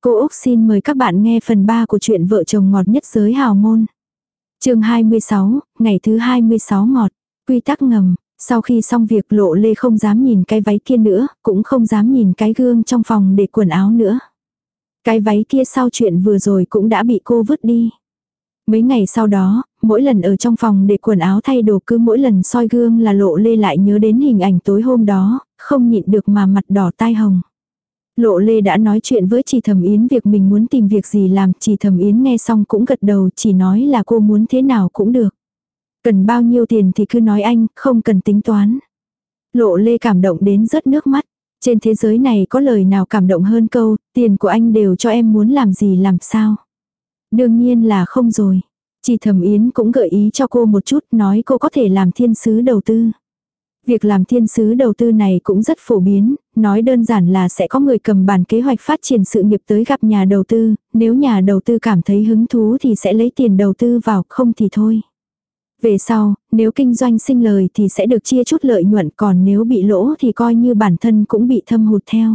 Cô Úc xin mời các bạn nghe phần 3 của truyện vợ chồng ngọt nhất giới hào môn. Chương 26, ngày thứ 26 ngọt. Quy tắc ngầm. Sau khi xong việc Lộ Lê không dám nhìn cái váy kia nữa, cũng không dám nhìn cái gương trong phòng để quần áo nữa. Cái váy kia sau chuyện vừa rồi cũng đã bị cô vứt đi. Mấy ngày sau đó, mỗi lần ở trong phòng để quần áo thay đồ, cứ mỗi lần soi gương là Lộ Lê lại nhớ đến hình ảnh tối hôm đó, không nhịn được mà mặt đỏ tai hồng. Lộ Lê đã nói chuyện với chị Thẩm Yến việc mình muốn tìm việc gì làm, chị Thẩm Yến nghe xong cũng gật đầu, chỉ nói là cô muốn thế nào cũng được. Cần bao nhiêu tiền thì cứ nói anh, không cần tính toán. Lộ Lê cảm động đến rớt nước mắt. Trên thế giới này có lời nào cảm động hơn câu, tiền của anh đều cho em, muốn làm gì làm sao. Đương nhiên là không rồi. Chị Thẩm Yến cũng gợi ý cho cô một chút, nói cô có thể làm thiên sứ đầu tư. Việc làm thiên sứ đầu tư này cũng rất phổ biến, nói đơn giản là sẽ có người cầm bản kế hoạch phát triển sự nghiệp tới gặp nhà đầu tư, nếu nhà đầu tư cảm thấy hứng thú thì sẽ lấy tiền đầu tư vào, không thì thôi. Về sau, nếu kinh doanh sinh lời thì sẽ được chia chút lợi nhuận, còn nếu bị lỗ thì coi như bản thân cũng bị thâm hụt theo.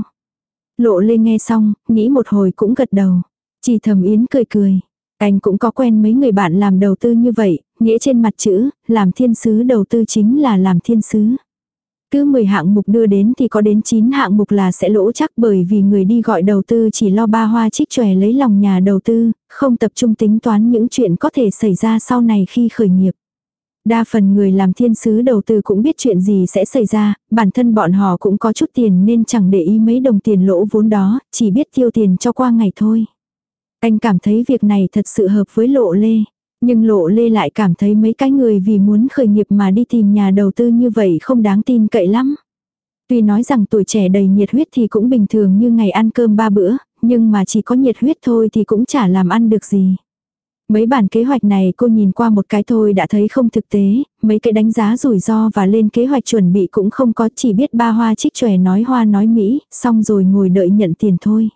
Lộ Lê nghe xong, nghĩ một hồi cũng gật đầu. Chị Thẩm Yến cười cười. Anh cũng có quen mấy người bạn làm đầu tư như vậy, nghĩa trên mặt chữ, làm thiên sứ đầu tư chính là làm thiên sứ. Cứ 10 hạng mục đưa đến thì có đến 9 hạng mục là sẽ lỗ chắc, bởi vì người đi gọi đầu tư chỉ lo ba hoa trích chòe lấy lòng nhà đầu tư, không tập trung tính toán những chuyện có thể xảy ra sau này khi khởi nghiệp. Đa phần người làm thiên sứ đầu tư cũng biết chuyện gì sẽ xảy ra, bản thân bọn họ cũng có chút tiền nên chẳng để ý mấy đồng tiền lỗ vốn đó, chỉ biết tiêu tiền cho qua ngày thôi. Anh cảm thấy việc này thật sự hợp với Lộ Lê. Nhưng Lộ Lê lại cảm thấy mấy cái người vì muốn khởi nghiệp mà đi tìm nhà đầu tư như vậy không đáng tin cậy lắm. Tuy nói rằng tuổi trẻ đầy nhiệt huyết thì cũng bình thường như ngày ăn cơm 3 bữa, nhưng mà chỉ có nhiệt huyết thôi thì cũng chả làm ăn được gì. Mấy bản kế hoạch này cô nhìn qua một cái thôi đã thấy không thực tế, mấy cái đánh giá rủi ro và lên kế hoạch chuẩn bị cũng không có, chỉ biết ba hoa trích chòe nói hoa nói mỹ, xong rồi ngồi đợi nhận tiền thôi.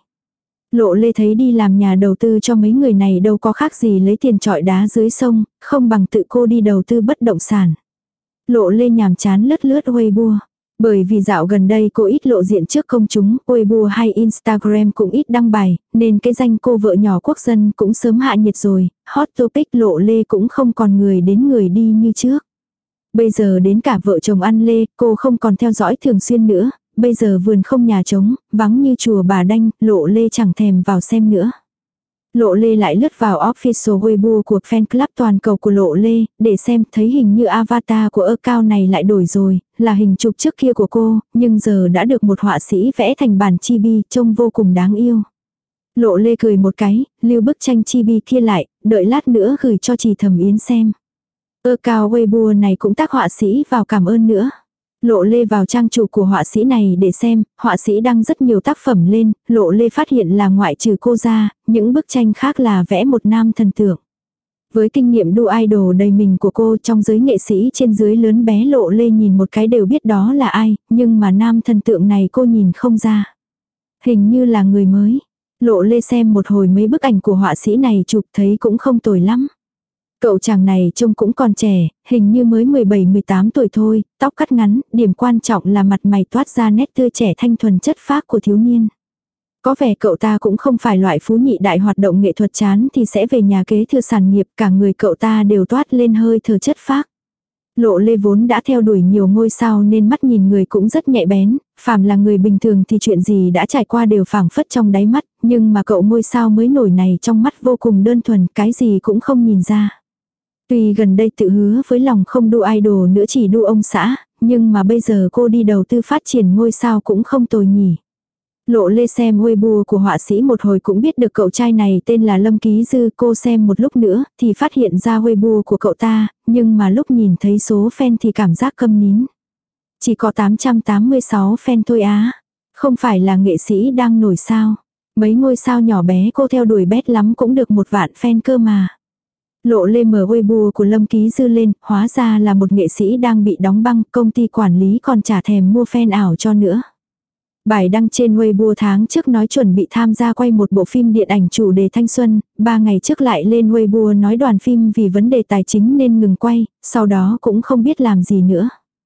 Lộ Lê thấy đi làm nhà đầu tư cho mấy người này đâu có khác gì lấy tiền chọi đá dưới sông, không bằng tự cô đi đầu tư bất động sản. Lộ Lê nhàm chán lướt Weibo. Bởi vì dạo gần đây cô ít lộ diện trước công chúng, Weibo hay Instagram cũng ít đăng bài, nên cái danh cô vợ nhỏ quốc dân cũng sớm hạ nhiệt rồi, hot topic Lộ Lê cũng không còn người đến người đi như trước. Bây giờ đến cả vợ chồng ăn lê, cô không còn theo dõi thường xuyên nữa. Bây giờ vườn không nhà trống, vắng như chùa Bà Đanh, Lộ Lê chẳng thèm vào xem nữa. Lộ Lê lại lướt vào official Weibo của fan club toàn cầu của Lộ Lê, để xem, thấy hình như avatar của account này lại đổi rồi, là hình chụp trước kia của cô, nhưng giờ đã được một họa sĩ vẽ thành bản chibi, trông vô cùng đáng yêu. Lộ Lê cười một cái, lưu bức tranh chibi kia lại, đợi lát nữa gửi cho chị Thẩm Yến xem. Account Weibo này cũng tác họa sĩ vào cảm ơn nữa. Lộ Lê vào trang chủ của họa sĩ này để xem, họa sĩ đăng rất nhiều tác phẩm lên, Lộ Lê phát hiện là ngoại trừ cô ra, những bức tranh khác là vẽ một nam thần tượng. Với kinh nghiệm đu idol đầy mình của cô, trong giới nghệ sĩ trên dưới lớn bé Lộ Lê nhìn một cái đều biết đó là ai, nhưng mà nam thần tượng này cô nhìn không ra. Hình như là người mới. Lộ Lê xem một hồi mấy bức ảnh của họa sĩ này chụp thấy cũng không tồi lắm. Cậu chàng này trông cũng còn trẻ, hình như mới 17-18 tuổi thôi, tóc cắt ngắn, điểm quan trọng là mặt mày toát ra nét tươi trẻ thanh thuần chất phác của thiếu niên. Có vẻ cậu ta cũng không phải loại phú nhị đại hoạt động nghệ thuật chán thì sẽ về nhà kế thừa sản nghiệp, cả người cậu ta đều toát lên hơi thở chất phác. Lộ Lê vốn đã theo đuổi nhiều ngôi sao nên mắt nhìn người cũng rất nhạy bén, phàm là người bình thường thì chuyện gì đã trải qua đều phảng phất trong đáy mắt, nhưng mà cậu ngôi sao mới nổi này trong mắt vô cùng đơn thuần, cái gì cũng không nhìn ra. Tuy gần đây tự hứa với lòng không đu idol nữa chỉ đu ông xã, nhưng mà bây giờ cô đi đầu tư phát triển ngôi sao cũng không tồi nhỉ. Lộ Lê xem Weibo của họa sĩ một hồi cũng biết được cậu trai này tên là Lâm Ký Dư, cô xem một lúc nữa thì phát hiện ra Weibo của cậu ta, nhưng mà lúc nhìn thấy số fan thì cảm giác câm nín. Chỉ có 886 fan thôi á, không phải là nghệ sĩ đang nổi sao. Mấy ngôi sao nhỏ bé cô theo đuổi bét lắm cũng được 1 vạn fan cơ mà. Lộ Lê mở Weibo của Lâm Ký Dư lên, hóa ra là một nghệ sĩ đang bị đóng băng, công ty quản lý còn chả thèm mua fan ảo cho nữa. Bài đăng trên Weibo tháng trước nói chuẩn bị tham gia quay một bộ phim điện ảnh chủ đề thanh xuân, 3 ngày trước lại lên Weibo nói đoàn phim vì vấn đề tài chính nên ngừng quay, sau đó cũng không biết làm gì nữa.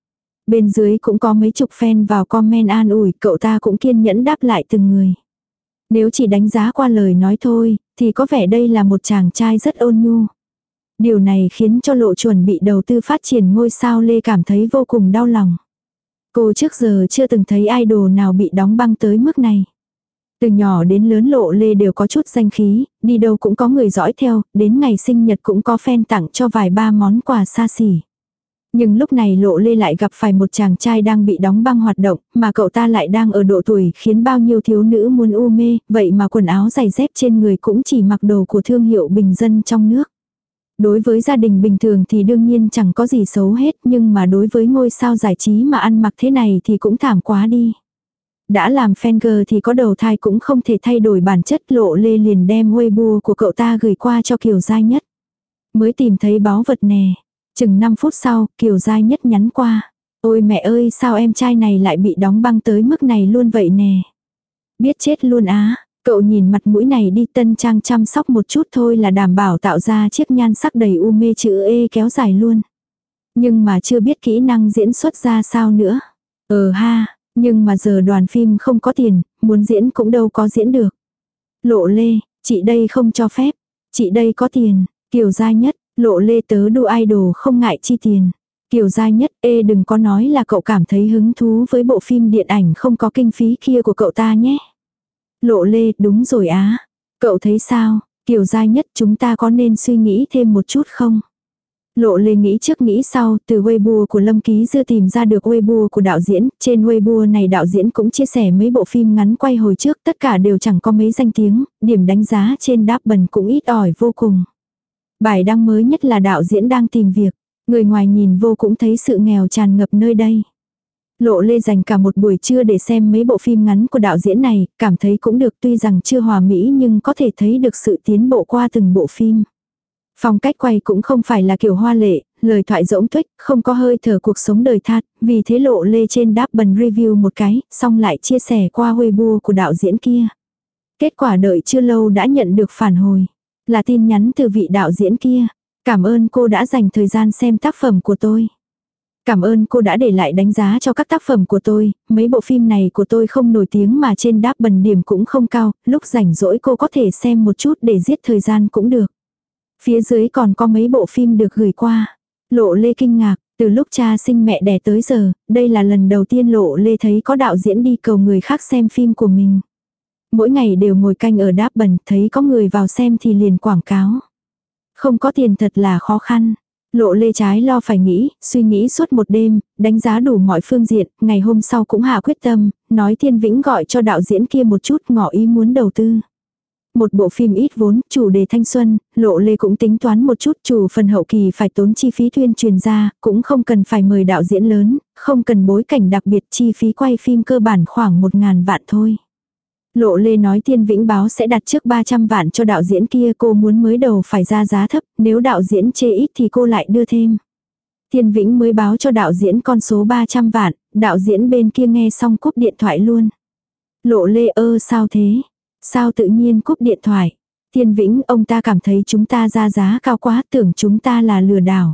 Bên dưới cũng có mấy chục fan vào comment an ủi, cậu ta cũng kiên nhẫn đáp lại từng người. Nếu chỉ đánh giá qua lời nói thôi, thì có vẻ đây là một chàng trai rất ôn nhu. Điều này khiến cho Lộ chuẩn bị đầu tư phát triển ngôi sao Lê cảm thấy vô cùng đau lòng. Cô trước giờ chưa từng thấy idol nào bị đóng băng tới mức này. Từ nhỏ đến lớn Lộ Lê đều có chút danh khí, đi đâu cũng có người dõi theo, đến ngày sinh nhật cũng có fan tặng cho vài ba món quà xa xỉ. Nhưng lúc này Lộ Lê lại gặp phải một chàng trai đang bị đóng băng hoạt động, mà cậu ta lại đang ở độ tuổi khiến bao nhiêu thiếu nữ muốn u mê, vậy mà quần áo giày dép trên người cũng chỉ mặc đồ của thương hiệu bình dân trong nước. Đối với gia đình bình thường thì đương nhiên chẳng có gì xấu hết, nhưng mà đối với ngôi sao giải trí mà ăn mặc thế này thì cũng thảm quá đi. Đã làm fan girl thì có đầu thai cũng không thể thay đổi bản chất. Lộ Lê liền đem Weibo của cậu ta gửi qua cho Kiều Giai Nhất. Mới tìm thấy báu vật nè. Chừng 5 phút sau, Kiều Giai Nhất nhắn qua. Ôi mẹ ơi, sao em trai này lại bị đóng băng tới mức này luôn vậy nè. Biết chết luôn á. Cậu nhìn mặt mũi này đi, tân trang chăm sóc một chút thôi là đảm bảo tạo ra chiếc nhan sắc đầy u mê chữ E kéo dài luôn. Nhưng mà chưa biết kỹ năng diễn xuất ra sao nữa. Ha, nhưng mà giờ đoàn phim không có tiền, muốn diễn cũng đâu có diễn được. Lộ Lê, chị đây không cho phép. Chị đây có tiền. Kiều Giai Nhất, Lộ Lê tớ đu idol không ngại chi tiền. Kiều Giai Nhất, đừng có nói là cậu cảm thấy hứng thú với bộ phim điện ảnh không có kinh phí kia của cậu ta nhé. Lộ Lê, đúng rồi á. Cậu thấy sao? Kiều Giai Nhất, chúng ta có nên suy nghĩ thêm một chút không? Lộ Lê nghĩ trước nghĩ sau, từ Weibo của Lâm Ký Dư tìm ra được Weibo của đạo diễn. Trên Weibo này đạo diễn cũng chia sẻ mấy bộ phim ngắn quay hồi trước, tất cả đều chẳng có mấy danh tiếng, điểm đánh giá trên Douban cũng ít ỏi vô cùng. Bài đăng mới nhất là đạo diễn đang tìm việc. Người ngoài nhìn vô cũng thấy sự nghèo tràn ngập nơi đây. Lộ Lê dành cả một buổi trưa để xem mấy bộ phim ngắn của đạo diễn này, cảm thấy cũng được, tuy rằng chưa hòa mỹ nhưng có thể thấy được sự tiến bộ qua từng bộ phim. Phong cách quay cũng không phải là kiểu hoa lệ, lời thoại rỗng tuếch, không có hơi thở cuộc sống đời thát, vì thế Lộ Lê trên Douban review một cái, xong lại chia sẻ qua Weibo của đạo diễn kia. Kết quả đợi chưa lâu đã nhận được phản hồi, là tin nhắn từ vị đạo diễn kia. Cảm ơn cô đã dành thời gian xem tác phẩm của tôi. Cảm ơn cô đã để lại đánh giá cho các tác phẩm của tôi, mấy bộ phim này của tôi không nổi tiếng mà trên Douban điểm cũng không cao, lúc rảnh rỗi cô có thể xem một chút để giết thời gian cũng được. Phía dưới còn có mấy bộ phim được gửi qua. Lộ Lê kinh ngạc, từ lúc cha sinh mẹ đẻ tới giờ, đây là lần đầu tiên Lộ Lê thấy có đạo diễn đi cầu người khác xem phim của mình. Mỗi ngày đều ngồi canh ở Douban, thấy có người vào xem thì liền quảng cáo. Không có tiền thật là khó khăn. Lộ Lê trái lo phải nghĩ, suy nghĩ suốt một đêm, đánh giá đủ mọi phương diện, ngày hôm sau cũng hạ quyết tâm, nói Thiên Vĩnh gọi cho đạo diễn kia một chút ngỏ ý muốn đầu tư. Một bộ phim ít vốn, chủ đề thanh xuân, Lộ Lê cũng tính toán một chút, chủ phần hậu kỳ phải tốn chi phí tuyên truyền ra, cũng không cần phải mời đạo diễn lớn, không cần bối cảnh đặc biệt, chi phí quay phim cơ bản khoảng 1.000 vạn thôi. Lộ Lê nói Thiên Vĩnh báo sẽ đặt trước 300 vạn cho đạo diễn kia, cô muốn mới đầu phải ra giá thấp, nếu đạo diễn chê ít thì cô lại đưa thêm. Thiên Vĩnh mới báo cho đạo diễn con số 300 vạn, đạo diễn bên kia nghe xong cúp điện thoại luôn. Lộ Lê sao thế? Sao tự nhiên cúp điện thoại? Thiên Vĩnh, ông ta cảm thấy chúng ta ra giá cao quá, tưởng chúng ta là lừa đảo.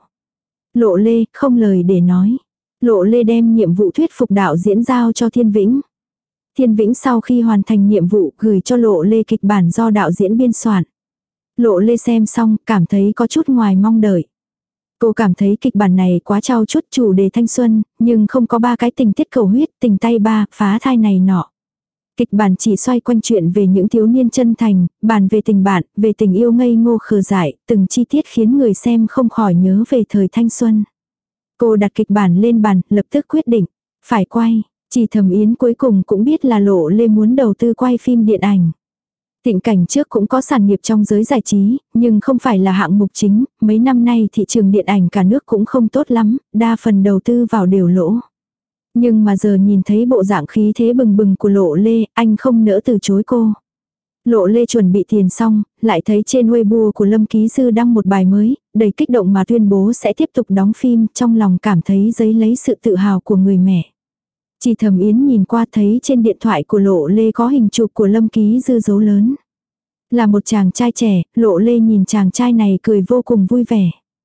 Lộ Lê, không lời để nói. Lộ Lê đem nhiệm vụ thuyết phục đạo diễn giao cho Thiên Vĩnh. Thiên Vĩnh sau khi hoàn thành nhiệm vụ gửi cho Lộ Lê kịch bản do đạo diễn biên soạn. Lộ Lê xem xong, cảm thấy có chút ngoài mong đợi. Cô cảm thấy kịch bản này quá trau chuốt, chủ đề thanh xuân, nhưng không có 3 cái tình tiết cầu huyết, tình tay ba, phá thai này nọ. Kịch bản chỉ xoay quanh chuyện về những thiếu niên chân thành, bàn về tình bạn, về tình yêu ngây ngô khờ dại, từng chi tiết khiến người xem không khỏi nhớ về thời thanh xuân. Cô đặt kịch bản lên bàn, lập tức quyết định, phải quay. Chỉ Thẩm Yến cuối cùng cũng biết là Lộ Lê muốn đầu tư quay phim điện ảnh. Thịnh Cảnh trước cũng có sản nghiệp trong giới giải trí, nhưng không phải là hạng mục chính, mấy năm nay thị trường điện ảnh cả nước cũng không tốt lắm, đa phần đầu tư vào đều lỗ. Nhưng mà giờ nhìn thấy bộ dạng khí thế bừng bừng của Lộ Lê, anh không nỡ từ chối cô. Lộ Lê chuẩn bị tiền xong, lại thấy trên Weibo của Lâm Ký Dư đăng một bài mới, đầy kích động mà tuyên bố sẽ tiếp tục đóng phim, trong lòng cảm thấy dấy lấy sự tự hào của người mẹ. Chỉ Thẩm Yến nhìn qua thấy trên điện thoại của Lộ Lê có hình chụp của Lâm Ký Dư dấu lớn. Là một chàng trai trẻ, Lộ Lê nhìn chàng trai này cười vô cùng vui vẻ.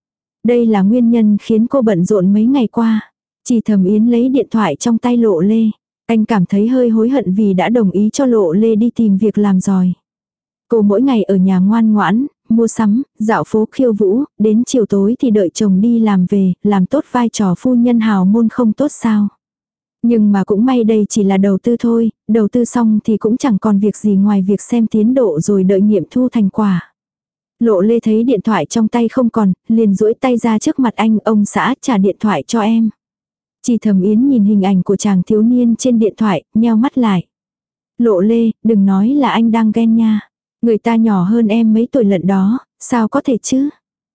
Đây là nguyên nhân khiến cô bận rộn mấy ngày qua. Chỉ Thẩm Yến lấy điện thoại trong tay Lộ Lê. Anh cảm thấy hơi hối hận vì đã đồng ý cho Lộ Lê đi tìm việc làm giỏi. Cô mỗi ngày ở nhà ngoan ngoãn, mua sắm, dạo phố khiêu vũ, đến chiều tối thì đợi chồng đi làm về, làm tốt vai trò phu nhân hào môn không tốt sao. Nhưng mà cũng may đây chỉ là đầu tư thôi, đầu tư xong thì cũng chẳng còn việc gì ngoài việc xem tiến độ rồi đợi nghiệm thu thành quả. Lộ Lê thấy điện thoại trong tay không còn, liền duỗi tay ra trước mặt anh, ông xã trả điện thoại cho em. Chỉ Thẩm Yến nhìn hình ảnh của chàng thiếu niên trên điện thoại, nheo mắt lại. Lộ Lê, đừng nói là anh đang ghen nha. Người ta nhỏ hơn em mấy tuổi lận đó, sao có thể chứ?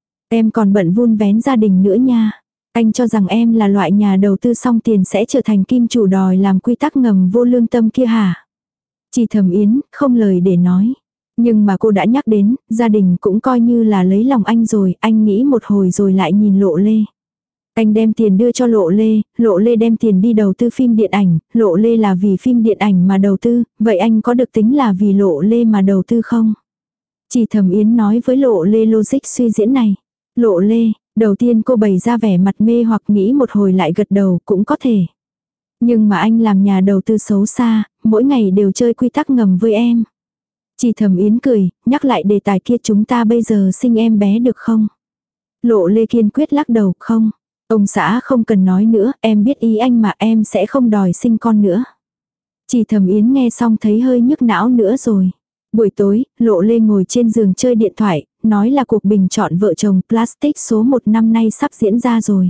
Em còn bận vun vén gia đình nữa nha. Anh cho rằng em là loại nhà đầu tư xong tiền sẽ trở thành kim chủ đòi làm quy tắc ngầm vô lương tâm kia hả? Chỉ Thẩm Yến, không lời để nói. Nhưng mà cô đã nhắc đến, gia đình cũng coi như là lấy lòng anh rồi, anh nghĩ một hồi rồi lại nhìn Lộ Lê. Anh đem tiền đưa cho Lộ Lê đem tiền đi đầu tư phim điện ảnh, Lộ Lê là vì phim điện ảnh mà đầu tư, vậy anh có được tính là vì Lộ Lê mà đầu tư không? Chỉ Thẩm Yến nói với Lộ Lê logic suy diễn này. Lộ Lê, đầu tiên cô bày ra vẻ mặt mê hoặc nghĩ một hồi lại gật đầu cũng có thể. Nhưng mà anh làm nhà đầu tư xấu xa, mỗi ngày đều chơi quy tắc ngầm với em. Chỉ Thẩm Yến cười, nhắc lại đề tài kia chúng ta bây giờ sinh em bé được không? Lộ Lê kiên quyết lắc đầu, không. Ông xã không cần nói nữa, em biết ý anh mà em sẽ không đòi sinh con nữa. Chỉ Thẩm Yến nghe xong thấy hơi nhức não nữa rồi. Buổi tối, Lộ Lê ngồi trên giường chơi điện thoại, nói là cuộc bình chọn vợ chồng Plastic số 1 năm nay sắp diễn ra rồi.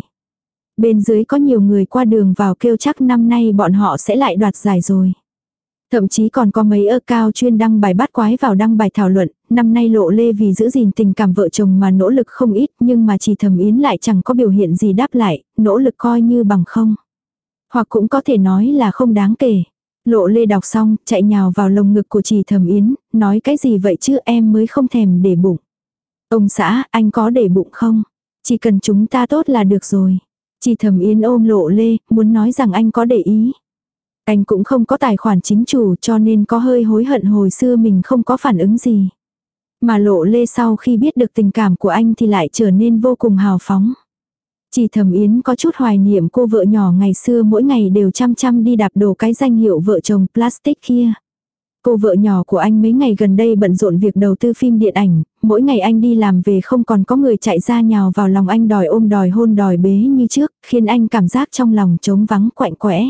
Bên dưới có nhiều người qua đường vào kêu chắc năm nay bọn họ sẽ lại đoạt giải rồi. Thậm chí còn có mấy account chuyên đăng bài bắt quái vào đăng bài thảo luận, năm nay Lộ Lê vì giữ gìn tình cảm vợ chồng mà nỗ lực không ít, nhưng mà Chỉ Thẩm Yến lại chẳng có biểu hiện gì đáp lại, nỗ lực coi như bằng không. Hoặc cũng có thể nói là không đáng kể. Lộ Lê đọc xong, chạy nhào vào lồng ngực của Chỉ Thẩm Yến, nói cái gì vậy chứ em mới không thèm để bụng. Ông xã, anh có để bụng không? Chỉ cần chúng ta tốt là được rồi. Chỉ Thẩm Yến ôm Lộ Lê, muốn nói rằng anh có để ý. Anh cũng không có tài khoản chính chủ cho nên có hơi hối hận hồi xưa mình không có phản ứng gì. Mà Lộ Lê sau khi biết được tình cảm của anh thì lại trở nên vô cùng hào phóng. Chỉ Thẩm Yến có chút hoài niệm cô vợ nhỏ ngày xưa mỗi ngày đều chăm chăm đi đạp đổ cái danh hiệu vợ chồng Plastic kia. Cô vợ nhỏ của anh mấy ngày gần đây bận rộn việc đầu tư phim điện ảnh, mỗi ngày anh đi làm về không còn có người chạy ra nhào vào lòng anh đòi ôm đòi hôn đòi bế như trước, khiến anh cảm giác trong lòng trống vắng quạnh quẽ.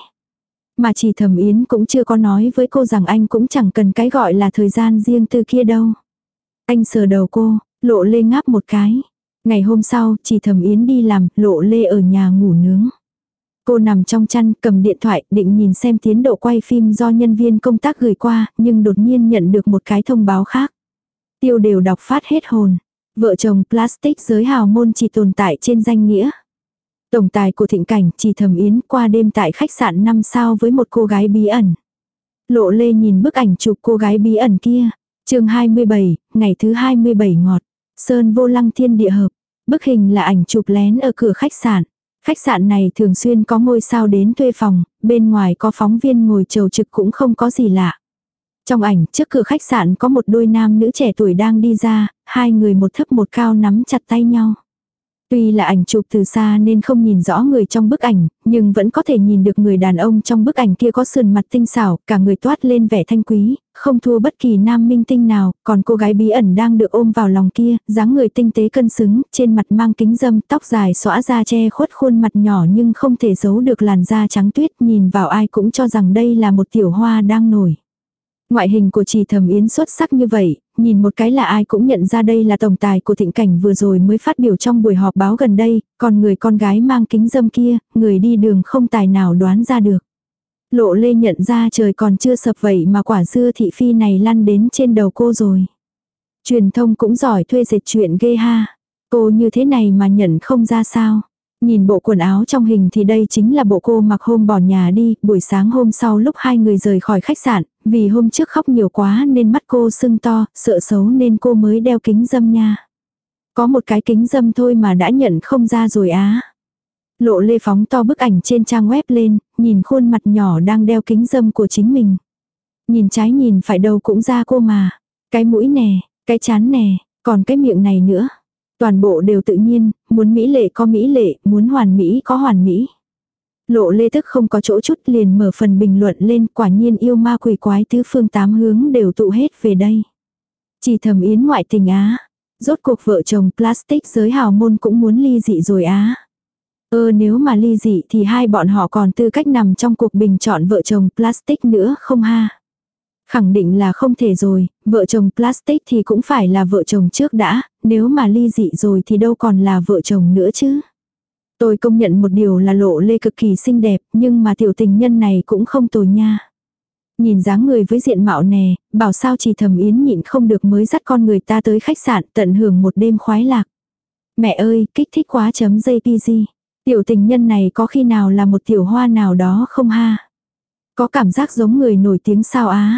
Mà Chỉ Thẩm Yến cũng chưa có nói với cô rằng anh cũng chẳng cần cái gọi là thời gian riêng tư kia đâu. Anh sờ đầu cô, Lộ Lê ngáp một cái. Ngày hôm sau, Chỉ Thẩm Yến đi làm, Lộ Lê ở nhà ngủ nướng. Cô nằm trong chăn, cầm điện thoại, định nhìn xem tiến độ quay phim do nhân viên công tác gửi qua, nhưng đột nhiên nhận được một cái thông báo khác. Tiêu đều đọc phát hết hồn. Vợ chồng Plastic giới hào môn chỉ tồn tại trên danh nghĩa. Tổng tài của Thịnh Cảnh Chỉ Thẩm Yến qua đêm tại khách sạn 5 sao với một cô gái bí ẩn. Lộ Lê nhìn bức ảnh chụp cô gái bí ẩn kia. Chương 27, ngày thứ 27 ngọt. Sơn vô lăng thiên địa hợp. Bức hình là ảnh chụp lén ở cửa khách sạn. Khách sạn này thường xuyên có ngôi sao đến thuê phòng, bên ngoài có phóng viên ngồi chầu trực cũng không có gì lạ. Trong ảnh, trước cửa khách sạn có một đôi nam nữ trẻ tuổi đang đi ra, hai người một thấp một cao nắm chặt tay nhau. Tuy là ảnh chụp từ xa nên không nhìn rõ người trong bức ảnh, nhưng vẫn có thể nhìn được người đàn ông trong bức ảnh kia có sườn mặt tinh xảo, cả người toát lên vẻ thanh quý, không thua bất kỳ nam minh tinh nào, còn cô gái bí ẩn đang được ôm vào lòng kia, dáng người tinh tế cân xứng, trên mặt mang kính râm, tóc dài xõa ra che khuất khuôn mặt nhỏ nhưng không thể giấu được làn da trắng tuyết, nhìn vào ai cũng cho rằng đây là một tiểu hoa đang nổi. Ngoại hình của Chỉ Thẩm Yến xuất sắc như vậy, nhìn một cái là ai cũng nhận ra đây là tổng tài của Thịnh Cảnh vừa rồi mới phát biểu trong buổi họp báo gần đây, còn người con gái mang kính râm kia, người đi đường không tài nào đoán ra được. Lộ Lê nhận ra trời còn chưa sập vậy mà quả dưa thị phi này lăn đến trên đầu cô rồi. Truyền thông cũng giỏi thuê dệt chuyện ghê ha. Cô như thế này mà nhận không ra sao. Nhìn bộ quần áo trong hình thì đây chính là bộ cô mặc hôm bỏ nhà đi, buổi sáng hôm sau lúc hai người rời khỏi khách sạn, vì hôm trước khóc nhiều quá nên mắt cô sưng to, sợ xấu nên cô mới đeo kính râm nha. Có một cái kính râm thôi mà đã nhận không ra rồi á. Lộ Lê phóng to bức ảnh trên trang web lên, nhìn khuôn mặt nhỏ đang đeo kính râm của chính mình. Nhìn trái nhìn phải đâu cũng ra cô mà. Cái mũi nè, cái trán nè, còn cái miệng này nữa. Toàn bộ đều tự nhiên, muốn mỹ lệ có mỹ lệ, muốn hoàn mỹ có hoàn mỹ. Lộ Lê tức không có chỗ chút liền mở phần bình luận lên, quả nhiên yêu ma quỷ quái tứ phương tám hướng đều tụ hết về đây. Chỉ Thẩm Yến ngoại tình á. Rốt cuộc vợ chồng plastic giới hào môn cũng muốn ly dị rồi á. Nếu mà ly dị thì hai bọn họ còn tư cách nằm trong cuộc bình chọn vợ chồng plastic nữa không ha? Khẳng định là không thể rồi, vợ chồng plastic thì cũng phải là vợ chồng trước đã, nếu mà ly dị rồi thì đâu còn là vợ chồng nữa chứ. Tôi công nhận một điều là Lộ Lê cực kỳ xinh đẹp, nhưng mà tiểu tình nhân này cũng không tồi nha. Nhìn dáng người với diện mạo nè, bảo sao Chỉ Thẩm Yến nhịn không được mới dắt con người ta tới khách sạn tận hưởng một đêm khoái lạc. Mẹ ơi, kích thích quá .jpg. Tiểu tình nhân này có khi nào là một tiểu hoa nào đó không ha? Có cảm giác giống người nổi tiếng sao á?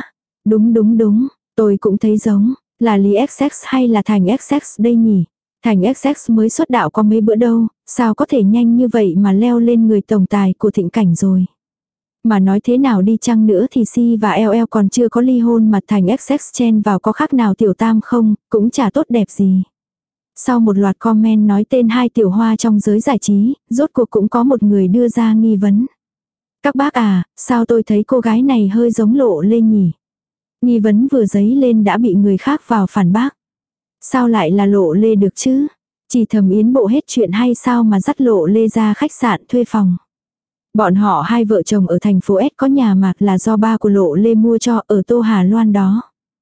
Đúng, tôi cũng thấy giống, là Lý XX hay là Thành XX đây nhỉ? Thành XX mới xuất đạo có mấy bữa đâu, sao có thể nhanh như vậy mà leo lên người tổng tài của thịnh cảnh rồi. Mà nói thế nào đi chăng nữa thì Si và LL còn chưa có ly hôn mà Thành XX chen vào có khác nào tiểu tam không, cũng chả tốt đẹp gì. Sau một loạt comment nói tên hai tiểu hoa trong giới giải trí, rốt cuộc cũng có một người đưa ra nghi vấn. Các bác à, sao tôi thấy cô gái này hơi giống Lộ Lê nhỉ? Nghi vấn vừa dấy lên đã bị người khác vào phản bác. Sao lại là Lộ Lê được chứ? Chỉ Thẩm Yến bộ hết chuyện hay sao mà dắt Lộ Lê ra khách sạn thuê phòng. Bọn họ hai vợ chồng ở thành phố S có nhà mà là do ba của Lộ Lê mua cho ở Tô Hà Loan đó.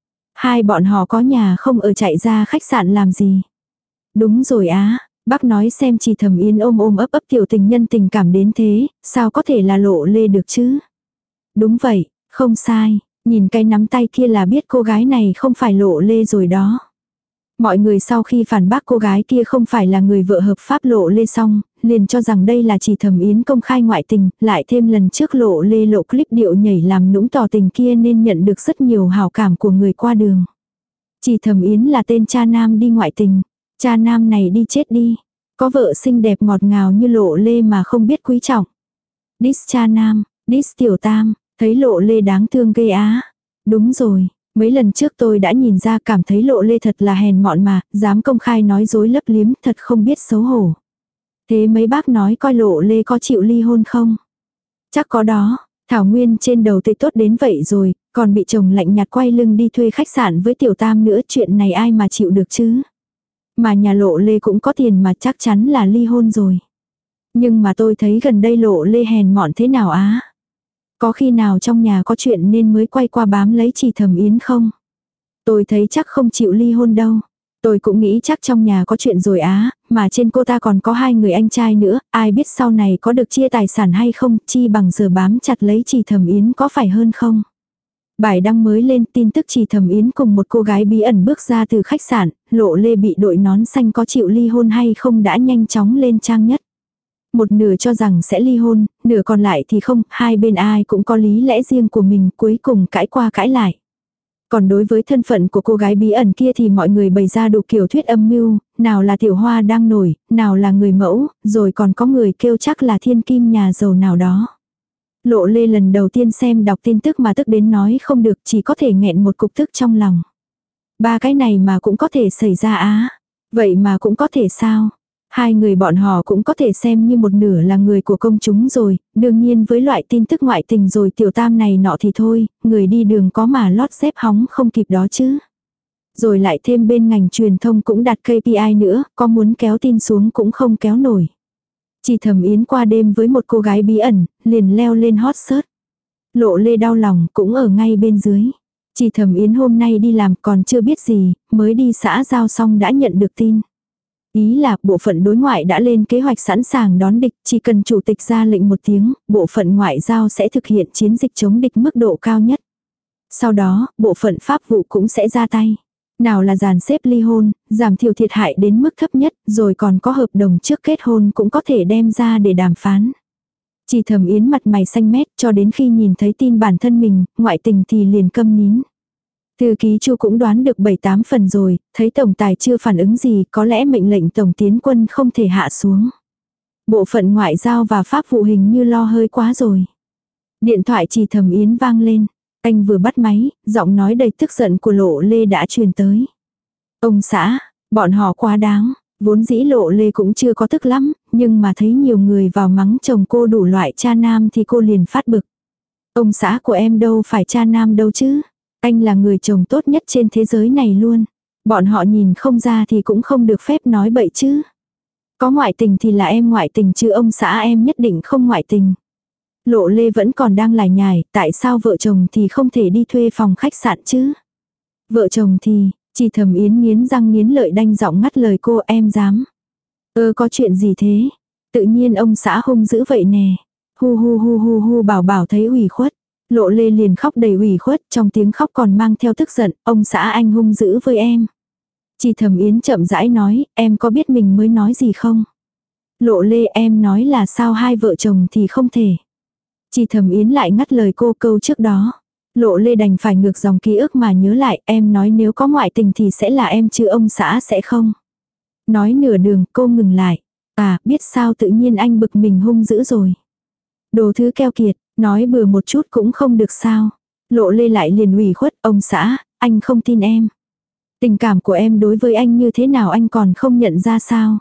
Hai bọn họ có nhà không ở chạy ra khách sạn làm gì. Đúng rồi á, bác nói xem Chỉ Thẩm Yến ôm ấp tiểu tình nhân tình cảm đến thế, sao có thể là Lộ Lê được chứ? Đúng vậy, không sai, nhìn cái nắm tay kia là biết cô gái này không phải Lộ Lê rồi đó. Mọi người sau khi phản bác cô gái kia không phải là người vợ hợp pháp Lộ Lê xong, liền cho rằng đây là Chỉ Thẩm Yến công khai ngoại tình, lại thêm lần trước Lộ Lê lộ clip điệu nhảy làm nũng tỏ tình kia nên nhận được rất nhiều hảo cảm của người qua đường. Chỉ Thẩm Yến là tên cha nam đi ngoại tình. Cha nam này đi chết đi. Có vợ xinh đẹp ngọt ngào như Lộ Lê mà không biết quý trọng. Diss cha nam, diss tiểu tam, thấy Lộ Lê đáng thương ghê á. Đúng rồi, mấy lần trước tôi đã nhìn ra cảm thấy Lộ Lê thật là hèn mọn mà, dám công khai nói dối lấp liếm thật không biết xấu hổ. Thế mấy bác nói coi Lộ Lê có chịu ly hôn không? Chắc có đó, Thảo Nguyên trên đầu tây tốt đến vậy rồi, còn bị chồng lạnh nhạt quay lưng đi thuê khách sạn với tiểu tam nữa, chuyện này ai mà chịu được chứ? Mà nhà Lộ Lê cũng có tiền mà chắc chắn là ly hôn rồi. Nhưng mà tôi thấy gần đây Lộ Lê hèn mọn thế nào á? Có khi nào trong nhà có chuyện nên mới quay qua bám lấy Chỉ Thẩm Yến không? Tôi thấy chắc không chịu ly hôn đâu. Tôi cũng nghĩ chắc trong nhà có chuyện rồi á, mà trên cô ta còn có hai người anh trai nữa, ai biết sau này có được chia tài sản hay không, chi bằng giờ bám chặt lấy Chỉ Thẩm Yến có phải hơn không? Bài đăng mới lên tin tức Chỉ Thẩm Yến cùng một cô gái bí ẩn bước ra từ khách sạn, Lộ Lê bị đội nón xanh có chịu ly hôn hay không đã nhanh chóng lên trang nhất. Một nửa cho rằng sẽ ly hôn, nửa còn lại thì không, hai bên ai cũng có lý lẽ riêng của mình, cuối cùng cãi qua cãi lại. Còn đối với thân phận của cô gái bí ẩn kia thì mọi người bày ra đủ kiểu thuyết âm mưu, nào là tiểu hoa đang nổi, nào là người mẫu, rồi còn có người kêu chắc là thiên kim nhà giàu nào đó. Lộ Lê lần đầu tiên xem đọc tin tức mà tức đến nói không được, chỉ có thể nghẹn một cục tức trong lòng. Ba cái này mà cũng có thể xảy ra á. Vậy mà cũng có thể sao? Hai người bọn họ cũng có thể xem như một nửa là người của công chúng rồi, đương nhiên với loại tin tức ngoại tình rồi tiểu tam này nọ thì thôi, người đi đường có mà lót dép hóng không kịp đó chứ. Rồi lại thêm bên ngành truyền thông cũng đặt KPI nữa, có muốn kéo tin xuống cũng không kéo nổi. Chỉ Thẩm Yến qua đêm với một cô gái bí ẩn, liền leo lên hot search. Lộ Lê đau lòng cũng ở ngay bên dưới. Chỉ Thẩm Yến hôm nay đi làm còn chưa biết gì, mới đi xã giao xong đã nhận được tin. Ý là bộ phận đối ngoại đã lên kế hoạch sẵn sàng đón địch, chỉ cần chủ tịch ra lệnh một tiếng, bộ phận ngoại giao sẽ thực hiện chiến dịch chống địch mức độ cao nhất. Sau đó, bộ phận pháp vụ cũng sẽ ra tay. Nào là dàn xếp ly hôn, giảm thiểu thiệt hại đến mức thấp nhất, rồi còn có hợp đồng trước kết hôn cũng có thể đem ra để đàm phán. Chỉ Thẩm Yến mặt mày xanh mét cho đến khi nhìn thấy tin bản thân mình, ngoại tình thì liền câm nín. Thư ký Chu cũng đoán được 7-8 phần rồi, thấy tổng tài chưa phản ứng gì, có lẽ mệnh lệnh tổng tiến quân không thể hạ xuống. Bộ phận ngoại giao và pháp vụ hình như lo hơi quá rồi. Điện thoại Chỉ Thẩm Yến vang lên. Anh vừa bắt máy, giọng nói đầy tức giận của Lộ Lê đã truyền tới. Ông xã, bọn họ quá đáng, Vốn dĩ Lộ Lê cũng chưa có tức lắm, nhưng mà thấy nhiều người vào mắng chồng cô đủ loại cha nam thì cô liền phát bực. Ông xã của em đâu phải cha nam đâu chứ. Anh là người chồng tốt nhất trên thế giới này luôn. Bọn họ nhìn không ra thì cũng không được phép nói bậy chứ. Có ngoại tình thì là em ngoại tình chứ ông xã em nhất định không ngoại tình. Lộ Lê vẫn còn đang lải nhải, tại sao vợ chồng thì không thể đi thuê phòng khách sạn chứ? Vợ chồng thì, Chỉ Thẩm Yến nghiến răng nghiến lợi đanh giọng ngắt lời cô, em dám. Có chuyện gì thế? Tự nhiên ông xã hung dữ vậy nè. Hu hu hu hu hu, bảo bảo thấy ủy khuất. Lộ Lê liền khóc đầy ủy khuất, trong tiếng khóc còn mang theo tức giận, ông xã anh hung dữ với em. Chỉ Thẩm Yến chậm rãi nói, em có biết mình mới nói gì không? Lộ Lê, em nói là sao hai vợ chồng thì không thể. Chỉ Thẩm Yến lại ngắt lời cô câu trước đó. Lộ Lê đành phải ngược dòng ký ức mà nhớ lại, em nói nếu có ngoại tình thì sẽ là em chứ ông xã sẽ không. Nói nửa đường cô ngừng lại. À, biết sao tự nhiên anh bực mình hung dữ rồi. Đồ thứ keo kiệt, nói bừa một chút cũng không được sao. Lộ Lê lại liền ủy khuất, ông xã, anh không tin em. Tình cảm của em đối với anh như thế nào anh còn không nhận ra sao.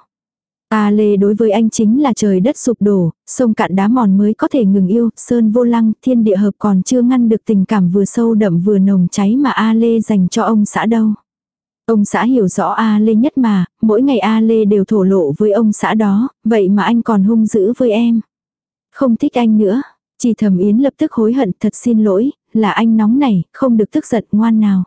A Lê đối với anh chính là trời đất sụp đổ, sông cạn đá mòn mới có thể ngừng yêu, sơn vô lăng, thiên địa hợp còn chưa ngăn được tình cảm vừa sâu đậm vừa nồng cháy mà A Lê dành cho ông xã đâu. Ông xã hiểu rõ A Lê nhất mà, mỗi ngày A Lê đều thổ lộ với ông xã đó, vậy mà anh còn hung dữ với em. Không thích anh nữa. Chỉ Thẩm Yến lập tức hối hận, thật xin lỗi, là anh nóng này, không được tức giận, ngoan nào.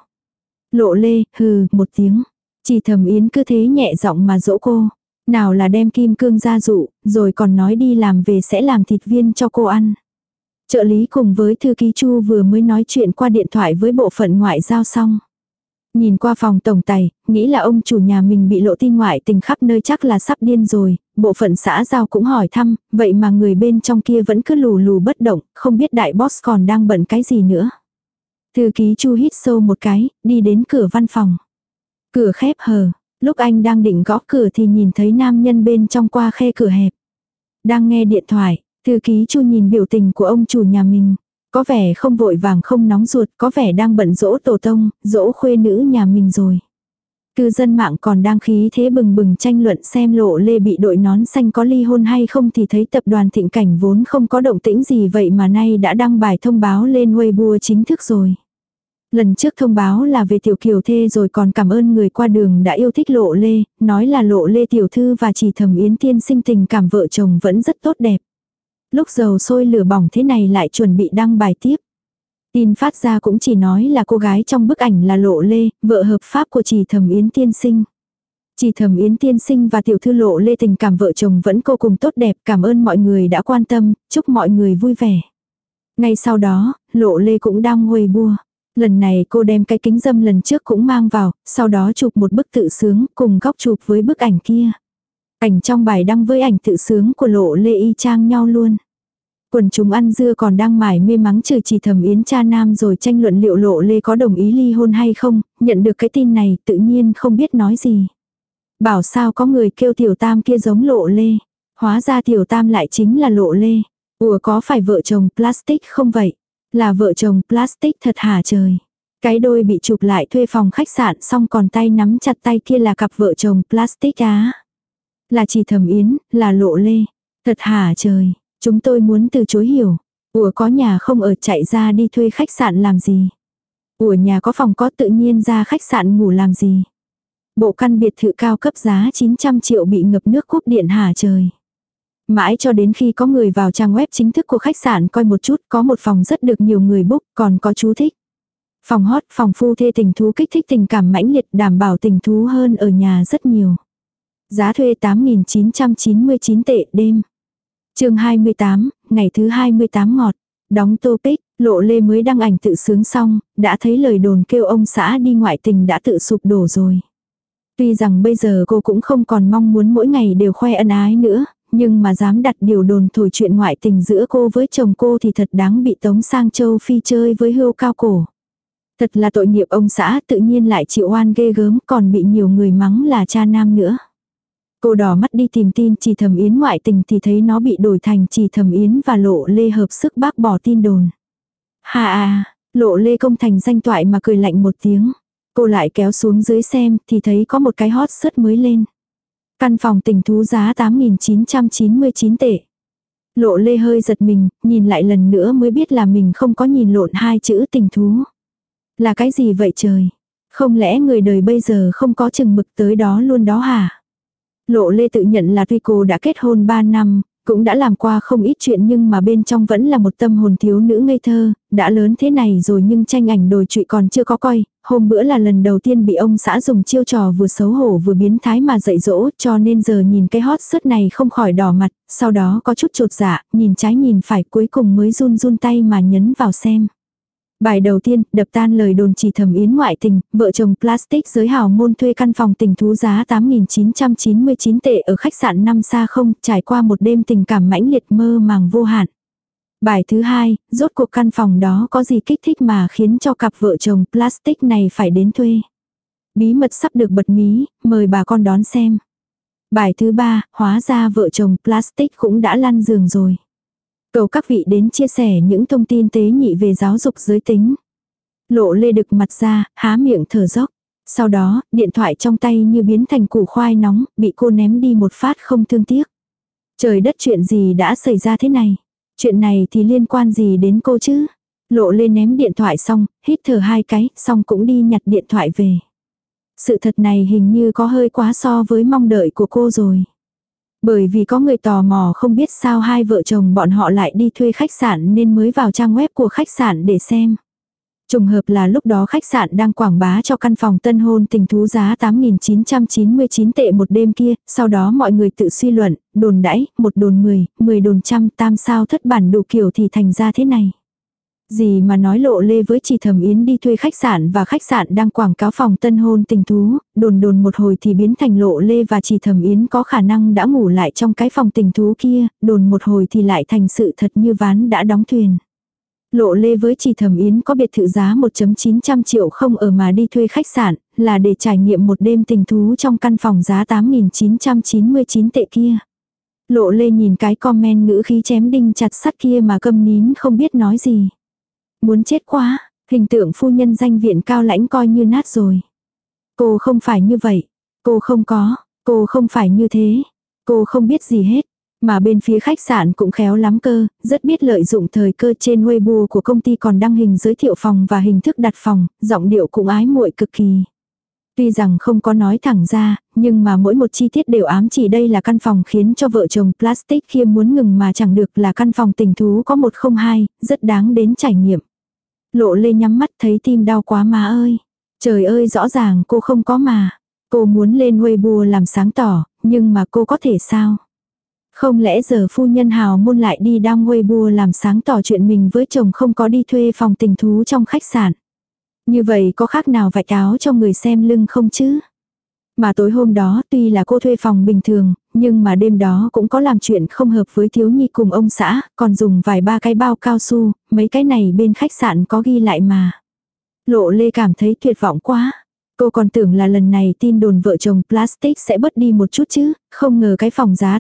Lộ Lê, hừ, một tiếng. Chỉ Thẩm Yến cứ thế nhẹ giọng mà dỗ cô. Nào là đem kim cương gia dụ, rồi còn nói đi làm về sẽ làm thịt viên cho cô ăn. Trợ lý cùng với thư ký Chu vừa mới nói chuyện qua điện thoại với bộ phận ngoại giao xong. Nhìn qua phòng tổng tài, nghĩ là ông chủ nhà mình bị lộ tin ngoại tình khắp nơi chắc là sắp điên rồi, bộ phận xã giao cũng hỏi thăm, vậy mà người bên trong kia vẫn cứ lù lù bất động, không biết đại boss còn đang bận cái gì nữa. Thư ký Chu hít sâu một cái, đi đến cửa văn phòng. Cửa khép hờ, lúc anh đang định gõ cửa thì nhìn thấy nam nhân bên trong qua khe cửa hẹp. Đang nghe điện thoại, thư ký Chu nhìn biểu tình của ông chủ nhà mình. Có vẻ không vội vàng không nóng ruột, có vẻ đang bận dỗ tổ tông, dỗ khuê nữ nhà mình rồi. Cư dân mạng còn đang khí thế bừng bừng tranh luận xem Lộ Lê bị đội nón xanh có ly hôn hay không thì thấy tập đoàn Thịnh Cảnh vốn không có động tĩnh gì vậy mà nay đã đăng bài thông báo lên Weibo chính thức rồi. Lần trước thông báo là về Tiểu Kiều Thê rồi còn cảm ơn người qua đường đã yêu thích Lộ Lê, nói là Lộ Lê tiểu thư và Chỉ Thẩm Yến tiên sinh tình cảm vợ chồng vẫn rất tốt đẹp. Lúc dầu sôi lửa bỏng thế này lại chuẩn bị đăng bài tiếp. Tin phát ra cũng chỉ nói là cô gái trong bức ảnh là Lộ Lê, vợ hợp pháp của Chỉ Thẩm Yến tiên sinh. Chỉ Thẩm Yến tiên sinh và tiểu thư Lộ Lê tình cảm vợ chồng vẫn vô cùng tốt đẹp, cảm ơn mọi người đã quan tâm, chúc mọi người vui vẻ. Ngay sau đó, Lộ Lê cũng đăng Weibo. Lần này cô đem cái kính râm lần trước cũng mang vào, sau đó chụp một bức tự sướng cùng góc chụp với bức ảnh kia. Ảnh trong bài đăng với ảnh tự sướng của Lộ Lê y chang nhau luôn. Quần chúng ăn dưa còn đang mải mê mắng chửi Chỉ Thẩm Yến cha nam rồi tranh luận liệu Lộ Lê có đồng ý ly hôn hay không, nhận được cái tin này tự nhiên không biết nói gì. Bảo sao có người kêu Tiểu Tam kia giống Lộ Lê, hóa ra Tiểu Tam lại chính là Lộ Lê. Ủa có phải vợ chồng plastic không vậy? Là vợ chồng plastic thật hả trời. Cái đôi bị chụp lại thuê phòng khách sạn xong còn tay nắm chặt tay kia là cặp vợ chồng plastic á. Là Chỉ Thẩm Yến, là Lộ Lê. Thật hả trời. Chúng tôi muốn từ chối hiểu. Ủa có nhà không ở chạy ra đi thuê khách sạn làm gì? Ủa nhà có phòng có tự nhiên ra khách sạn ngủ làm gì? Bộ căn biệt thự cao cấp giá 900 triệu bị ngập nước cúp điện hả trời. Mãi cho đến khi có người vào trang web chính thức của khách sạn coi một chút, có một phòng rất được nhiều người book, còn có chú thích. Phòng hot, phòng phu thê tình thú kích thích tình cảm mãnh liệt, đảm bảo tình thú hơn ở nhà rất nhiều. Giá thuê 8.999 tệ đêm. Chương 28, ngày thứ 28 ngọt. Đóng topic, Lộ Lê mới đăng ảnh tự sướng xong, đã thấy lời đồn kêu ông xã đi ngoại tình đã tự sụp đổ rồi. Tuy rằng bây giờ cô cũng không còn mong muốn mỗi ngày đều khoe ân ái nữa, nhưng mà dám đặt điều đồn thổi chuyện ngoại tình giữa cô với chồng cô thì thật đáng bị tống sang châu Phi chơi với hươu cao cổ. Thật là tội nghiệp ông xã tự nhiên lại chịu oan ghê gớm còn bị nhiều người mắng là cha nam nữa. Cô đỏ mắt đi tìm tin Chỉ Thẩm Yến ngoại tình thì thấy nó bị đổi thành Chỉ Thẩm Yến và Lộ Lê hợp sức bác bỏ tin đồn. Hà à, Lộ Lê công thành danh toại mà cười lạnh một tiếng. Cô lại kéo xuống dưới xem thì thấy có một cái hot search mới lên. Căn phòng tình thú giá 8.999 tệ. Lộ Lê hơi giật mình, nhìn lại lần nữa mới biết là mình không có nhìn lộn hai chữ tình thú. Là cái gì vậy trời? Không lẽ người đời bây giờ không có chừng mực tới đó luôn đó hả? Lộ Lê tự nhận là tuy cô đã kết hôn 3 năm, cũng đã làm qua không ít chuyện nhưng mà bên trong vẫn là một tâm hồn thiếu nữ ngây thơ, đã lớn thế này rồi nhưng tranh ảnh đồi trụy còn chưa có coi, hôm bữa là lần đầu tiên bị ông xã dùng chiêu trò vừa xấu hổ vừa biến thái mà dạy dỗ, cho nên giờ nhìn cái hot search này không khỏi đỏ mặt, sau đó có chút chột dạ, nhìn trái nhìn phải cuối cùng mới run run tay mà nhấn vào xem. Bài đầu tiên, đập tan lời đồn chỉ Thẩm Yến ngoại tình, vợ chồng Plastic giới hào môn thuê căn phòng tình thú giá 8.999 tệ ở khách sạn 5 sao không, trải qua một đêm tình cảm mãnh liệt mơ màng vô hạn. Bài thứ hai, rốt cuộc căn phòng đó có gì kích thích mà khiến cho cặp vợ chồng Plastic này phải đến thuê. Bí mật sắp được bật mí, mời bà con đón xem. Bài thứ ba, hóa ra vợ chồng Plastic cũng đã lăn giường rồi. Cầu các vị đến chia sẻ những thông tin tế nhị về giáo dục giới tính. Lộ Lê đực mặt ra, há miệng thở dốc. Sau đó, điện thoại trong tay như biến thành củ khoai nóng, bị cô ném đi một phát không thương tiếc. Trời đất, chuyện gì đã xảy ra thế này? Chuyện này thì liên quan gì đến cô chứ? Lộ Lê ném điện thoại xong, hít thở 2 cái, xong cũng đi nhặt điện thoại về. Sự thật này hình như có hơi quá so với mong đợi của cô rồi. Bởi vì có người tò mò không biết sao hai vợ chồng bọn họ lại đi thuê khách sạn nên mới vào trang web của khách sạn để xem. Trùng hợp là lúc đó khách sạn đang quảng bá cho căn phòng tân hôn tình thú giá 8.999 tệ một đêm kia, sau đó mọi người tự suy luận, đồn đãi, 1 đồn 10, 10 đồn trăm, tam sao thất bản đủ kiểu thì thành ra thế này. Gì mà nói Lộ Lê với chị Thẩm Yến đi thuê khách sạn và khách sạn đang quảng cáo phòng tân hôn tình thú, đồn một hồi thì biến thành Lộ Lê và chị Thẩm Yến có khả năng đã ngủ lại trong cái phòng tình thú kia, đồn một hồi thì lại thành sự thật như ván đã đóng thuyền. Lộ Lê với chị Thẩm Yến có biệt thự giá 1.900 triệu không ở mà đi thuê khách sạn, là để trải nghiệm một đêm tình thú trong căn phòng giá 8.999 tệ kia. Lộ Lê nhìn cái comment ngữ khí chém đinh chặt sắt kia mà câm nín không biết nói gì. Muốn chết quá, hình tượng phu nhân danh viện cao lãnh coi như nát rồi. Cô không phải như vậy. Cô không phải như thế. Cô không biết gì hết. Mà bên phía khách sạn cũng khéo lắm cơ, rất biết lợi dụng thời cơ trên Weibo của công ty còn đăng hình giới thiệu phòng và hình thức đặt phòng, giọng điệu cũng ái muội cực kỳ. Tuy rằng không có nói thẳng ra, nhưng mà mỗi một chi tiết đều ám chỉ đây là căn phòng khiến cho vợ chồng Plastic kia muốn ngừng mà chẳng được, là căn phòng tình thú có 102, rất đáng đến trải nghiệm. Lộ Lê nhắm mắt thấy tim đau quá má ơi. Trời ơi, rõ ràng cô không có mà. Cô muốn lên Weibo làm sáng tỏ, nhưng mà cô có thể sao? Không lẽ giờ phu nhân hào môn lại đi đăng Weibo làm sáng tỏ chuyện mình với chồng không có đi thuê phòng tình thú trong khách sạn? Như vậy có khác nào vạch áo cho người xem lưng không chứ? Mà tối hôm đó tuy là cô thuê phòng bình thường, nhưng mà đêm đó cũng có làm chuyện không hợp với thiếu nhi cùng ông xã, còn dùng vài ba cái bao cao su, mấy cái này bên khách sạn có ghi lại mà. Lộ Lê cảm thấy tuyệt vọng quá. Cô còn tưởng là lần này tin đồn vợ chồng Plastic sẽ bớt đi một chút chứ, không ngờ cái phòng giá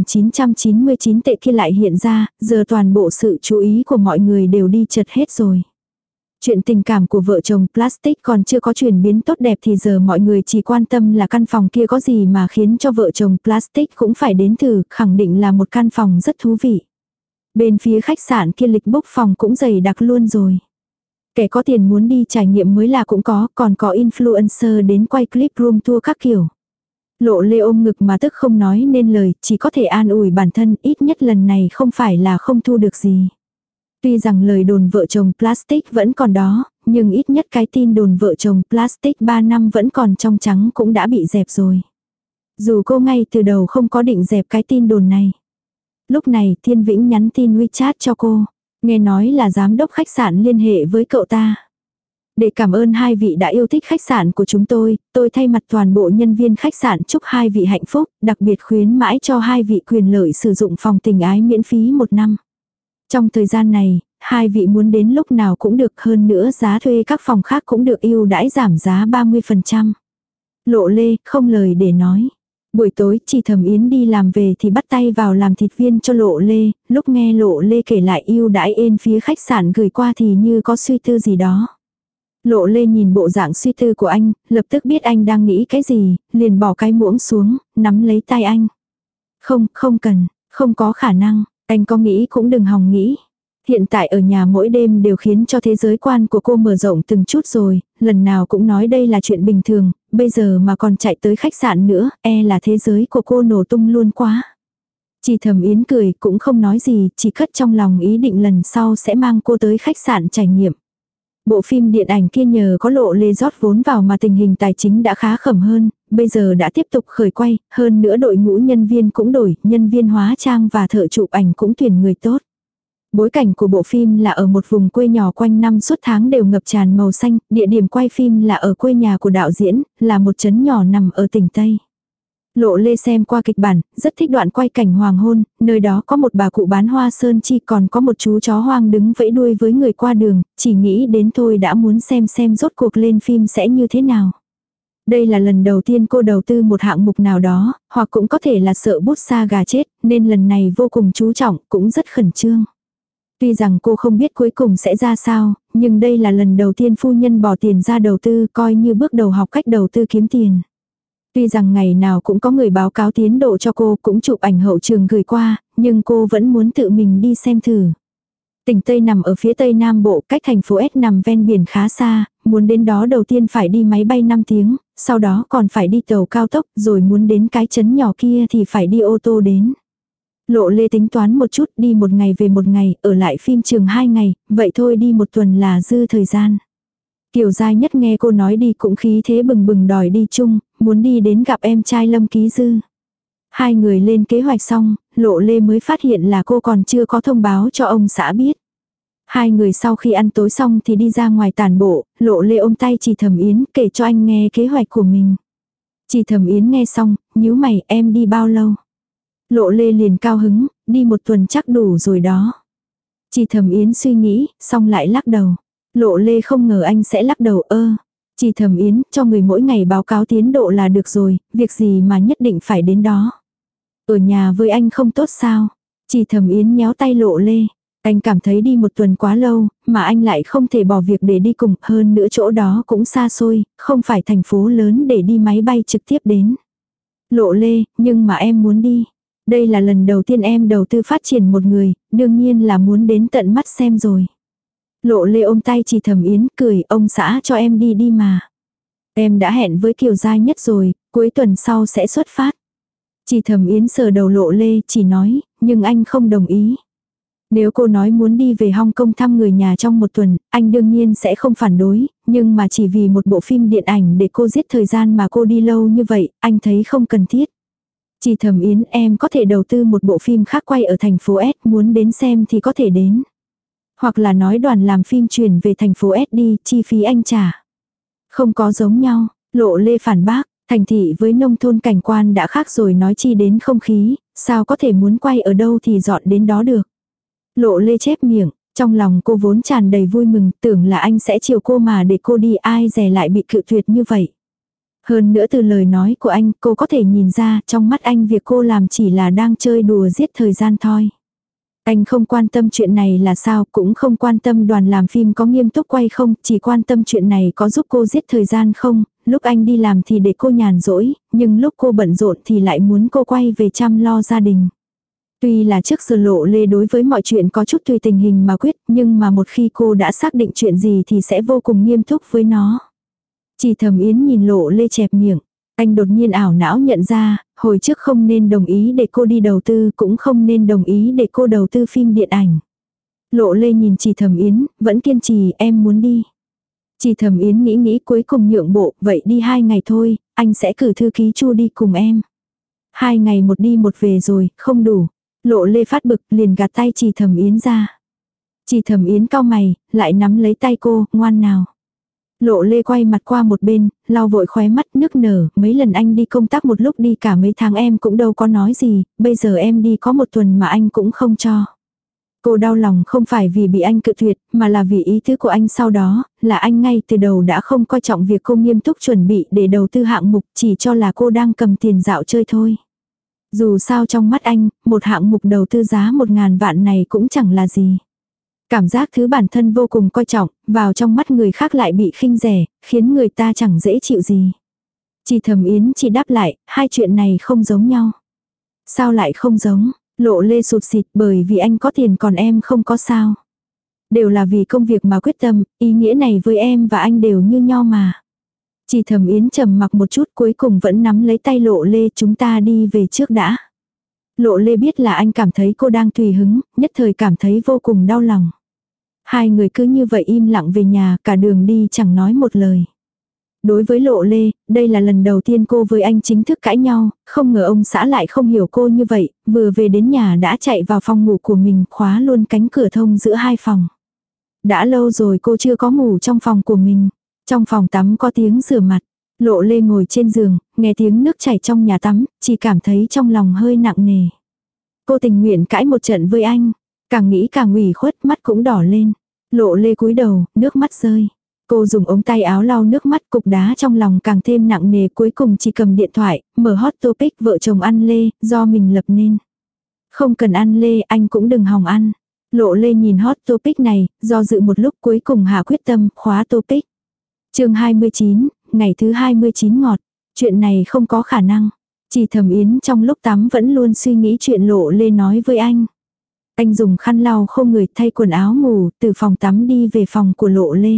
8.999 tệ kia lại hiện ra, giờ toàn bộ sự chú ý của mọi người đều đi chật hết rồi. Chuyện tình cảm của vợ chồng Plastic còn chưa có chuyển biến tốt đẹp thì giờ mọi người chỉ quan tâm là căn phòng kia có gì mà khiến cho vợ chồng Plastic cũng phải đến thử, khẳng định là một căn phòng rất thú vị. Bên phía khách sạn kia lịch book phòng cũng dày đặc luôn rồi. Kẻ có tiền muốn đi trải nghiệm mới là cũng có, còn có influencer đến quay clip room tour các kiểu. Lộ Lê ôm ngực mà tức không nói nên lời, chỉ có thể an ủi bản thân, ít nhất lần này không phải là không thu được gì. Tuy rằng lời đồn vợ chồng Plastic vẫn còn đó, nhưng ít nhất cái tin đồn vợ chồng Plastic 3 năm vẫn còn trong trắng cũng đã bị dẹp rồi. Dù cô ngay từ đầu không có định dẹp cái tin đồn này. Lúc này Thiên Vĩnh nhắn tin WeChat cho cô. Nghe nói là giám đốc khách sạn liên hệ với cậu ta. Để cảm ơn hai vị đã yêu thích khách sạn của chúng tôi thay mặt toàn bộ nhân viên khách sạn chúc hai vị hạnh phúc, đặc biệt khuyến mãi cho hai vị quyền lợi sử dụng phòng tình ái miễn phí 1 năm. Trong thời gian này, hai vị muốn đến lúc nào cũng được, hơn nữa giá thuê các phòng khác cũng được ưu đãi giảm giá 30%. Lộ Lê không lời để nói. Buổi tối chị Thẩm Yến đi làm về thì bắt tay vào làm thịt viên cho Lộ Lê, lúc nghe Lộ Lê kể lại ưu đãi ên phía khách sạn gửi qua thì như có suy tư gì đó. Lộ Lê nhìn bộ dạng suy tư của anh, lập tức biết anh đang nghĩ cái gì, liền bỏ cái muỗng xuống, nắm lấy tay anh. Không, không cần, không có khả năng, anh có nghĩ cũng đừng hòng nghĩ. Hiện tại ở nhà mỗi đêm đều khiến cho thế giới quan của cô mở rộng từng chút rồi, lần nào cũng nói đây là chuyện bình thường, bây giờ mà còn chạy tới khách sạn nữa, là thế giới của cô nổ tung luôn quá. Chỉ Thẩm Yến cười cũng không nói gì, chỉ cất trong lòng ý định lần sau sẽ mang cô tới khách sạn trải nghiệm. Bộ phim điện ảnh kia nhờ có Lộ Lê rót vốn vào mà tình hình tài chính đã khá khẩm hơn, bây giờ đã tiếp tục khởi quay, hơn nữa đội ngũ nhân viên cũng đổi, nhân viên hóa trang và thợ chụp ảnh cũng tuyển người tốt. Bối cảnh của bộ phim là ở một vùng quê nhỏ quanh năm suốt tháng đều ngập tràn màu xanh, địa điểm quay phim là ở quê nhà của đạo diễn, là một trấn nhỏ nằm ở tỉnh Tây. Lộ Lê xem qua kịch bản, rất thích đoạn quay cảnh hoàng hôn, nơi đó có một bà cụ bán hoa sơn chi còn có một chú chó hoang đứng vẫy đuôi với người qua đường, chỉ nghĩ đến thôi đã muốn xem rốt cuộc lên phim sẽ như thế nào. Đây là lần đầu tiên cô đầu tư một hạng mục nào đó, hoặc cũng có thể là sợ bút sa gà chết, nên lần này vô cùng chú trọng, cũng rất khẩn trương. Tuy rằng cô không biết cuối cùng sẽ ra sao, nhưng đây là lần đầu tiên phu nhân bỏ tiền ra đầu tư coi như bước đầu học cách đầu tư kiếm tiền. Tuy rằng ngày nào cũng có người báo cáo tiến độ cho cô cũng chụp ảnh hậu trường gửi qua, nhưng cô vẫn muốn tự mình đi xem thử. Tỉnh Tây nằm ở phía Tây Nam Bộ, cách thành phố S nằm ven biển khá xa, muốn đến đó đầu tiên phải đi máy bay 5 tiếng, sau đó còn phải đi tàu cao tốc, rồi muốn đến cái trấn nhỏ kia thì phải đi ô tô đến. Lộ Lê tính toán một chút, đi một ngày về một ngày, ở lại phim trường 2 ngày, vậy thôi đi một tuần là dư thời gian. Kiều Giai Nhất nghe cô nói đi cũng khí thế bừng bừng đòi đi chung, muốn đi đến gặp em trai Lâm Ký Dư. Hai người lên kế hoạch xong, Lộ Lê mới phát hiện là cô còn chưa có thông báo cho ông xã biết. Hai người sau khi ăn tối xong thì đi ra ngoài tản bộ, Lộ Lê ôm tay Chỉ Thẩm Yến kể cho anh nghe kế hoạch của mình. Chỉ Thẩm Yến nghe xong, nhíu mày, em đi bao lâu? Lộ Lê liền cao hứng, đi một tuần chắc đủ rồi đó. Chỉ Thẩm Yến suy nghĩ, xong lại lắc đầu. Lộ Lê không ngờ anh sẽ lắc đầu Chỉ Thẩm Yến, cho người mỗi ngày báo cáo tiến độ là được rồi, việc gì mà nhất định phải đến đó. Ở nhà với anh không tốt sao? Chỉ Thẩm Yến nhéo tay Lộ Lê. Anh cảm thấy đi một tuần quá lâu, mà anh lại không thể bỏ việc để đi cùng, hơn nữa chỗ đó cũng xa xôi, không phải thành phố lớn để đi máy bay trực tiếp đến. Lộ Lê, nhưng mà em muốn đi. Đây là lần đầu tiên em đầu tư phát triển một người, đương nhiên là muốn đến tận mắt xem rồi. Lộ Lê ôm tay Chỉ Thẩm Yến cười, ông xã cho em đi đi mà. Em đã hẹn với Kiều Giai Nhất rồi, cuối tuần sau sẽ xuất phát. Chỉ Thẩm Yến sờ đầu Lộ Lê chỉ nói, nhưng anh không đồng ý. Nếu cô nói muốn đi về Hong Kong thăm người nhà trong một tuần, anh đương nhiên sẽ không phản đối, nhưng mà chỉ vì một bộ phim điện ảnh để cô giết thời gian mà cô đi lâu như vậy, anh thấy không cần thiết. Chỉ Thẩm Yến, em có thể đầu tư một bộ phim khác quay ở thành phố S, muốn đến xem thì có thể đến. Hoặc là nói đoàn làm phim chuyển về thành phố S đi, chi phí anh trả. Không có giống nhau, Lộ Lê phản bác, thành thị với nông thôn cảnh quan đã khác rồi nói chi đến không khí, sao có thể muốn quay ở đâu thì dọn đến đó được. Lộ Lê chép miệng, trong lòng cô vốn tràn đầy vui mừng, tưởng là anh sẽ chiều cô mà để cô đi, ai dè lại bị cự tuyệt như vậy. Hơn nữa từ lời nói của anh, cô có thể nhìn ra trong mắt anh việc cô làm chỉ là đang chơi đùa giết thời gian thôi. Anh không quan tâm chuyện này là sao, cũng không quan tâm đoàn làm phim có nghiêm túc quay không, chỉ quan tâm chuyện này có giúp cô giết thời gian không, lúc anh đi làm thì để cô nhàn rỗi, nhưng lúc cô bận rộn thì lại muốn cô quay về chăm lo gia đình. Tuy là trước giờ Lộ Lê đối với mọi chuyện có chút tùy tình hình mà quyết, nhưng mà một khi cô đã xác định chuyện gì thì sẽ vô cùng nghiêm túc với nó. Chỉ Thẩm Yến nhìn Lộ Lê chẹp miệng. Anh đột nhiên ảo não nhận ra, hồi trước không nên đồng ý để cô đi đầu tư, cũng không nên đồng ý để cô đầu tư phim điện ảnh. Lộ Lê nhìn Chỉ Thẩm Yến, vẫn kiên trì, em muốn đi. Chỉ Thẩm Yến nghĩ cuối cùng nhượng bộ, vậy đi 2 ngày thôi, anh sẽ cử thư ký Chu đi cùng em. 2 ngày một đi một về rồi, không đủ. Lộ Lê phát bực liền gạt tay Chỉ Thẩm Yến ra. Chỉ Thẩm Yến cau mày, lại nắm lấy tay cô, ngoan nào. Lộ Lê quay mặt qua một bên, lau vội khóe mắt nức nở, mấy lần anh đi công tác một lúc đi cả mấy tháng em cũng đâu có nói gì, bây giờ em đi có một tuần mà anh cũng không cho. Cô đau lòng không phải vì bị anh cự tuyệt, mà là vì ý tứ của anh sau đó, là anh ngay từ đầu đã không coi trọng việc cô nghiêm túc chuẩn bị để đầu tư hạng mục, chỉ cho là cô đang cầm tiền dạo chơi thôi. Dù sao trong mắt anh, một hạng mục đầu tư giá 1.000 vạn này cũng chẳng là gì. Cảm giác thứ bản thân vô cùng coi trọng, vào trong mắt người khác lại bị khinh rẻ, khiến người ta chẳng dễ chịu gì. Chỉ Thẩm Yến chỉ đáp lại, hai chuyện này không giống nhau. Sao lại không giống? Lộ Lê sụt sịt, bởi vì anh có tiền còn em không có sao. Đều là vì công việc mà quyết tâm, ý nghĩa này với em và anh đều như nhau mà. Chỉ Thẩm Yến trầm mặc một chút, cuối cùng vẫn nắm lấy tay Lộ Lê, chúng ta đi về trước đã. Lộ Lê biết là anh cảm thấy cô đang tùy hứng, nhất thời cảm thấy vô cùng đau lòng. Hai người cứ như vậy im lặng về nhà, cả đường đi chẳng nói một lời. Đối với Lộ Lê, đây là lần đầu tiên cô với anh chính thức cãi nhau, không ngờ ông xã lại không hiểu cô như vậy, vừa về đến nhà đã chạy vào phòng ngủ của mình, khóa luôn cánh cửa thông giữa hai phòng. Đã lâu rồi cô chưa có ngủ trong phòng của mình. Trong phòng tắm có tiếng rửa mặt. Lộ Lê ngồi trên giường, nghe tiếng nước chảy trong nhà tắm, chỉ cảm thấy trong lòng hơi nặng nề. Cô tình nguyện cãi một trận với anh. Càng nghĩ càng ủy khuất, mắt cũng đỏ lên. Lộ Lê cúi đầu, nước mắt rơi. Cô dùng ống tay áo lau nước mắt, cục đá trong lòng càng thêm nặng nề, cuối cùng chỉ cầm điện thoại, mở hot topic vợ chồng ăn lê, do mình lập nên. Không cần ăn lê, anh cũng đừng hòng ăn. Lộ Lê nhìn hot topic này, do dự một lúc cuối cùng hạ quyết tâm, khóa topic. Chương 29, ngày thứ 29 ngọt. Chuyện này không có khả năng. Chỉ Thẩm Yến trong lúc tắm vẫn luôn suy nghĩ chuyện Lộ Lê nói với anh. Anh dùng khăn lau khô người, thay quần áo ngủ, từ phòng tắm đi về phòng của Lộ Lê.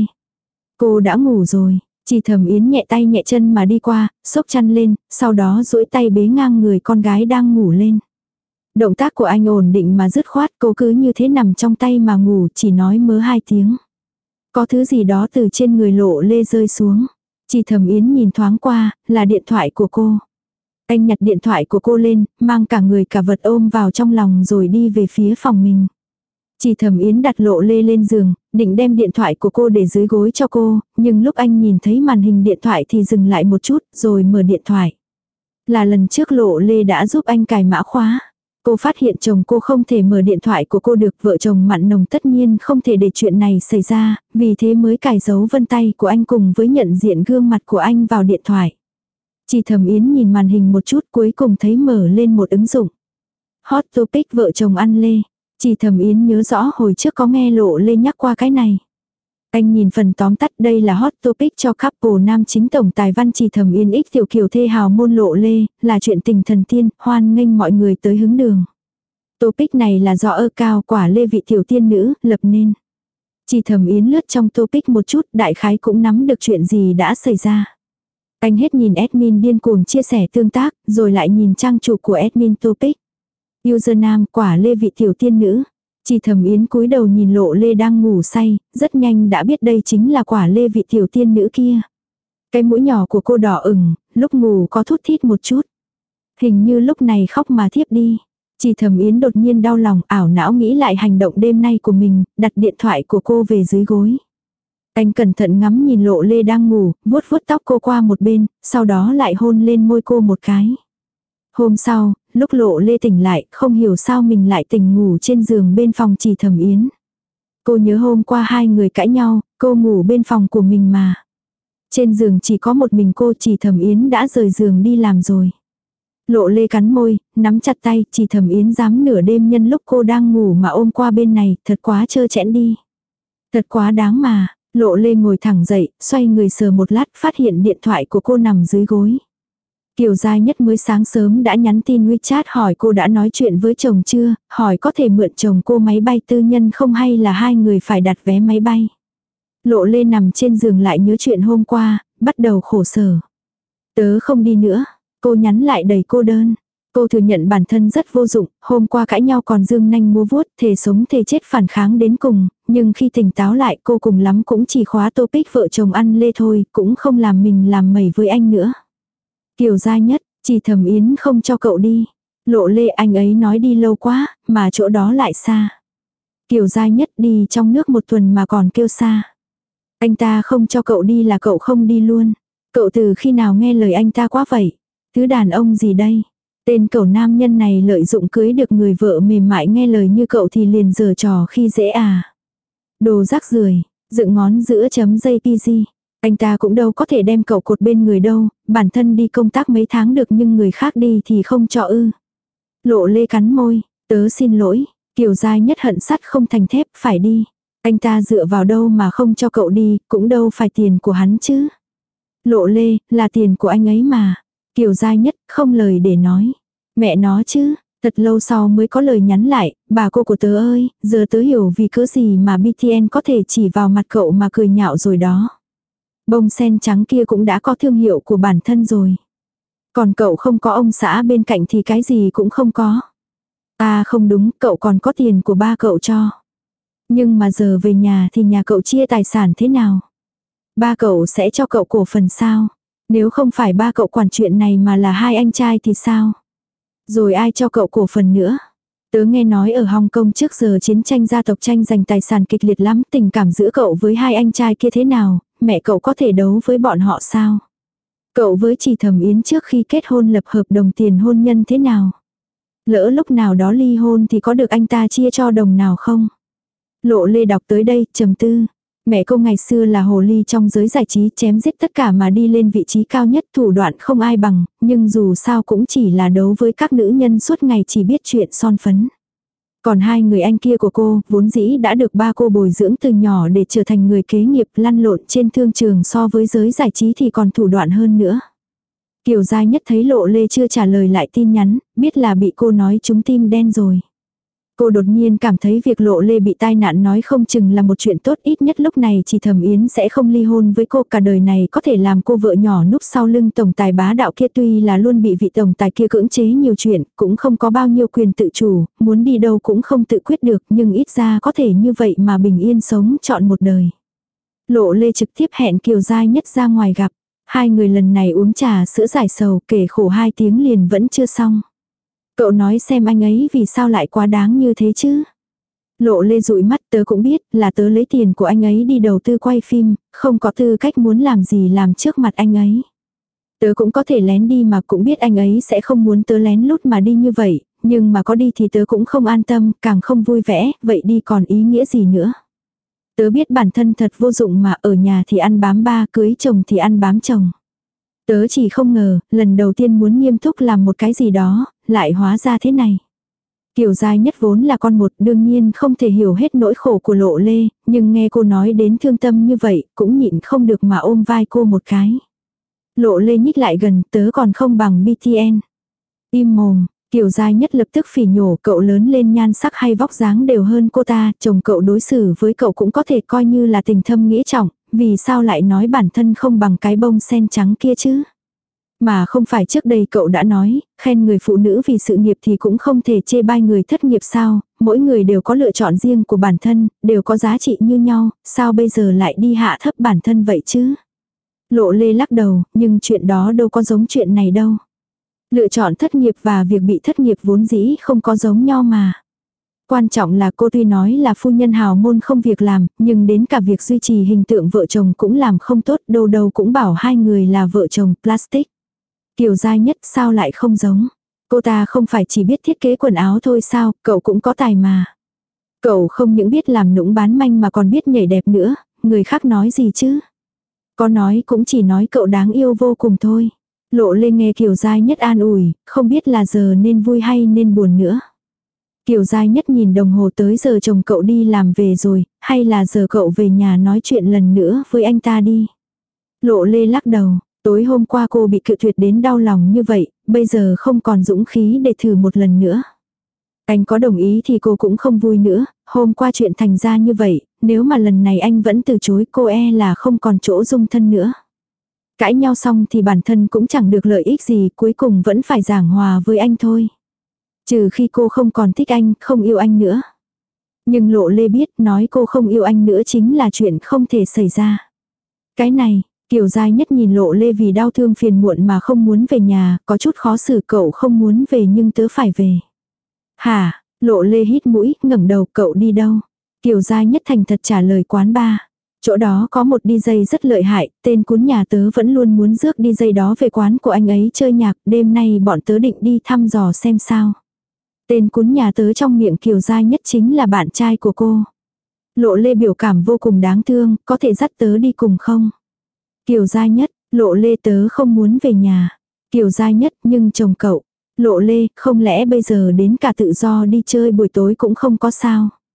Cô đã ngủ rồi. Chỉ Thẩm Yến nhẹ tay nhẹ chân mà đi qua, xốc chăn lên, sau đó duỗi tay bế ngang người con gái đang ngủ lên. Động tác của anh ổn định mà dứt khoát, cô cứ như thế nằm trong tay mà ngủ, chỉ nói mớ 2 tiếng. Có thứ gì đó từ trên người Lộ Lê rơi xuống. Chỉ Thẩm Yến nhìn thoáng qua, là điện thoại của cô. Anh nhặt điện thoại của cô lên, mang cả người cả vật ôm vào trong lòng rồi đi về phía phòng mình. Chỉ Thẩm Yến đặt Lộ Lê lên giường, định đem điện thoại của cô để dưới gối cho cô, nhưng lúc anh nhìn thấy màn hình điện thoại thì dừng lại một chút, rồi mở điện thoại. Là lần trước Lộ Lê đã giúp anh cài mã khóa. Cô phát hiện chồng cô không thể mở điện thoại của cô được, vợ chồng mặn nồng tất nhiên không thể để chuyện này xảy ra, vì thế mới cài dấu vân tay của anh cùng với nhận diện gương mặt của anh vào điện thoại. Chỉ Thẩm Yến nhìn màn hình một chút, cuối cùng thấy mở lên một ứng dụng. Hot topic vợ chồng ăn lê. Chỉ Thẩm Yến nhớ rõ hồi trước có nghe Lộ Lê nhắc qua cái này. Anh nhìn phần tóm tắt, đây là hot topic cho couple nam chính tổng tài văn Chỉ Thẩm Yến ích tiểu kiều thê hào môn Lộ Lê, là chuyện tình thần tiên, hoan nghênh mọi người tới hứng đường. Topic này là do cao quả Lê vị tiểu tiên nữ lập nên. Chỉ Thẩm Yến lướt trong topic một chút, đại khái cũng nắm được chuyện gì đã xảy ra. Anh hết nhìn admin điên cuồng chia sẻ tương tác, rồi lại nhìn trang chủ của admin topic. User nam quả Lê vị tiểu tiên nữ. Chỉ Thẩm Yến cúi đầu nhìn Lộ Lê đang ngủ say, rất nhanh đã biết đây chính là quả Lê vị tiểu tiên nữ kia. Cái mũi nhỏ của cô đỏ ửng, lúc ngủ có thút thít một chút. Hình như lúc này khóc mà thiếp đi. Chỉ Thẩm Yến đột nhiên đau lòng, ảo não nghĩ lại hành động đêm nay của mình, đặt điện thoại của cô về dưới gối. Anh cẩn thận ngắm nhìn Lộ Lê đang ngủ, vuốt vuốt tóc cô qua một bên, sau đó lại hôn lên môi cô một cái. Hôm sau, lúc Lộ Lê tỉnh lại, không hiểu sao mình lại tỉnh ngủ trên giường bên phòng Chỉ Thẩm Yến. Cô nhớ hôm qua hai người cãi nhau, cô ngủ bên phòng của mình mà. Trên giường chỉ có một mình cô, Chỉ Thẩm Yến đã rời giường đi làm rồi. Lộ Lê cắn môi, nắm chặt tay, Chỉ Thẩm Yến dám nửa đêm nhân lúc cô đang ngủ mà ôm qua bên này, thật quá trơ trẽn đi. Thật quá đáng mà. Lộ Lê ngồi thẳng dậy, xoay người sờ một lát, phát hiện điện thoại của cô nằm dưới gối. Kiều Giai Nhất mới sáng sớm đã nhắn tin WeChat hỏi cô đã nói chuyện với chồng chưa, hỏi có thể mượn chồng cô máy bay tư nhân không hay là hai người phải đặt vé máy bay. Lộ Lê nằm trên giường lại nhớ chuyện hôm qua, bắt đầu khổ sở. Tớ không đi nữa, cô nhắn lại đầy cô đơn. Cô thừa nhận bản thân rất vô dụng, hôm qua cãi nhau còn dương nanh múa vuốt, thề sống thề chết phản kháng đến cùng, nhưng khi tỉnh táo lại cô cùng lắm cũng chỉ khóa topic vợ chồng ăn lê thôi, cũng không làm mình làm mẩy với anh nữa. Kiều Giai Nhất, Chỉ Thẩm Yến không cho cậu đi. Lộ Lê, anh ấy nói đi lâu quá, mà chỗ đó lại xa. Kiều Giai Nhất, đi trong nước 1 tuần mà còn kêu xa. Anh ta không cho cậu đi là cậu không đi luôn. Cậu từ khi nào nghe lời anh ta quá vậy? Thứ đàn ông gì đây? Tên cẩu nam nhân này lợi dụng cưới được người vợ mềm mại nghe lời như cậu thì liền giở trò khi dễ à. Đồ rác rưởi, dựng ngón giữa chấm JPG. Anh ta cũng đâu có thể đem cậu cột bên người đâu, bản thân đi công tác mấy tháng được nhưng người khác đi thì không cho ư. Lộ Lê cắn môi, tớ xin lỗi, Kiều Giai Nhất hận sắt không thành thép, phải đi. Anh ta dựa vào đâu mà không cho cậu đi, cũng đâu phải tiền của hắn chứ. Lộ Lê, là tiền của anh ấy mà. Kiều Giai Nhất không lời để nói. Mẹ nó chứ, thật lâu sau mới có lời nhắn lại, bà cô của tớ ơi, giờ tớ hiểu vì cớ gì mà BTN có thể chỉ vào mặt cậu mà cười nhạo rồi đó. Bông sen trắng kia cũng đã có thương hiệu của bản thân rồi. Còn cậu không có ông xã bên cạnh thì cái gì cũng không có. À không đúng, cậu còn có tiền của ba cậu cho. Nhưng mà giờ về nhà thì nhà cậu chia tài sản thế nào? Ba cậu sẽ cho cậu cổ phần sao? Nếu không phải ba cậu quản chuyện này mà là hai anh trai thì sao? Rồi ai cho cậu cổ phần nữa? Tớ nghe nói ở Hong Kong trước giờ chiến tranh gia tộc tranh giành tài sản kịch liệt lắm, tình cảm giữa cậu với hai anh trai kia thế nào, mẹ cậu có thể đấu với bọn họ sao? Cậu với Trì Thẩm Yến trước khi kết hôn lập hợp đồng tiền hôn nhân thế nào? Lỡ lúc nào đó ly hôn thì có được anh ta chia cho đồng nào không? Lộ Lê đọc tới đây, trầm tư. Mẹ cô ngày xưa là hồ ly trong giới giải trí, chém giết tất cả mà đi lên vị trí cao nhất, thủ đoạn không ai bằng, nhưng dù sao cũng chỉ là đấu với các nữ nhân suốt ngày chỉ biết chuyện son phấn. Còn hai người anh kia của cô, vốn dĩ đã được ba cô bồi dưỡng từ nhỏ để trở thành người kế nghiệp, lăn lộn trên thương trường, so với giới giải trí thì còn thủ đoạn hơn nữa. Kiều Giai Nhất thấy Lộ Lê chưa trả lời lại tin nhắn, biết là bị cô nói trúng tim đen rồi. Cô đột nhiên cảm thấy việc Lộ Lê bị tai nạn nói không chừng là một chuyện tốt, ít nhất lúc này Trì Thẩm Yến sẽ không ly hôn với cô, cả đời này có thể làm cô vợ nhỏ núp sau lưng tổng tài bá đạo kia, tuy là luôn bị vị tổng tài kia cưỡng chế nhiều chuyện, cũng không có bao nhiêu quyền tự chủ, muốn đi đâu cũng không tự quyết được, nhưng ít ra có thể như vậy mà bình yên sống trọn một đời. Lộ Lê trực tiếp hẹn Kiều Giai Nhất ra ngoài gặp, hai người lần này uống trà sữa giải sầu, kể khổ 2 tiếng liền vẫn chưa xong. Cậu nói xem anh ấy vì sao lại quá đáng như thế chứ. Lộ Lê dụi mắt, tớ cũng biết là tớ lấy tiền của anh ấy đi đầu tư quay phim, không có tư cách muốn làm gì làm trước mặt anh ấy. Tớ cũng có thể lén đi mà cũng biết anh ấy sẽ không muốn tớ lén lút mà đi như vậy, nhưng mà có đi thì tớ cũng không an tâm, càng không vui vẻ, vậy đi còn ý nghĩa gì nữa. Tớ biết bản thân thật vô dụng mà, ở nhà thì ăn bám ba, cưới chồng thì ăn bám chồng. Tớ chỉ không ngờ, lần đầu tiên muốn nghiêm túc làm một cái gì đó, lại hóa ra thế này. Kiều Giai Nhất vốn là con một, đương nhiên không thể hiểu hết nỗi khổ của Lộ Lê, nhưng nghe cô nói đến thương tâm như vậy, cũng nhịn không được mà ôm vai cô một cái. Lộ Lê nhích lại gần, tớ còn không bằng BTN. Im mồm, Kiều Giai Nhất lập tức phỉ nhổ, cậu lớn lên nhan sắc hay vóc dáng đều hơn cô ta, chồng cậu đối xử với cậu cũng có thể coi như là tình thâm nghĩa trọng, vì sao lại nói bản thân không bằng cái bông sen trắng kia chứ? Mà không phải trước đây cậu đã nói, khen người phụ nữ vì sự nghiệp thì cũng không thể chê bai người thất nghiệp sao, mỗi người đều có lựa chọn riêng của bản thân, đều có giá trị như nhau, sao bây giờ lại đi hạ thấp bản thân vậy chứ? Lộ Lê lắc đầu, nhưng chuyện đó đâu có giống chuyện này đâu. Lựa chọn thất nghiệp và việc bị thất nghiệp vốn dĩ không có giống nhau mà. Quan trọng là cô tuy nói là phu nhân hào môn không việc làm, nhưng đến cả việc duy trì hình tượng vợ chồng cũng làm không tốt, đâu đâu cũng bảo hai người là vợ chồng plastic. Kiều Giai Nhất sao lại không giống. Cô ta không phải chỉ biết thiết kế quần áo thôi sao, cậu cũng có tài mà. Cậu không những biết làm nũng bán manh mà còn biết nhảy đẹp nữa, người khác nói gì chứ. Có nói cũng chỉ nói cậu đáng yêu vô cùng thôi. Lộ Lê nghe Kiều Giai Nhất an ủi, không biết là giờ nên vui hay nên buồn nữa. Kiều Giai Nhất nhìn đồng hồ, tới giờ chồng cậu đi làm về rồi, hay là giờ cậu về nhà nói chuyện lần nữa với anh ta đi. Lộ Lê lắc đầu, tối hôm qua cô bị cự tuyệt đến đau lòng như vậy, bây giờ không còn dũng khí để thử một lần nữa. Anh có đồng ý thì cô cũng không vui nữa, hôm qua chuyện thành ra như vậy, nếu mà lần này anh vẫn từ chối cô e là không còn chỗ dung thân nữa. Cãi nhau xong thì bản thân cũng chẳng được lợi ích gì, cuối cùng vẫn phải giảng hòa với anh thôi. Trừ khi cô không còn thích anh, không yêu anh nữa. Nhưng Lộ Lê biết nói cô không yêu anh nữa chính là chuyện không thể xảy ra. Cái này, Kiều Giai Nhất nhìn Lộ Lê vì đau thương phiền muộn mà không muốn về nhà, có chút khó xử, cậu không muốn về nhưng tớ phải về. Hả, Lộ Lê hít mũi, ngẩng đầu, cậu đi đâu? Kiều Giai Nhất thành thật trả lời quán bar. Chỗ đó có một DJ rất lợi hại, tên cún nhà tớ vẫn luôn muốn rước DJ đó về quán của anh ấy chơi nhạc, đêm nay bọn tớ định đi thăm dò xem sao. Tên cún nhà tớ trong miệng Kiều Giai Nhất chính là bạn trai của cô. Lộ Lê biểu cảm vô cùng đáng thương, có thể dắt tớ đi cùng không? Kiều Giai Nhất, Lộ Lê tớ không muốn về nhà. Kiều Giai Nhất, nhưng chồng cậu. Lộ Lê, không lẽ bây giờ đến cả tự do đi chơi buổi tối cũng không có sao?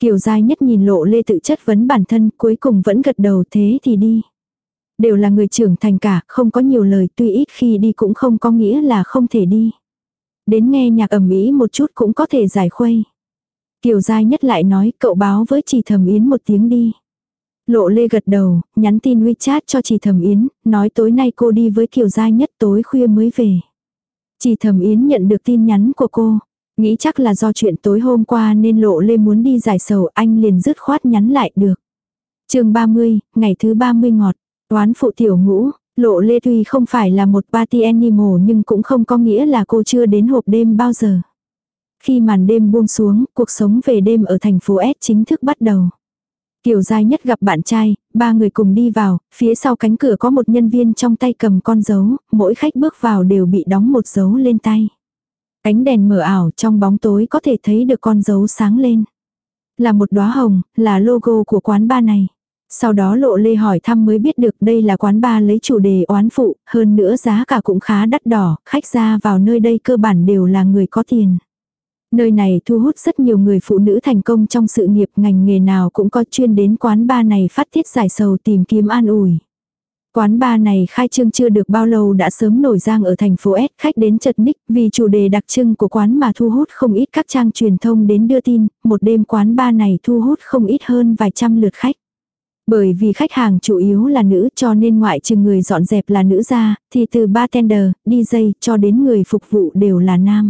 Kiều Giai Nhất nhìn Lộ Lê tự chất vấn bản thân, cuối cùng vẫn gật đầu, thế thì đi. Đều là người trưởng thành cả, không có nhiều lời, tuy ít khi đi cũng không có nghĩa là không thể đi. Đến nghe nhạc ầm ĩ một chút cũng có thể giải khuây. Kiều Giai Nhất lại nói, cậu báo với chị Thẩm Yến một tiếng đi. Lộ Lê gật đầu, nhắn tin WeChat cho chị Thẩm Yến, nói tối nay cô đi với Kiều Giai Nhất, tối khuya mới về. Chị Thẩm Yến nhận được tin nhắn của cô, nghĩ chắc là do chuyện tối hôm qua nên Lộ Lê muốn đi giải sầu, anh liền dứt khoát nhắn lại được. Chương 30, ngày thứ 30 ngọt, oán phụ tiểu ngũ. Lộ Lê tuy không phải là một party animal nhưng cũng không có nghĩa là cô chưa đến hộp đêm bao giờ. Khi màn đêm buông xuống, cuộc sống về đêm ở thành phố S chính thức bắt đầu. Kiều Giai Nhất gặp bạn trai, ba người cùng đi vào, phía sau cánh cửa có một nhân viên trong tay cầm con dấu, mỗi khách bước vào đều bị đóng một dấu lên tay. Ánh đèn mờ ảo, trong bóng tối có thể thấy được con dấu sáng lên. Là một đóa hồng, là logo của quán bar này. Sau đó Lộ Lê hỏi thăm mới biết được đây là quán bar lấy chủ đề oán phụ, hơn nữa giá cả cũng khá đắt đỏ, khách ra vào nơi đây cơ bản đều là người có tiền. Nơi này thu hút rất nhiều người phụ nữ thành công trong sự nghiệp, ngành nghề nào cũng có, chuyên đến quán bar này phát tiết giải sầu tìm kiếm an ủi. Quán bar này khai trương chưa được bao lâu đã sớm nổi giang ở thành phố S, khách đến chật ních, vì chủ đề đặc trưng của quán mà thu hút không ít các trang truyền thông đến đưa tin, một đêm quán bar này thu hút không ít hơn vài trăm lượt khách. Bởi vì khách hàng chủ yếu là nữ cho nên ngoại trừ người dọn dẹp là nữ ra, thì từ bartender, DJ cho đến người phục vụ đều là nam.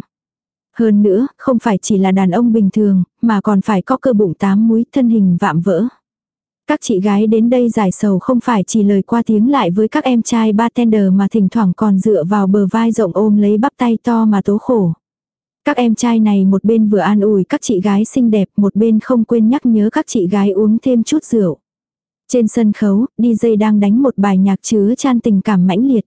Hơn nữa, không phải chỉ là đàn ông bình thường, mà còn phải có cơ bụng 8 múi, thân hình vạm vỡ. Các chị gái đến đây giải sầu không phải chỉ lời qua tiếng lại với các em trai bartender mà thỉnh thoảng còn dựa vào bờ vai rộng ôm lấy bắp tay to mà tố khổ. Các em trai này một bên vừa an ủi các chị gái xinh đẹp, một bên không quên nhắc nhớ các chị gái uống thêm chút rượu. Trên sân khấu, DJ đang đánh một bài nhạc chứa chan tình cảm mãnh liệt.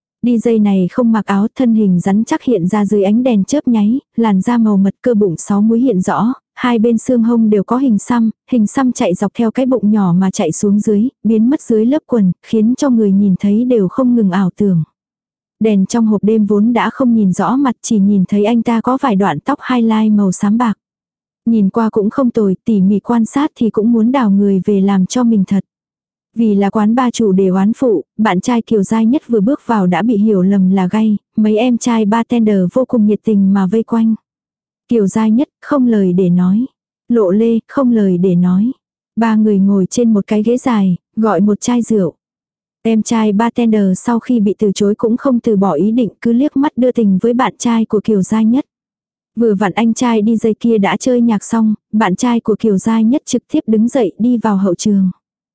DJ này không mặc áo, thân hình rắn chắc hiện ra dưới ánh đèn chớp nháy, làn da màu mật, cơ bụng 6 múi hiện rõ, hai bên xương hông đều có hình xăm chạy dọc theo cái bụng nhỏ mà chạy xuống dưới, biến mất dưới lớp quần, khiến cho người nhìn thấy đều không ngừng ảo tưởng. Đèn trong hộp đêm vốn đã không nhìn rõ mặt, chỉ nhìn thấy anh ta có vài đoạn tóc highlight màu xám bạc. Nhìn qua cũng không tồi, tỉ mỉ quan sát thì cũng muốn đào người về làm cho mình thật. Vì là quán ba chủ đề oán phụ, bạn trai Kiều Giai Nhất vừa bước vào đã bị hiểu lầm là gay, mấy em trai bartender vô cùng nhiệt tình mà vây quanh. Kiều Giai Nhất không lời để nói. Lộ Lê không lời để nói. Ba người ngồi trên một cái ghế dài, gọi một chai rượu. Em trai bartender sau khi bị từ chối cũng không từ bỏ ý định, cứ liếc mắt đưa tình với bạn trai của Kiều Giai Nhất. Vừa vặn anh trai DJ kia đã chơi nhạc xong, bạn trai của Kiều Giai Nhất trực tiếp đứng dậy đi vào hậu trường.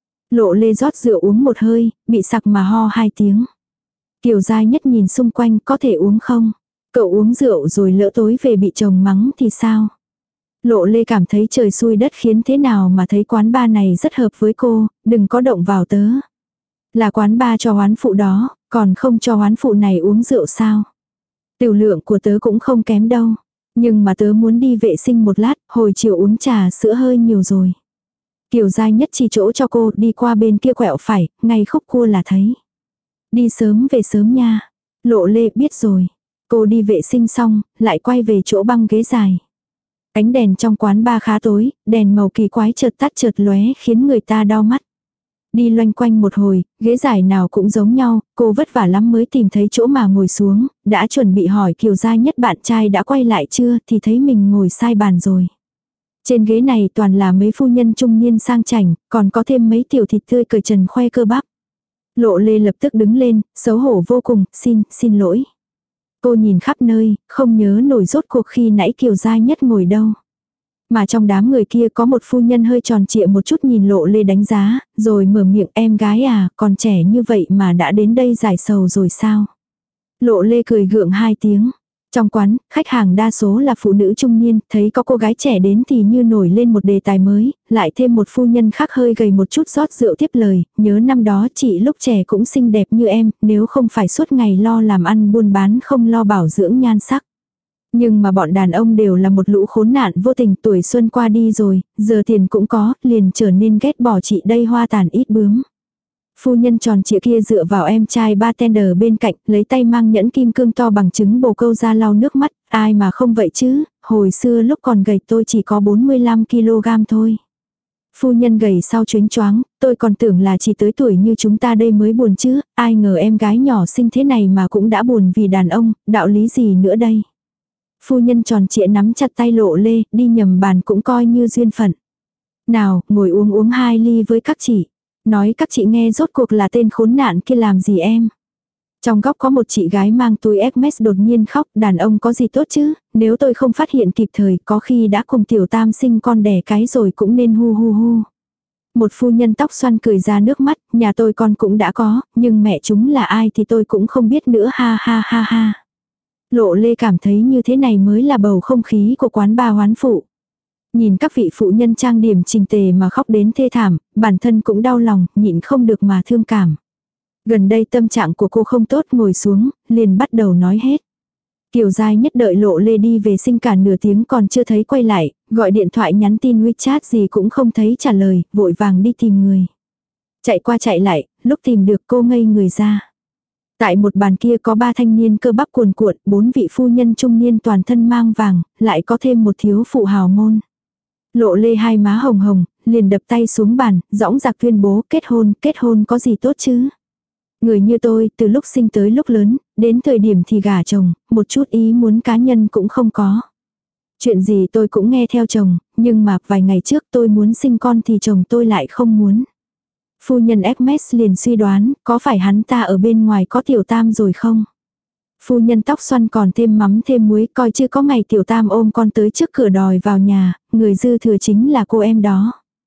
Lộ Lê rót rượu uống một hơi, bị sặc mà ho 2 tiếng. Kiều Giai Nhất nhìn xung quanh, có thể uống không? Cậu uống rượu rồi lỡ tối về bị chồng mắng thì sao? Lộ Lê cảm thấy trời xui đất khiến thế nào mà thấy quán bar này rất hợp với cô, đừng có động vào tớ. Là quán bar cho oán phụ đó, còn không cho oán phụ này uống rượu sao? Tiểu lượng của tớ cũng không kém đâu. Nhưng mà tớ muốn đi vệ sinh một lát, hồi chiều uống trà sữa hơi nhiều rồi. Kiều Giai Nhất chỉ chỗ cho cô, đi qua bên kia quẹo phải, ngay khúc cua là thấy. Đi sớm về sớm nha. Lộ Lê biết rồi. Cô đi vệ sinh xong, lại quay về chỗ băng ghế dài. Ánh đèn trong quán bar khá tối, đèn màu kỳ quái chợt tắt chợt lóe khiến người ta đau mắt. Đi loanh quanh một hồi, ghế dài nào cũng giống nhau, cô vất vả lắm mới tìm thấy chỗ mà ngồi xuống, đã chuẩn bị hỏi Kiều Giai Nhất bạn trai đã quay lại chưa thì thấy mình ngồi sai bàn rồi. Trên ghế này toàn là mấy phu nhân trung niên sang chảnh, còn có thêm mấy tiểu thịt tươi cởi trần khoe cơ bắp. Lộ Lê lập tức đứng lên, xấu hổ vô cùng, xin lỗi. Cô nhìn khắp nơi, không nhớ nổi rốt cuộc khi nãy Kiều Giai Nhất ngồi đâu. Mà trong đám người kia có một phu nhân hơi tròn trịa một chút nhìn Lộ Lê đánh giá, rồi mở miệng em gái à, còn trẻ như vậy mà đã đến đây giải sầu rồi sao? Lộ Lê cười gượng 2 tiếng. Trong quán, khách hàng đa số là phụ nữ trung niên, thấy có cô gái trẻ đến thì như nổi lên một đề tài mới, lại thêm một phu nhân khác hơi gầy một chút rót rượu tiếp lời, nhớ năm đó chị lúc trẻ cũng xinh đẹp như em, nếu không phải suốt ngày lo làm ăn buôn bán không lo bảo dưỡng nhan sắc. Nhưng mà bọn đàn ông đều là một lũ khốn nạn vô tình, tuổi xuân qua đi rồi, giờ tiền cũng có, liền trở nên ghét bỏ chị đây hoa tàn ít bướm. Phu nhân tròn trịa kia dựa vào em trai bartender bên cạnh, lấy tay mang nhẫn kim cương to bằng trứng bồ câu ra lau nước mắt, ai mà không vậy chứ, hồi xưa lúc còn gầy tôi chỉ có 45 kg thôi. Phu nhân gầy sau chuyến choáng, tôi còn tưởng là chỉ tới tuổi như chúng ta đây mới buồn chứ, ai ngờ em gái nhỏ xinh thế này mà cũng đã buồn vì đàn ông, đạo lý gì nữa đây. Phu nhân tròn trịa nắm chặt tay Lộ Lê, đi nhầm bàn cũng coi như duyên phận. Nào, ngồi uống 2 ly với các chị. Nói các chị nghe rốt cuộc là tên khốn nạn kia làm gì em. Trong góc có một chị gái mang túi Hermes đột nhiên khóc, đàn ông có gì tốt chứ, nếu tôi không phát hiện kịp thời có khi đã cùng tiểu tam sinh con đẻ cái rồi cũng nên hu hu hu. Một phu nhân tóc xoăn cười ra nước mắt, nhà tôi con cũng đã có, nhưng mẹ chúng là ai thì tôi cũng không biết nữa ha ha ha ha. Lộ Lê cảm thấy như thế này mới là bầu không khí của quán ba hoán phụ. Nhìn các vị phụ nhân trang điểm chỉnh tề mà khóc đến thê thảm, bản thân cũng đau lòng, nhịn không được mà thương cảm. Gần đây tâm trạng của cô không tốt, ngồi xuống, liền bắt đầu nói hết. Kiều Giai Nhất đợi Lộ Lê đi về sinh cả nửa tiếng còn chưa thấy quay lại, gọi điện thoại nhắn tin WeChat gì cũng không thấy trả lời, vội vàng đi tìm người. Chạy qua chạy lại, lúc tìm được cô ngây người ra. Tại một bàn kia có 3 thanh niên cơ bắp cuồn cuộn, 4 vị phu nhân trung niên toàn thân mang vàng, lại có thêm một thiếu phụ hào môn. Lộ Lê hai má hồng hồng, liền đập tay xuống bàn, dõng dạc tuyên bố kết hôn có gì tốt chứ. Người như tôi, từ lúc sinh tới lúc lớn, đến thời điểm thì gả chồng, một chút ý muốn cá nhân cũng không có. Chuyện gì tôi cũng nghe theo chồng, nhưng mà vài ngày trước tôi muốn sinh con thì chồng tôi lại không muốn. Phu nhân Hermes liền suy đoán, có phải hắn ta ở bên ngoài có tiểu tam rồi không? Phu nhân tóc xoăn còn thêm mắm thêm muối, coi chưa có ngày tiểu tam ôm con tới trước cửa đòi vào nhà, người dư thừa chính là cô em đó.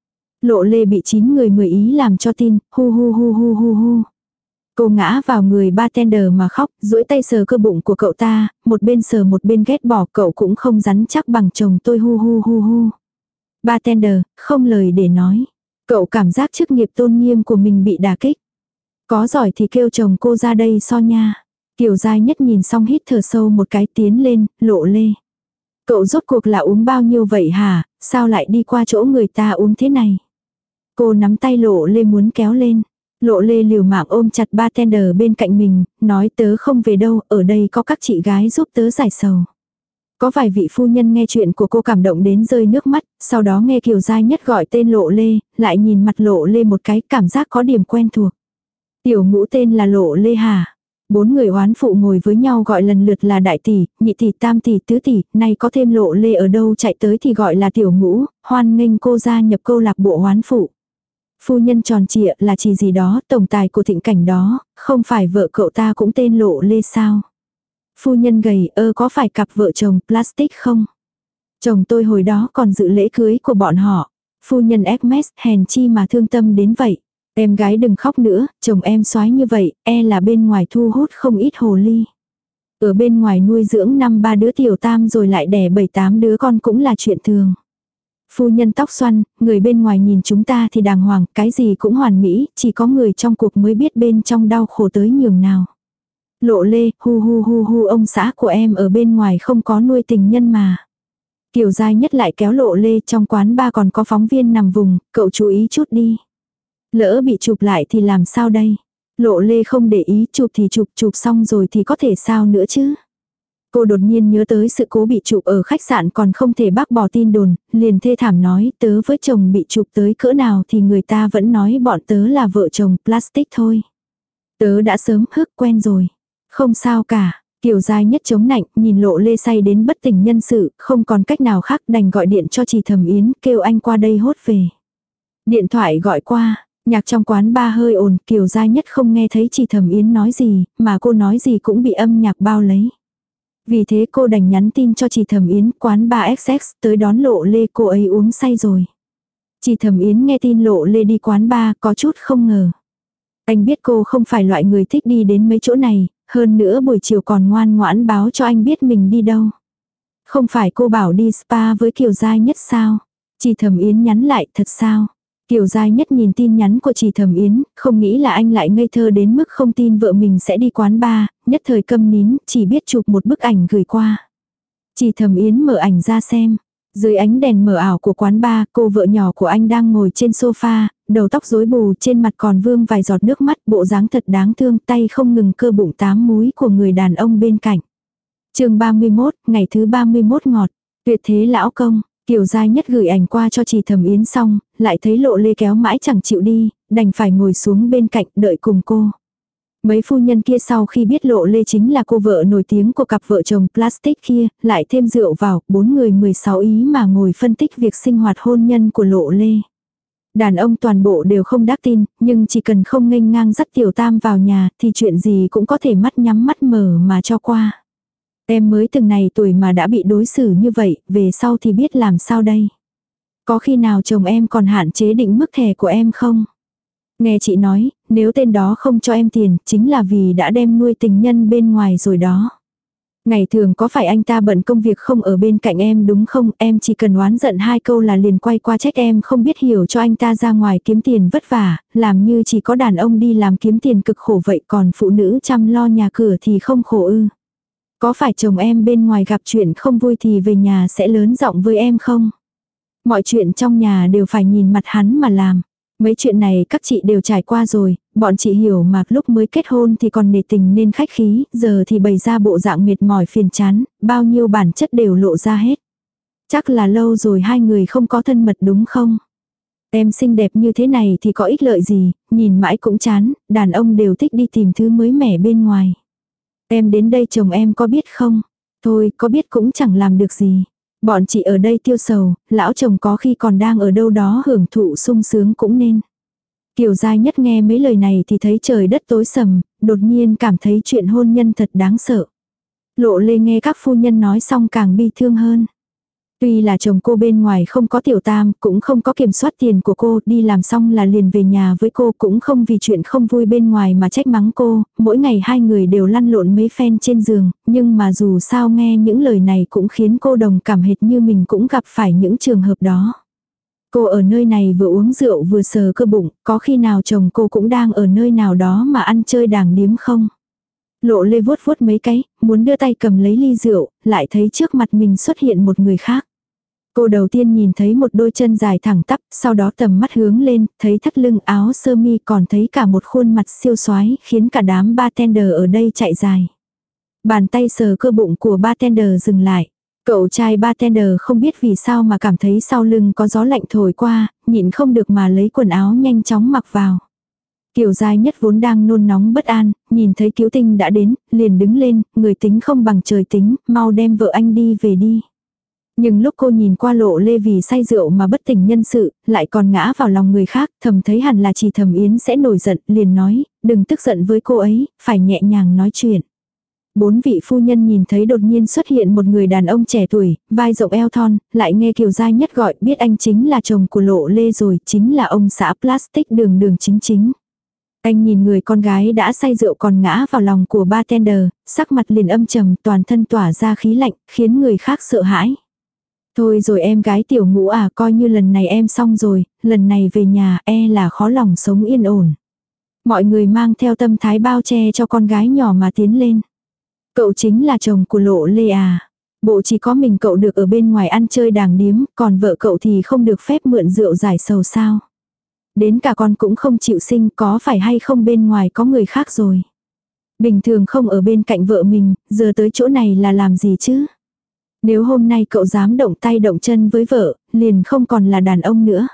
Lộ Lê bị 9 người 10 ý làm cho tin, hu hu hu hu hu hu. Cô ngã vào người bartender mà khóc, duỗi tay sờ cơ bụng của cậu ta, một bên sờ một bên ghét bỏ, cậu cũng không rắn chắc bằng chồng tôi hu hu hu hu. Bartender, không lời để nói. Cậu cảm giác chức nghiệp tôn nghiêm của mình bị đả kích. Có giỏi thì kêu chồng cô ra đây so nha. Kiều Giai Nhất nhìn xong hít thở sâu một cái, tiến lên, Lộ Lê. Cậu rốt cuộc là uống bao nhiêu vậy hả, sao lại đi qua chỗ người ta uống thế này. Cô nắm tay Lộ Lê muốn kéo lên. Lộ Lê liều mạng ôm chặt bartender bên cạnh mình, nói tớ không về đâu, ở đây có các chị gái giúp tớ giải sầu. Có vài vị phu nhân nghe chuyện của cô cảm động đến rơi nước mắt, sau đó nghe Kiều Giai Nhất gọi tên Lộ Lê, lại nhìn mặt Lộ Lê một cái, cảm giác có điểm quen thuộc. Tiểu ngũ tên là Lộ Lê hả? 4 người oán phụ ngồi với nhau gọi lần lượt là đại tỷ, nhị tỷ, tam tỷ, tứ tỷ, nay có thêm Lộ Lê ở đâu chạy tới thì gọi là tiểu ngũ, hoan nghênh cô gia nhập câu lạc bộ oán phụ. Phu nhân tròn trịa là chỉ gì đó, tổng tài của thịnh cảnh đó, không phải vợ cậu ta cũng tên Lộ Lê sao? Phu nhân gầy, có phải cặp vợ chồng plastic không? Chồng tôi hồi đó còn dự lễ cưới của bọn họ. Phu nhân Hermes, hèn chi mà thương tâm đến vậy. Em gái đừng khóc nữa, chồng em soái như vậy, là bên ngoài thu hút không ít hồ ly. Ở bên ngoài nuôi dưỡng 5-3 đứa tiểu tam rồi lại đẻ 7-8 đứa con cũng là chuyện thường. Phu nhân tóc xoăn, người bên ngoài nhìn chúng ta thì đàng hoàng, cái gì cũng hoàn mỹ, chỉ có người trong cuộc mới biết bên trong đau khổ tới nhường nào. Lộ Lê, hu hu hu hu, ông xã của em ở bên ngoài không có nuôi tình nhân mà. Kiều Giai Nhất lại kéo Lộ Lê, trong quán ba còn có phóng viên nằm vùng, cậu chú ý chút đi. Lỡ bị chụp lại thì làm sao đây? Lộ Lê không để ý, chụp thì chụp xong rồi thì có thể sao nữa chứ? Cô đột nhiên nhớ tới sự cố bị chụp ở khách sạn còn không thể bác bỏ tin đồn, liền thê thảm nói tớ với chồng bị chụp tới cỡ nào thì người ta vẫn nói bọn tớ là vợ chồng plastic thôi. Tớ đã sớm hức quen rồi. Không sao cả. Kiều Giai Nhất chống nạnh, nhìn Lộ Lê say đến bất tỉnh nhân sự, không còn cách nào khác đành gọi điện cho chị Thẩm Yến, kêu anh qua đây hốt về. Điện thoại gọi qua, nhạc trong quán ba hơi ồn, Kiều Giai Nhất không nghe thấy chị Thẩm Yến nói gì, mà cô nói gì cũng bị âm nhạc bao lấy. Vì thế cô đành nhắn tin cho chị Thẩm Yến, quán ba XX, tới đón Lộ Lê, cô ấy uống say rồi. Chị Thẩm Yến nghe tin Lộ Lê đi quán ba, có chút không ngờ. Anh biết cô không phải loại người thích đi đến mấy chỗ này, hơn nữa buổi chiều còn ngoan ngoãn báo cho anh biết mình đi đâu. Không phải cô bảo đi spa với Kiều Giai Nhất sao? Chị Thẩm Yến nhắn lại, thật sao? Kiều Giai Nhất nhìn tin nhắn của chị Thẩm Yến, không nghĩ là anh lại ngây thơ đến mức không tin vợ mình sẽ đi quán bar, nhất thời câm nín, chỉ biết chụp một bức ảnh gửi qua. Chị Thẩm Yến mở ảnh ra xem. Dưới ánh đèn mờ ảo của quán bar, cô vợ nhỏ của anh đang ngồi trên sofa, đầu tóc rối bù, trên mặt còn vương vài giọt nước mắt, bộ dáng thật đáng thương, tay không ngừng cơ bụng 8 múi của người đàn ông bên cạnh. Chương 31, ngày thứ 31 ngọt. Tuyệt thế lão công. Kiều Giai Nhất gửi ảnh qua cho Trì Thẩm Yến xong, lại thấy Lộ Lê kéo mãi chẳng chịu đi, đành phải ngồi xuống bên cạnh đợi cùng cô. Mấy phu nhân kia sau khi biết Lộ Lê chính là cô vợ nổi tiếng của cặp vợ chồng plastic kia, lại thêm rượu vào, 4 người 16 ý mà ngồi phân tích việc sinh hoạt hôn nhân của Lộ Lê. Đàn ông toàn bộ đều không đắc tin, nhưng chỉ cần không nghênh ngang dắt Tiểu Tam vào nhà thì chuyện gì cũng có thể mắt nhắm mắt mở mà cho qua. Em mới từng này tuổi mà đã bị đối xử như vậy, về sau thì biết làm sao đây. Có khi nào chồng em còn hạn chế định mức thẻ của em không? Nghe chị nói, nếu tên đó không cho em tiền, chính là vì đã đem nuôi tình nhân bên ngoài rồi đó. Ngày thường có phải anh ta bận công việc không ở bên cạnh em đúng không? Em chỉ cần oán giận 2 câu là liền quay qua trách em không biết hiểu cho anh ta ra ngoài kiếm tiền vất vả, làm như chỉ có đàn ông đi làm kiếm tiền cực khổ vậy còn phụ nữ chăm lo nhà cửa thì không khổ ư. Có phải chồng em bên ngoài gặp chuyện không vui thì về nhà sẽ lớn giọng với em không? Mọi chuyện trong nhà đều phải nhìn mặt hắn mà làm. Mấy chuyện này các chị đều trải qua rồi, bọn chị hiểu mà lúc mới kết hôn thì còn nể tình nên khách khí, giờ thì bày ra bộ dạng mệt mỏi phiền chán, bao nhiêu bản chất đều lộ ra hết. Chắc là lâu rồi hai người không có thân mật đúng không? Em xinh đẹp như thế này thì có ích lợi gì, nhìn mãi cũng chán, đàn ông đều thích đi tìm thứ mới mẻ bên ngoài. Em đến đây chồng em có biết không? Thôi, có biết cũng chẳng làm được gì. Bọn chị ở đây tiêu sầu, lão chồng có khi còn đang ở đâu đó hưởng thụ sung sướng cũng nên. Kiều Giai Nhất nghe mấy lời này thì thấy trời đất tối sầm, đột nhiên cảm thấy chuyện hôn nhân thật đáng sợ. Lộ Lê nghe các phu nhân nói xong càng bi thương hơn. Tuy là chồng cô bên ngoài không có Tiểu Tam, cũng không có kiểm soát tiền của cô, đi làm xong là liền về nhà với cô, cũng không vì chuyện không vui bên ngoài mà trách mắng cô, mỗi ngày hai người đều lăn lộn mấy phen trên giường, nhưng mà dù sao nghe những lời này cũng khiến cô đồng cảm hệt như mình cũng gặp phải những trường hợp đó. Cô ở nơi này vừa uống rượu vừa sờ cơ bụng, có khi nào chồng cô cũng đang ở nơi nào đó mà ăn chơi đàng điếm không? Lộ Lê vuốt vuốt mấy cái, muốn đưa tay cầm lấy ly rượu, lại thấy trước mặt mình xuất hiện một người khác. Cô đầu tiên nhìn thấy một đôi chân dài thẳng tắp, sau đó tầm mắt hướng lên, thấy thắt lưng áo sơ mi còn thấy cả một khuôn mặt siêu xoái, khiến cả đám bartender ở đây chạy dài. Bàn tay sờ cơ bụng của bartender dừng lại. Cậu trai bartender không biết vì sao mà cảm thấy sau lưng có gió lạnh thổi qua, nhịn không được mà lấy quần áo nhanh chóng mặc vào. Kiều Giai Nhất vốn đang nôn nóng bất an, nhìn thấy Cứu Tinh đã đến, liền đứng lên, người tính không bằng trời tính, mau đem vợ anh đi về đi. Nhưng lúc cô nhìn qua Lộ Lê vì say rượu mà bất tỉnh nhân sự, lại còn ngã vào lòng người khác, thầm thấy hẳn là Trì Thẩm Yến sẽ nổi giận, liền nói, đừng tức giận với cô ấy, phải nhẹ nhàng nói chuyện. 4 vị phu nhân nhìn thấy đột nhiên xuất hiện một người đàn ông trẻ tuổi, vai rộng eo thon, lại nghe Kiều Giai Nhất gọi biết anh chính là chồng của Lộ Lê rồi, chính là ông xã plastic Đường Đường Chính Chính. Anh nhìn người con gái đã say rượu còn ngã vào lòng của bartender, sắc mặt liền âm trầm, toàn thân tỏa ra khí lạnh, khiến người khác sợ hãi. Thôi rồi em gái Tiểu Ngũ à, coi như lần này em xong rồi, lần này về nhà là khó lòng sống yên ổn. Mọi người mang theo tâm thái bao che cho con gái nhỏ mà tiến lên. Cậu chính là chồng của Lộ Lê à? Bộ chỉ có mình cậu được ở bên ngoài ăn chơi đàng điếm, còn vợ cậu thì không được phép mượn rượu giải sầu sao? Đến cả con cũng không chịu sinh, có phải hay không bên ngoài có người khác rồi? Bình thường không ở bên cạnh vợ mình, giờ tới chỗ này là làm gì chứ? Nếu hôm nay cậu dám động tay động chân với vợ, liền không còn là đàn ông nữa.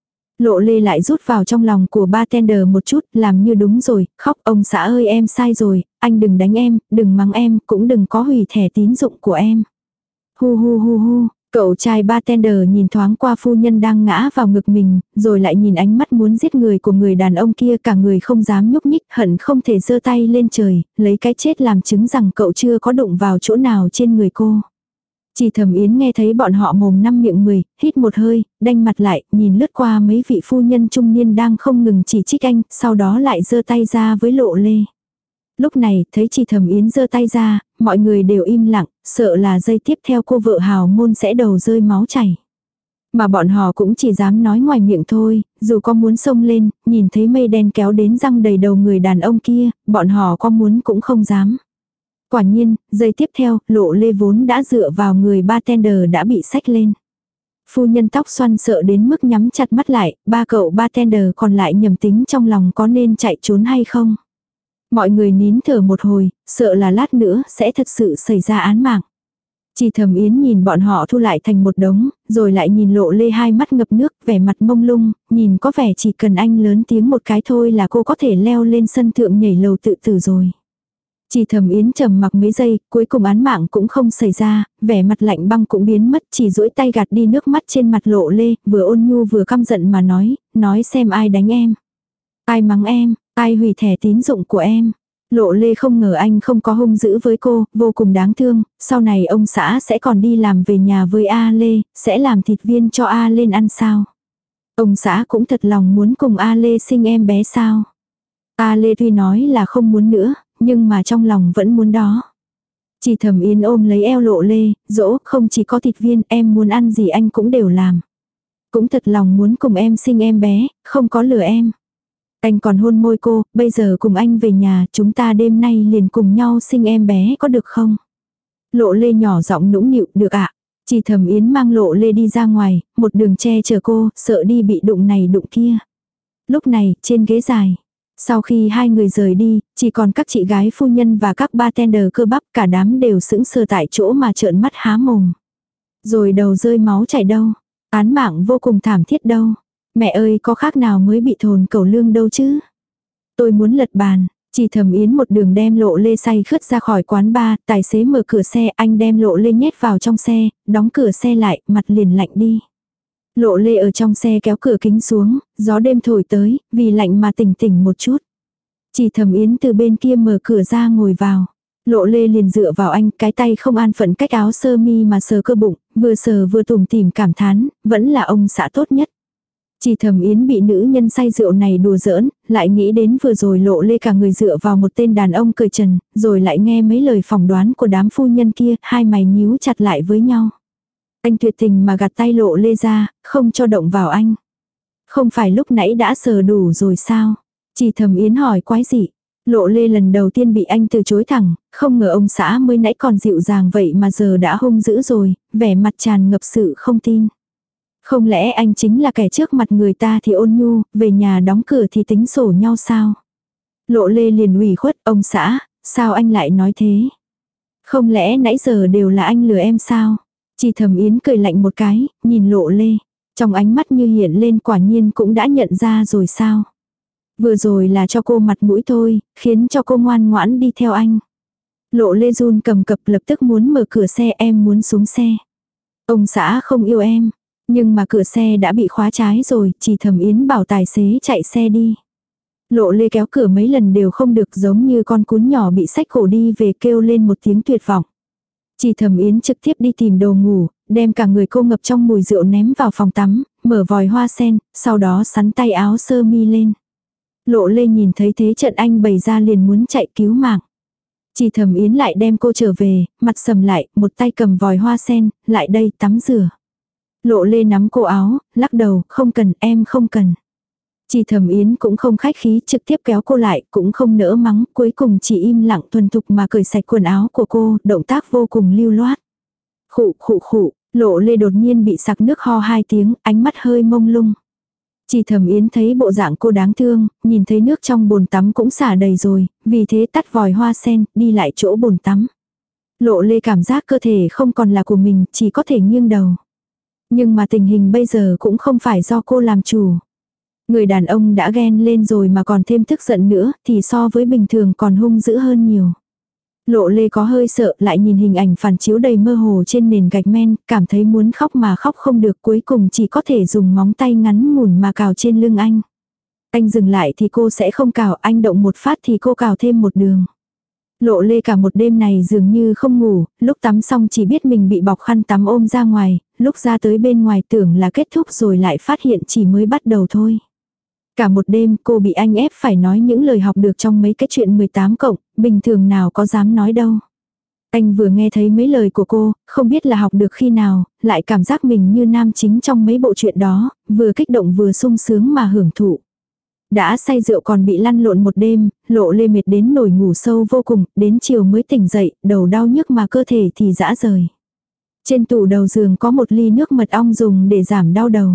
Lộ Lê lại rút vào trong lòng của bartender một chút, làm như đúng rồi, khóc ông xã ơi em sai rồi, anh đừng đánh em, đừng mắng em, cũng đừng có hủy thẻ tín dụng của em. Hu hu hu hu, cậu trai bartender nhìn thoáng qua phu nhân đang ngã vào ngực mình, rồi lại nhìn ánh mắt muốn giết người của người đàn ông kia, cả người không dám nhúc nhích, hận không thể giơ tay lên trời, lấy cái chết làm chứng rằng cậu chưa có đụng vào chỗ nào trên người cô. Trì Thẩm Yến nghe thấy bọn họ mồm năm miệng 10, hít một hơi, đanh mặt lại, nhìn lướt qua mấy vị phu nhân trung niên đang không ngừng chỉ trích anh, sau đó lại giơ tay ra với Lộ Lê. Lúc này, thấy Trì Thẩm Yến giơ tay ra, mọi người đều im lặng, sợ là giây tiếp theo cô vợ hào môn sẽ đầu rơi máu chảy. Mà bọn họ cũng chỉ dám nói ngoài miệng thôi, dù có muốn xông lên, nhìn thấy mây đen kéo đến răng đầy đầu người đàn ông kia, bọn họ có muốn cũng không dám. Quả nhiên, giây tiếp theo, Lộ Lê vốn đã dựa vào người bartender đã bị xách lên. Phu nhân tóc xoăn sợ đến mức nhắm chặt mắt lại, ba cậu bartender còn lại nhầm tính trong lòng có nên chạy trốn hay không. Mọi người nín thở một hồi, sợ là lát nữa sẽ thật sự xảy ra án mạng. Chỉ Thẩm Yến nhìn bọn họ thu lại thành một đống, rồi lại nhìn Lộ Lê hai mắt ngập nước, vẻ mặt mông lung, nhìn có vẻ chỉ cần anh lớn tiếng một cái thôi là cô có thể leo lên sân thượng nhảy lầu tự tử rồi. Chỉ Thẩm Yến trầm mặc mấy giây, cuối cùng án mạng cũng không xảy ra, vẻ mặt lạnh băng cũng biến mất, chỉ duỗi tay gạt đi nước mắt trên mặt Lộ Lê, vừa ôn nhu vừa căm giận mà nói xem ai đánh em. Ai mắng em, ai hủy thẻ tín dụng của em. Lộ Lê không ngờ anh không có hung dữ với cô, vô cùng đáng thương, sau này ông xã sẽ còn đi làm về nhà với A Lê, sẽ làm thịt viên cho A lên ăn sao. Ông xã cũng thật lòng muốn cùng A Lê sinh em bé sao. A Lê tuy nói là không muốn nữa, nhưng mà trong lòng vẫn muốn đó. Chỉ Thẩm Yến ôm lấy eo Lộ Lê, dỗ không chỉ có thịt viên, em muốn ăn gì anh cũng đều làm. Cũng thật lòng muốn cùng em sinh em bé, không có lừa em. Anh còn hôn môi cô, bây giờ cùng anh về nhà, chúng ta đêm nay liền cùng nhau sinh em bé có được không? Lộ Lê nhỏ giọng nũng nịu, được ạ. Chỉ Thẩm Yến mang Lộ Lê đi ra ngoài, một đường che chở cô, sợ đi bị đụng này đụng kia. Lúc này, trên ghế dài. Sau khi hai người rời đi, chỉ còn các chị gái phu nhân và các bartender cơ bắp, cả đám đều sững sờ tại chỗ mà trợn mắt há mồm. Rồi đầu rơi máu chảy đâu. Án mạng vô cùng thảm thiết đâu. Mẹ ơi, có khác nào mới bị thồn cẩu lương đâu chứ. Tôi muốn lật bàn. Chỉ Thẩm Yến một đường đem Lộ Lê say khướt ra khỏi quán bar, tài xế mở cửa xe, anh đem Lộ Lê nhét vào trong xe, đóng cửa xe lại, mặt liền lạnh đi. Lộ Lê ở trong xe kéo cửa kính xuống, gió đêm thổi tới, vì lạnh mà tỉnh tỉnh một chút. Chỉ Thẩm Yến từ bên kia mở cửa ra ngồi vào. Lộ Lê liền dựa vào anh, cái tay không an phận cách áo sơ mi mà sờ cơ bụng, vừa sờ vừa tủm tỉm cảm thán, vẫn là ông xã tốt nhất. Chỉ Thẩm Yến bị nữ nhân say rượu này đùa giỡn, lại nghĩ đến vừa rồi Lộ Lê cả người dựa vào một tên đàn ông cởi trần, rồi lại nghe mấy lời phỏng đoán của đám phu nhân kia, hai mày nhíu chặt lại với nhau. Anh tuyệt tình mà gạt tay Lộ Lê ra, không cho động vào anh. Không phải lúc nãy đã sờ đủ rồi sao? Chỉ Thẩm Yến hỏi quái dị. Lộ Lê lần đầu tiên bị anh từ chối thẳng, không ngờ ông xã mới nãy còn dịu dàng vậy mà giờ đã hung dữ rồi, vẻ mặt tràn ngập sự không tin. Không lẽ anh chính là kẻ trước mặt người ta thì ôn nhu, về nhà đóng cửa thì tính sổ nhau sao? Lộ Lê liền ủy khuất, ông xã, sao anh lại nói thế? Không lẽ nãy giờ đều là anh lừa em sao? Chỉ Thẩm Yến cười lạnh một cái, nhìn Lộ Lê. Trong ánh mắt như hiện lên quả nhiên cũng đã nhận ra rồi sao? Vừa rồi là cho cô mặt mũi thôi, khiến cho cô ngoan ngoãn đi theo anh. Lộ Lê run cầm cập lập tức muốn mở cửa xe, em muốn xuống xe. Ông xã không yêu em. Nhưng mà cửa xe đã bị khóa trái rồi, Chỉ Thẩm Yến bảo tài xế chạy xe đi. Lộ Lê kéo cửa mấy lần đều không được, giống như con cún nhỏ bị xách cổ đi về, kêu lên một tiếng tuyệt vọng. Chỉ Thẩm Yến trực tiếp đi tìm đồ ngủ, đem cả người cô ngập trong mùi rượu ném vào phòng tắm, mở vòi hoa sen, sau đó sắn tay áo sơ mi lên. Lộ Lê nhìn thấy thế trận anh bày ra liền muốn chạy cứu mạng. Chỉ Thẩm Yến lại đem cô trở về, mặt sầm lại, một tay cầm vòi hoa sen, lại đây tắm rửa. Lộ Lê nắm cô áo, lắc đầu, không cần, em không cần. Chỉ Thẩm Yến cũng không khách khí, trực tiếp kéo cô lại, cũng không nỡ mắng, cuối cùng chỉ im lặng thuần thục mà cởi sạch quần áo của cô, động tác vô cùng lưu loát. Khụ khụ khụ, Lộ Lê đột nhiên bị sặc nước ho 2 tiếng, ánh mắt hơi mông lung. Chỉ Thẩm Yến thấy bộ dạng cô đáng thương, nhìn thấy nước trong bồn tắm cũng xả đầy rồi, vì thế tắt vòi hoa sen, đi lại chỗ bồn tắm. Lộ Lê cảm giác cơ thể không còn là của mình, chỉ có thể nghiêng đầu. Nhưng mà tình hình bây giờ cũng không phải do cô làm chủ. Người đàn ông đã ghen lên rồi mà còn thêm tức giận nữa, thì so với bình thường còn hung dữ hơn nhiều. Lộ Lê có hơi sợ, lại nhìn hình ảnh phản chiếu đầy mơ hồ trên nền gạch men, cảm thấy muốn khóc mà khóc không được, cuối cùng chỉ có thể dùng móng tay ngắn ngủn mà cào trên lưng anh. Anh dừng lại thì cô sẽ không cào, anh động một phát thì cô cào thêm một đường. Lộ Lê cả một đêm này dường như không ngủ, lúc tắm xong chỉ biết mình bị bọc khăn tắm ôm ra ngoài, lúc ra tới bên ngoài tưởng là kết thúc rồi lại phát hiện chỉ mới bắt đầu thôi. Cả một đêm cô bị anh ép phải nói những lời học được trong mấy cái chuyện 18 cộng, bình thường nào có dám nói đâu. Anh vừa nghe thấy mấy lời của cô, không biết là học được khi nào, lại cảm giác mình như nam chính trong mấy bộ truyện đó, vừa kích động vừa sung sướng mà hưởng thụ. Đã say rượu còn bị lăn lộn một đêm, Lộ Lê mệt đến nổi ngủ sâu vô cùng, đến chiều mới tỉnh dậy, đầu đau nhức mà cơ thể thì rã rời. Trên tủ đầu giường có một ly nước mật ong dùng để giảm đau đầu.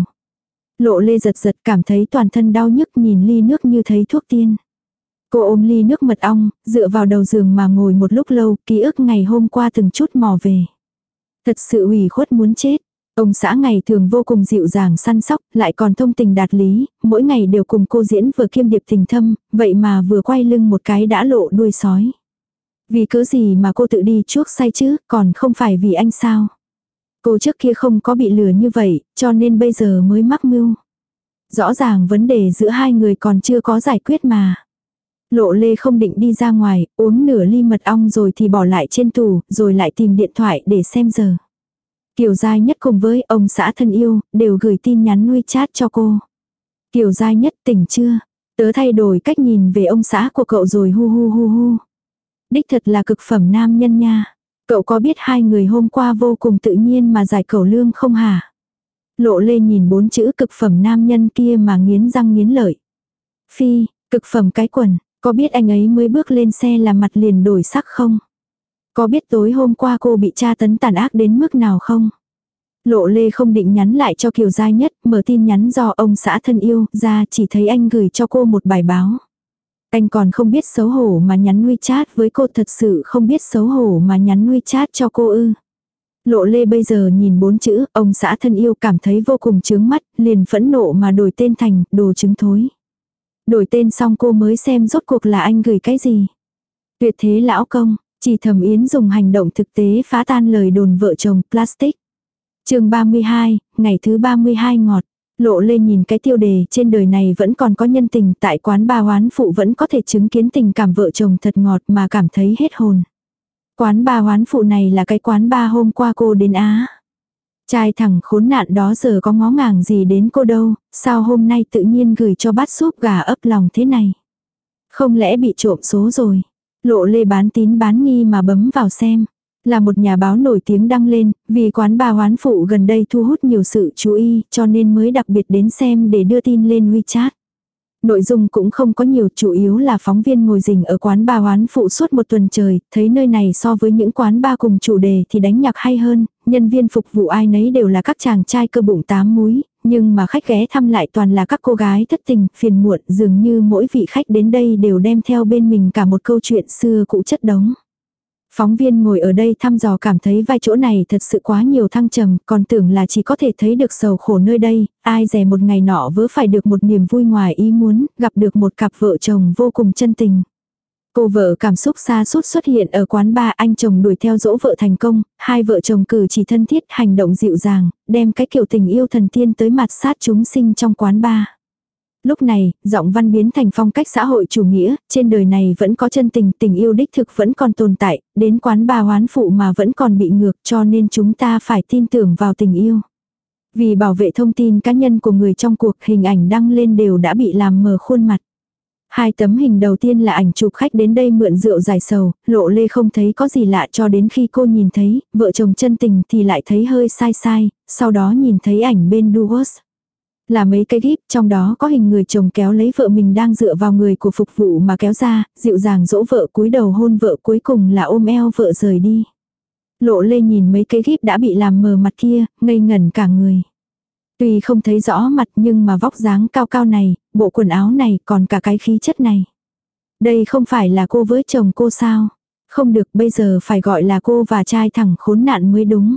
Lộ Lê giật giật cảm thấy toàn thân đau nhức, nhìn ly nước như thấy thuốc tiên. Cô ôm ly nước mật ong, dựa vào đầu giường mà ngồi một lúc lâu, ký ức ngày hôm qua từng chút mò về. Thật sự ủy khuất muốn chết. Ông xã ngày thường vô cùng dịu dàng săn sóc, lại còn thông tình đạt lý, mỗi ngày đều cùng cô diễn vừa kiêm điệp tình thâm, vậy mà vừa quay lưng một cái đã lộ đuôi sói. Vì cớ gì mà cô tự đi chuốc say chứ, còn không phải vì anh sao? Cô trước kia không có bị lừa như vậy, cho nên bây giờ mới mắc mưu. Rõ ràng vấn đề giữa hai người còn chưa có giải quyết mà. Lộ Lê không định đi ra ngoài, uống nửa ly mật ong rồi thì bỏ lại trên tủ, rồi lại tìm điện thoại để xem giờ. Kiều Giai Nhất cùng với ông xã thân yêu, đều gửi tin nhắn WeChat cho cô. Kiều Giai Nhất, tỉnh chưa? Tớ thay đổi cách nhìn về ông xã của cậu rồi, hu hu hu hu. Đích thật là cực phẩm nam nhân nha. Cậu có biết hai người hôm qua vô cùng tự nhiên mà giải cẩu lương không hả? Lộ Lê nhìn 4 chữ cực phẩm nam nhân kia mà nghiến răng nghiến lợi. Phi, cực phẩm cái quần, có biết anh ấy mới bước lên xe là mặt liền đổi sắc không? Có biết tối hôm qua cô bị tra tấn tàn ác đến mức nào không? Lộ Lê không định nhắn lại cho Kiều Giai Nhất, mở tin nhắn do ông xã thân yêu ra, chỉ thấy anh gửi cho cô một bài báo. Anh còn không biết xấu hổ mà nhắn WeChat với cô, thật sự không biết xấu hổ mà nhắn WeChat cho cô ư. Lộ Lê bây giờ nhìn 4 chữ, ông xã thân yêu cảm thấy vô cùng chướng mắt, liền phẫn nộ mà đổi tên thành, đồ trứng thối. Đổi tên xong cô mới xem rốt cuộc là anh gửi cái gì. Tuyệt thế lão công, chỉ Thẩm Yến dùng hành động thực tế phá tan lời đồn vợ chồng plastic. Chương 32, ngày thứ 32 ngọt. Lộ Lê nhìn cái tiêu đề, trên đời này vẫn còn có nhân tình, tại quán ba oán phụ vẫn có thể chứng kiến tình cảm vợ chồng thật ngọt mà cảm thấy hết hồn. Quán ba oán phụ này là cái quán ba hôm qua cô đến Á. Trai thằng khốn nạn đó giờ có ngó ngàng gì đến cô đâu, sao hôm nay tự nhiên gửi cho bát súp gà ấp lòng thế này. Không lẽ bị trộm số rồi. Lộ Lê bán tín bán nghi mà bấm vào xem. Là một nhà báo nổi tiếng đăng lên, vì quán bà oán phụ gần đây thu hút nhiều sự chú ý, cho nên mới đặc biệt đến xem để đưa tin lên WeChat. Nội dung cũng không có nhiều, chủ yếu là phóng viên ngồi rình ở quán bà oán phụ suốt một tuần trời, thấy nơi này so với những quán bar cùng chủ đề thì đánh nhạc hay hơn, nhân viên phục vụ ai nấy đều là các chàng trai cơ bụng 8 múi, nhưng mà khách ghé thăm lại toàn là các cô gái thất tình, phiền muộn, dường như mỗi vị khách đến đây đều đem theo bên mình cả một câu chuyện xưa cũ chất đống. Phóng viên ngồi ở đây thăm dò cảm thấy vai chỗ này thật sự quá nhiều thăng trầm, còn tưởng là chỉ có thể thấy được sầu khổ nơi đây, ai dè một ngày nọ vớ phải được một niềm vui ngoài ý muốn, gặp được một cặp vợ chồng vô cùng chân tình. Cô vợ cảm xúc sa sút xuất hiện ở quán bar, anh chồng đuổi theo dỗ vợ thành công, hai vợ chồng cử chỉ thân thiết, hành động dịu dàng, đem cái kiểu tình yêu thần tiên tới mặt sát chúng sinh trong quán bar. Lúc này, giọng văn biến thành phong cách xã hội chủ nghĩa, trên đời này vẫn có chân tình, tình yêu đích thực vẫn còn tồn tại, đến quán bà oán phụ mà vẫn còn bị ngược, cho nên chúng ta phải tin tưởng vào tình yêu. Vì bảo vệ thông tin cá nhân của người trong cuộc, hình ảnh đăng lên đều đã bị làm mờ khuôn mặt. Hai tấm hình đầu tiên là ảnh chụp khách đến đây mượn rượu giải sầu, Lộ Lê không thấy có gì lạ cho đến khi cô nhìn thấy, vợ chồng chân tình thì lại thấy hơi sai sai, sau đó nhìn thấy ảnh bên Duos. Là mấy cái gíp, trong đó có hình người chồng kéo lấy vợ mình đang dựa vào người của phục vụ mà kéo ra, dịu dàng dỗ vợ, cúi đầu hôn vợ, cuối cùng là ôm eo vợ rời đi. Lộ Lê nhìn mấy cái gíp đã bị làm mờ mặt kia, ngây ngẩn cả người. Tuy không thấy rõ mặt nhưng mà vóc dáng cao cao này, bộ quần áo này, còn cả cái khí chất này. Đây không phải là cô với chồng cô sao? Không được, bây giờ phải gọi là cô và trai thẳng khốn nạn mới đúng.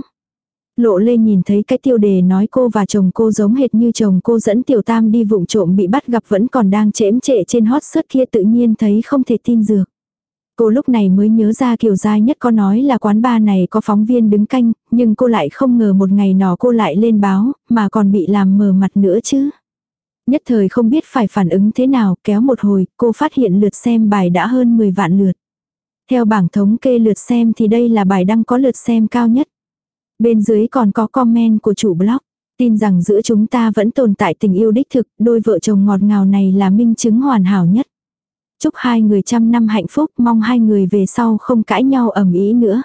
Lộ Lê nhìn thấy cái tiêu đề nói cô và chồng cô giống hệt như chồng cô dẫn Tiểu Tam đi vụng trộm bị bắt gặp vẫn còn đang chễm chệ trên hot search kia, tự nhiên thấy không thể tin được. Cô lúc này mới nhớ ra Kiều Giai Nhất có nói là quán bar này có phóng viên đứng canh, nhưng cô lại không ngờ một ngày nọ cô lại lên báo, mà còn bị làm mờ mặt nữa chứ. Nhất thời không biết phải phản ứng thế nào, kéo một hồi, cô phát hiện lượt xem bài đã hơn 10 vạn lượt. Theo bảng thống kê lượt xem thì đây là bài đăng có lượt xem cao nhất. Bên dưới còn có comment của chủ blog, tin rằng giữa chúng ta vẫn tồn tại tình yêu đích thực, đôi vợ chồng ngọt ngào này là minh chứng hoàn hảo nhất. Chúc hai người trăm năm hạnh phúc, mong hai người về sau không cãi nhau ầm ĩ nữa.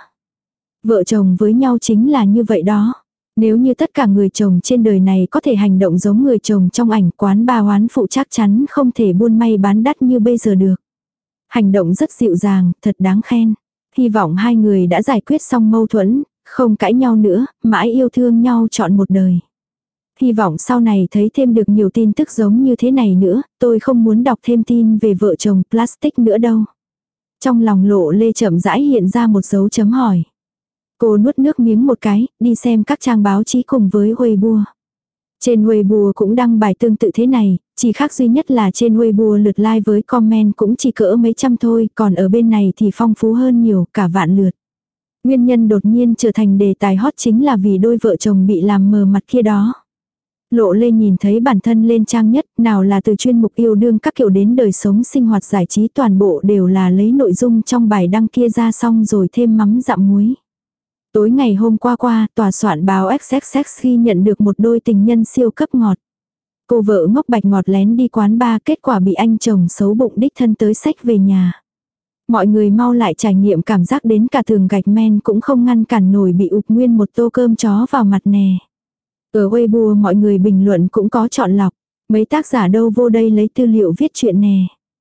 Vợ chồng với nhau chính là như vậy đó. Nếu như tất cả người chồng trên đời này có thể hành động giống người chồng trong ảnh, quán bà oán phụ chắc chắn không thể buôn may bán đắt như bây giờ được. Hành động rất dịu dàng, thật đáng khen. Hy vọng hai người đã giải quyết xong mâu thuẫn, Không cãi nhau nữa, mãi yêu thương nhau trọn một đời. Hy vọng sau này thấy thêm được nhiều tin tức giống như thế này nữa, tôi không muốn đọc thêm tin về vợ chồng plastic nữa đâu. Trong lòng Lộ Lê chậm rãi hiện ra một dấu chấm hỏi. Cô nuốt nước miếng một cái, đi xem các trang báo chí cùng với Weibo. Trên Weibo cũng đăng bài tương tự thế này, chỉ khác duy nhất là trên Weibo lượt like với comment cũng chỉ cỡ mấy trăm thôi, còn ở bên này thì phong phú hơn nhiều, cả vạn lượt. Nguyên nhân đột nhiên trở thành đề tài hot chính là vì đôi vợ chồng bị làm mờ mặt kia đó. Lộ Lê nhìn thấy bản thân lên trang nhất, nào là từ chuyên mục yêu đương các kiểu đến đời sống sinh hoạt giải trí, toàn bộ đều là lấy nội dung trong bài đăng kia ra xong rồi thêm mắm dặm muối. Tối ngày hôm qua, tòa soạn báo XXX khi nhận được một đôi tình nhân siêu cấp ngọt. Cô vợ ngốc Bạch Ngọt lén đi quán bar, kết quả bị anh chồng xấu bụng đích thân tới xách về nhà. Mọi người mau lại trải nghiệm cảm giác đến cả tường gạch men cũng không ngăn cản nổi bị ụp nguyên một tô cơm chó vào mặt nè. Ở Weibo mọi người bình luận cũng có chọn lọc. Mấy tác giả đâu vô đây lấy tư liệu viết chuyện nè.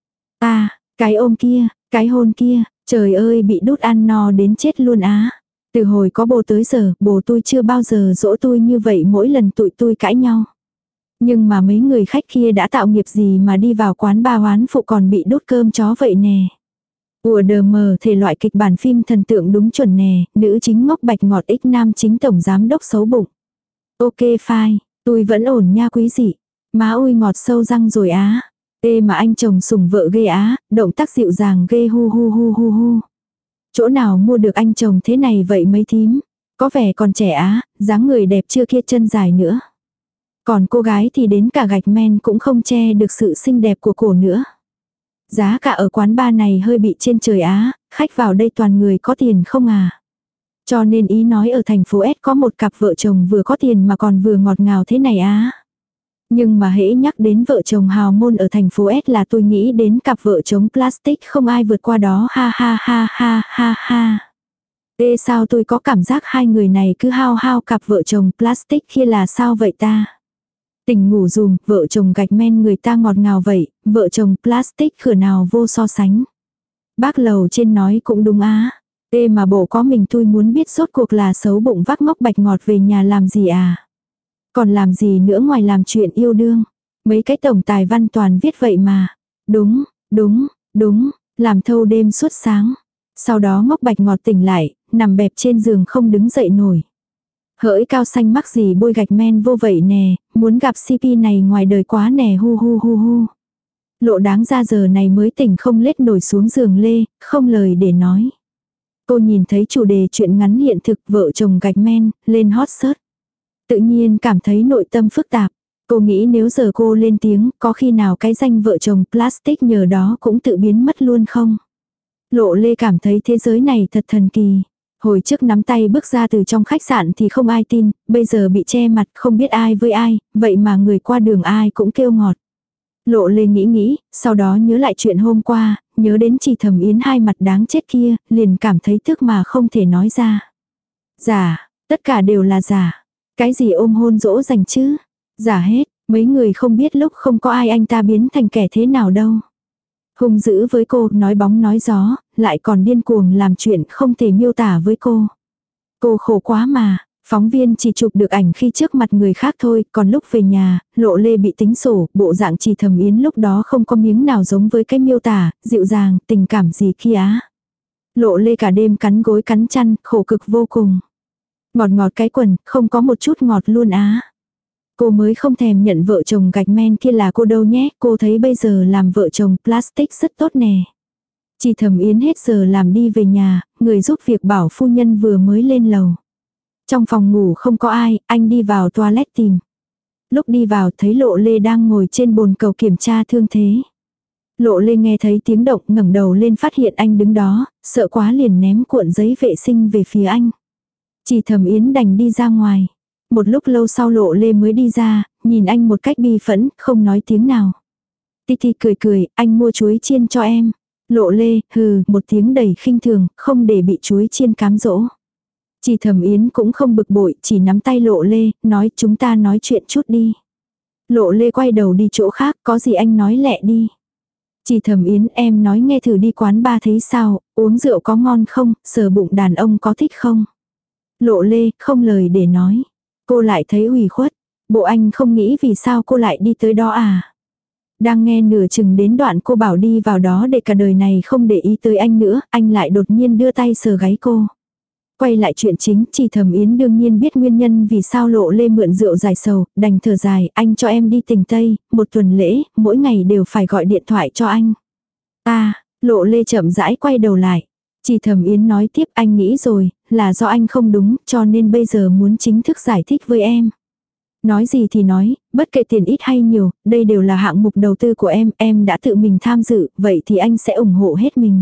Cái ôm kia, cái hôn kia, trời ơi bị đút ăn no đến chết luôn á. Từ hồi có bồ tới giờ, bồ tôi chưa bao giờ dỗ tôi như vậy mỗi lần tụi tôi cãi nhau. Nhưng mà mấy người khách kia đã tạo nghiệp gì mà đi vào quán ba hoán phụ còn bị đút cơm chó vậy nè. Ủa đờ mờ, thể loại kịch bản phim thần tượng đúng chuẩn nè, nữ chính ngốc Bạch Ngọt ích nam chính tổng giám đốc xấu bụng. Ok fine, tôi vẫn ổn nha quý dị. Má ui ngọt sâu răng rồi á. Ê mà anh chồng sủng vợ ghê á, động tác dịu dàng ghê hu hu hu hu hu. Chỗ nào mua được anh chồng thế này vậy mấy thím? Có vẻ còn trẻ á, dáng người đẹp chưa kia chân dài nữa. Còn cô gái thì đến cả gạch men cũng không che được sự xinh đẹp của cổ nữa. Giá cả ở quán bar này hơi bị trên trời á, khách vào đây toàn người có tiền không à. Cho nên ý nói ở thành phố S có một cặp vợ chồng vừa có tiền mà còn vừa ngọt ngào thế này á. Nhưng mà hễ nhắc đến vợ chồng hào môn ở thành phố S là tôi nghĩ đến cặp vợ chồng plastic không ai vượt qua đó, ha ha ha ha ha ha. Ê sao tôi có cảm giác hai người này cứ hao hao cặp vợ chồng plastic kia là sao vậy ta? Tỉnh ngủ dùm, vợ chồng gạch men người ta ngọt ngào vậy, vợ chồng plastic khở nào vô so sánh. Bác lầu trên nói cũng đúng á. Ê mà bộ có mình tôi muốn biết rốt cuộc là xấu bụng vác ngốc Bạch Ngọt về nhà làm gì à? Còn làm gì nữa ngoài làm chuyện yêu đương? Mấy cái tổng tài văn toàn viết vậy mà. Đúng, làm thâu đêm suốt sáng. Sau đó ngốc Bạch Ngọt tỉnh lại, nằm bẹp trên giường không đứng dậy nổi. Hỡi cao xanh mắc gì bôi gạch men vô vậy nè, muốn gặp CP này ngoài đời quá nè hu hu hu hu. Lộ đáng ra giờ này mới tỉnh không lết nổi xuống giường lê, không lời để nói. Cô nhìn thấy chủ đề chuyện ngắn hiện thực vợ chồng gạch men, lên hot search. Tự nhiên cảm thấy nội tâm phức tạp. Cô nghĩ nếu giờ cô lên tiếng, có khi nào cái danh vợ chồng plastic nhờ đó cũng tự biến mất luôn không? Lộ Lê cảm thấy thế giới này thật thần kỳ. Hồi trước nắm tay bước ra từ trong khách sạn thì không ai tin, bây giờ bị che mặt không biết ai với ai, vậy mà người qua đường ai cũng kêu ngọt. Lộ Lê nghĩ, sau đó nhớ lại chuyện hôm qua, nhớ đến chị Thẩm Yến hai mặt đáng chết kia, liền cảm thấy tức mà không thể nói ra. Giả, tất cả đều là giả. Cái gì ôm hôn dỗ dành chứ? Giả hết, mấy người không biết lúc không có ai anh ta biến thành kẻ thế nào đâu. Hung dữ với cô, nói bóng nói gió, lại còn điên cuồng làm chuyện không thể miêu tả với cô. Cô khổ quá mà, phóng viên chỉ chụp được ảnh khi trước mặt người khác thôi, còn lúc về nhà, Lộ Lê bị tính sổ, bộ dạng Trì Thẩm Yến lúc đó không có miếng nào giống với cái miêu tả, dịu dàng, tình cảm gì kia á. Lộ Lê cả đêm cắn gối cắn chăn, khổ cực vô cùng. Ngọt ngọt cái quần, không có một chút ngọt luôn á. Cô mới không thèm nhận vợ chồng gạch men kia là cô đâu nhé, cô thấy bây giờ làm vợ chồng plastic rất tốt nè. Chị Thẩm Yến hết giờ làm đi về nhà, người giúp việc bảo phu nhân vừa mới lên lầu. Trong phòng ngủ không có ai, anh đi vào toilet tìm. Lúc đi vào thấy Lộ Lê đang ngồi trên bồn cầu kiểm tra thương thế. Lộ Lê nghe thấy tiếng động ngẩng đầu lên phát hiện anh đứng đó, sợ quá liền ném cuộn giấy vệ sinh về phía anh. Chị Thẩm Yến đành đi ra ngoài. Một lúc lâu sau Lộ Lê mới đi ra, nhìn anh một cách bi phẫn, không nói tiếng nào. Titi cười, anh mua chuối chiên cho em. Lộ Lê, hừ, một tiếng đầy khinh thường, không để bị chuối chiên cám dỗ. Chị Thẩm Yến cũng không bực bội, chỉ nắm tay Lộ Lê, nói chúng ta nói chuyện chút đi. Lộ Lê quay đầu đi chỗ khác, có gì anh nói lẹ đi. Chị Thẩm Yến, em nói nghe thử đi quán bar thấy sao, uống rượu có ngon không, sờ bụng đàn ông có thích không? Lộ Lê không lời để nói. Cô lại thấy ủy khuất. Bộ anh không nghĩ vì sao cô lại đi tới đó à? Đang nghe nửa chừng đến đoạn cô bảo đi vào đó để cả đời này không để ý tới anh nữa, anh lại đột nhiên đưa tay sờ gáy cô. Quay lại chuyện chính, Chỉ Thẩm Yến đương nhiên biết nguyên nhân vì sao Lộ Lê mượn rượu giải sầu, đành thở dài, anh cho em đi Tình Tây, 1 tuần lễ, mỗi ngày đều phải gọi điện thoại cho anh. Lộ Lê chậm rãi quay đầu lại. Chỉ Thẩm Yến nói tiếp, anh nghĩ rồi, là do anh không đúng, cho nên bây giờ muốn chính thức giải thích với em. Nói gì thì nói, bất kể tiền ít hay nhiều, đây đều là hạng mục đầu tư của em đã tự mình tham dự, vậy thì anh sẽ ủng hộ hết mình.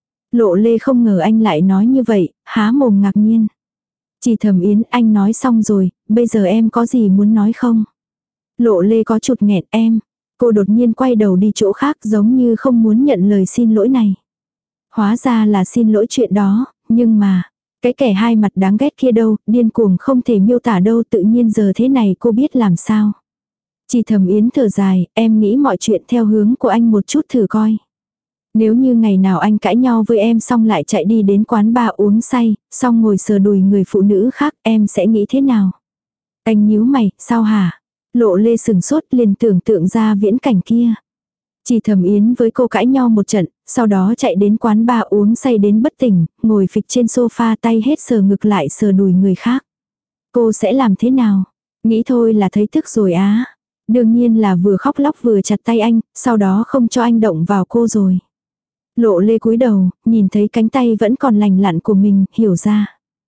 Lộ Lê không ngờ anh lại nói như vậy, há mồm ngạc nhiên. Chỉ Thẩm Yến, anh nói xong rồi, bây giờ em có gì muốn nói không? Lộ Lê có chút nghẹn em. Cô đột nhiên quay đầu đi chỗ khác giống như không muốn nhận lời xin lỗi này. Hóa ra là xin lỗi chuyện đó, nhưng mà, cái kẻ hai mặt đáng ghét kia đâu, điên cuồng không thể miêu tả đâu, tự nhiên giờ thế này cô biết làm sao. Chỉ Thẩm Yến thở dài, em nghĩ mọi chuyện theo hướng của anh một chút thử coi. Nếu như ngày nào anh cãi nhau với em xong lại chạy đi đến quán bar uống say, xong ngồi sờ đùi người phụ nữ khác, em sẽ nghĩ thế nào? Anh nhíu mày, sao hả? Lộ Lê sừng sốt liền tưởng tượng ra viễn cảnh kia. Chỉ Thẩm Yến với cô cãi nhau một trận, sau đó chạy đến quán bar uống say đến bất tỉnh, ngồi phịch trên sofa tay hết sờ ngực lại sờ đùi người khác. Cô sẽ làm thế nào? Nghĩ thôi là thấy tức rồi á. Đương nhiên là vừa khóc lóc vừa chặt tay anh, sau đó không cho anh động vào cô rồi. Lộ Lê cúi đầu, nhìn thấy cánh tay vẫn còn lành lặn của mình, hiểu ra.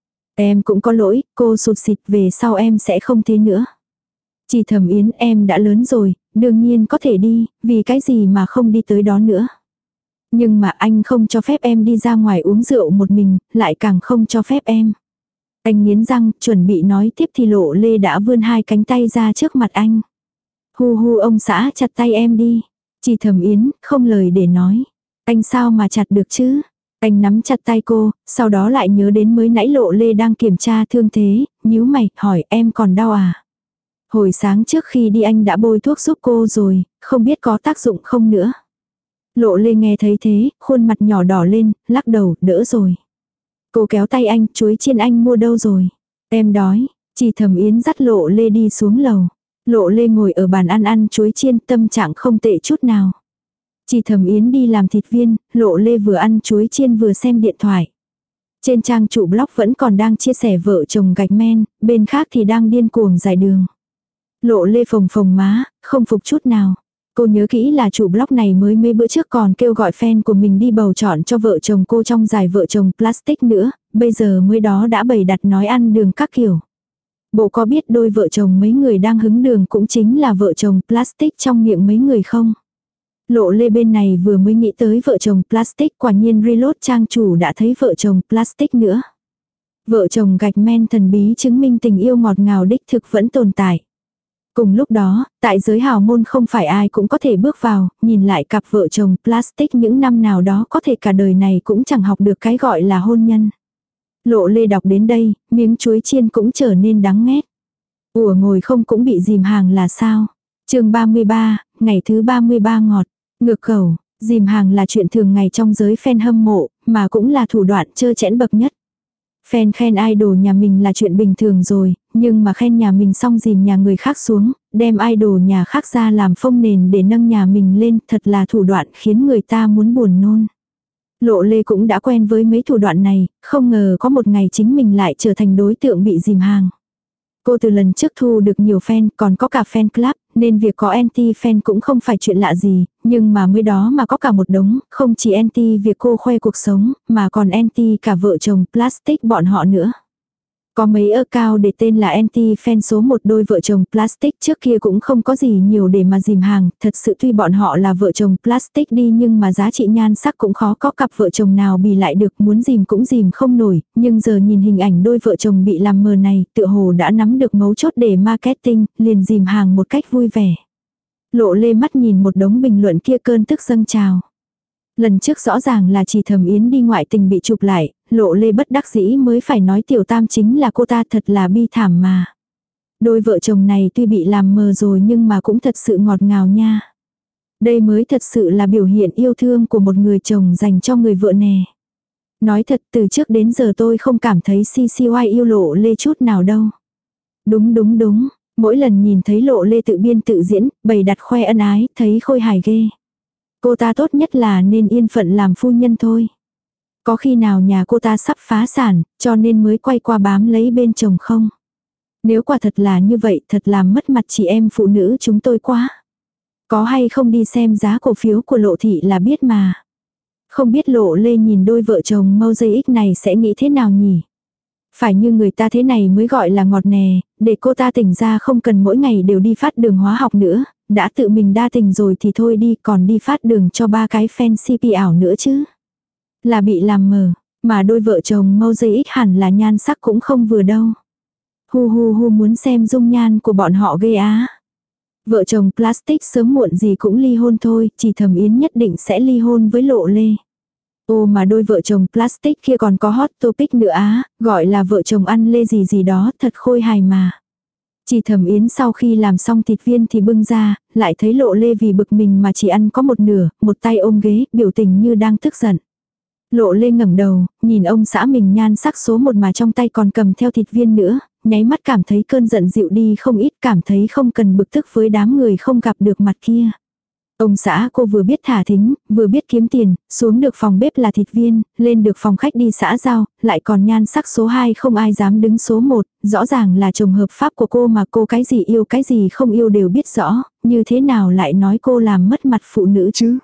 Em cũng có lỗi, cô sụt sịt, về sau em sẽ không thế nữa. Chỉ Thẩm Yến, em đã lớn rồi, đương nhiên có thể đi, vì cái gì mà không đi tới đó nữa. Nhưng mà anh không cho phép em đi ra ngoài uống rượu một mình, lại càng không cho phép em. Anh nghiến răng, chuẩn bị nói tiếp thì Lộ Lê đã vươn 2 cánh tay ra trước mặt anh. Hu hu, ông xã chặt tay em đi. Chỉ Thẩm Yến, không lời để nói. Anh sao mà chặt được chứ? Anh nắm chặt tay cô, sau đó lại nhớ đến mới nãy Lộ Lê đang kiểm tra thương thế, nhíu mày, hỏi em còn đau à? Hồi sáng trước khi đi anh đã bôi thuốc giúp cô rồi, không biết có tác dụng không nữa. Lộ Lê nghe thấy thế, khuôn mặt nhỏ đỏ lên, lắc đầu, đỡ rồi. Cô kéo tay anh, chuối chiên anh mua đâu rồi? Em đói. Chỉ Thẩm Yến dắt Lộ Lê đi xuống lầu. Lộ Lê ngồi ở bàn ăn chuối chiên, tâm trạng không tệ chút nào. Chỉ Thẩm Yến đi làm thịt viên, Lộ Lê vừa ăn chuối chiên vừa xem điện thoại. Trên trang chủ blog vẫn còn đang chia sẻ vợ chồng gạch men, bên khác thì đang điên cuồng giải đường. Lộ Lê phồng phồng má, không phục chút nào. Cô nhớ kỹ là chủ blog này mới mấy bữa trước còn kêu gọi fan của mình đi bầu chọn cho vợ chồng cô trong giải vợ chồng plastic nữa, bây giờ mới đó đã bày đặt nói ăn đường các kiểu. Bộ có biết đôi vợ chồng mấy người đang hứng đường cũng chính là vợ chồng plastic trong miệng mấy người không? Lộ Lê bên này vừa mới nghĩ tới vợ chồng plastic, quả nhiên reload trang chủ đã thấy vợ chồng plastic nữa. Vợ chồng gạch men thần bí chứng minh tình yêu ngọt ngào đích thực vẫn tồn tại. Cùng lúc đó, tại giới hào môn không phải ai cũng có thể bước vào, nhìn lại cặp vợ chồng plastic những năm nào đó có thể cả đời này cũng chẳng học được cái gọi là hôn nhân. Lộ Lê đọc đến đây, miếng chuối chiên cũng trở nên đắng nghét. Ủa, ngồi không cũng bị dìm hàng là sao? Chương 33, ngày thứ 33 ngọt. Ngược khẩu, dìm hàng là chuyện thường ngày trong giới fan hâm mộ, mà cũng là thủ đoạn trơ trẽn bậc nhất. Fan khen idol nhà mình là chuyện bình thường rồi, nhưng mà khen nhà mình xong dìm nhà người khác xuống, đem idol nhà khác ra làm phông nền để nâng nhà mình lên, thật là thủ đoạn khiến người ta muốn buồn nôn. Lộ Lê cũng đã quen với mấy thủ đoạn này, không ngờ có một ngày chính mình lại trở thành đối tượng bị dìm hàng. Cô từ lần trước thu được nhiều fan, còn có cả fan club, nên việc có anti-fan cũng không phải chuyện lạ gì, nhưng mà mới đó mà có cả một đống, không chỉ anti việc cô khoe cuộc sống, mà còn anti cả vợ chồng plastic bọn họ nữa. Có mấy account để tên là anti-fan số 1 đôi vợ chồng plastic trước kia cũng không có gì nhiều để mà dìm hàng, thật sự tuy bọn họ là vợ chồng plastic đi nhưng mà giá trị nhan sắc cũng khó có cặp vợ chồng nào bì lại được, muốn dìm cũng dìm không nổi, nhưng giờ nhìn hình ảnh đôi vợ chồng bị làm mờ này, tựa hồ đã nắm được mấu chốt để marketing, liền dìm hàng một cách vui vẻ. Lộ Lê mắt nhìn một đống bình luận kia cơn tức dâng trào. Lần trước rõ ràng là Chỉ Thẩm Yến đi ngoại tình bị chụp lại, Lộ Lê bất đắc dĩ mới phải nói Tiểu Tam chính là cô ta, thật là bi thảm mà. Đôi vợ chồng này tuy bị làm mờ rồi nhưng mà cũng thật sự ngọt ngào nha. Đây mới thật sự là biểu hiện yêu thương của một người chồng dành cho người vợ nè. Nói thật từ trước đến giờ tôi không cảm thấy CCY yêu Lộ Lê chút nào đâu. Đúng đúng đúng, mỗi lần nhìn thấy Lộ Lê tự biên tự diễn, bày đặt khoe ân ái, thấy khôi hài ghê. Cô ta tốt nhất là nên yên phận làm phu nhân thôi. Có khi nào nhà cô ta sắp phá sản, cho nên mới quay qua bám lấy bên chồng không? Nếu quả thật là như vậy, thật làm mất mặt chị em phụ nữ chúng tôi quá. Có hay không đi xem giá cổ phiếu của Lộ thị là biết mà. Không biết Lộ Lê nhìn đôi vợ chồng Mosaic này sẽ nghĩ thế nào nhỉ? Phải như người ta thế này mới gọi là ngọt nè, để cô ta tỉnh ra không cần mỗi ngày đều đi phát đường hóa học nữa, đã tự mình đa tình rồi thì thôi đi, còn đi phát đường cho 3 cái fan CP ảo nữa chứ. Là bị làm mờ, mà đôi vợ chồng Mosaic hẳn là nhan sắc cũng không vừa đâu. Hu hu hu, muốn xem dung nhan của bọn họ ghê á. Vợ chồng Plastic sớm muộn gì cũng ly hôn thôi, chỉ Thẩm Yến nhất định sẽ ly hôn với Lộ Lê. Ô mà đôi vợ chồng Plastic kia còn có hot topic nữa á, gọi là vợ chồng ăn lê gì gì đó, thật khôi hài mà. Chỉ Thẩm Yến sau khi làm xong thịt viên thì bưng ra, lại thấy Lộ Lê vì bực mình mà chỉ ăn có một nửa, một tay ôm ghế, biểu tình như đang tức giận. Lộ Lê ngẩng đầu, nhìn ông xã mình nhan sắc số 1 mà trong tay còn cầm theo thịt viên nữa, nháy mắt cảm thấy cơn giận dịu đi không ít, cảm thấy không cần bực tức với đám người không gặp được mặt kia. Ông xã cô vừa biết thả thính, vừa biết kiếm tiền, xuống được phòng bếp là thịt viên, lên được phòng khách đi xã giao, lại còn nhan sắc số 2 không ai dám đứng số 1, rõ ràng là chồng hợp pháp của cô mà cô cái gì yêu cái gì không yêu đều biết rõ, như thế nào lại nói cô làm mất mặt phụ nữ chứ.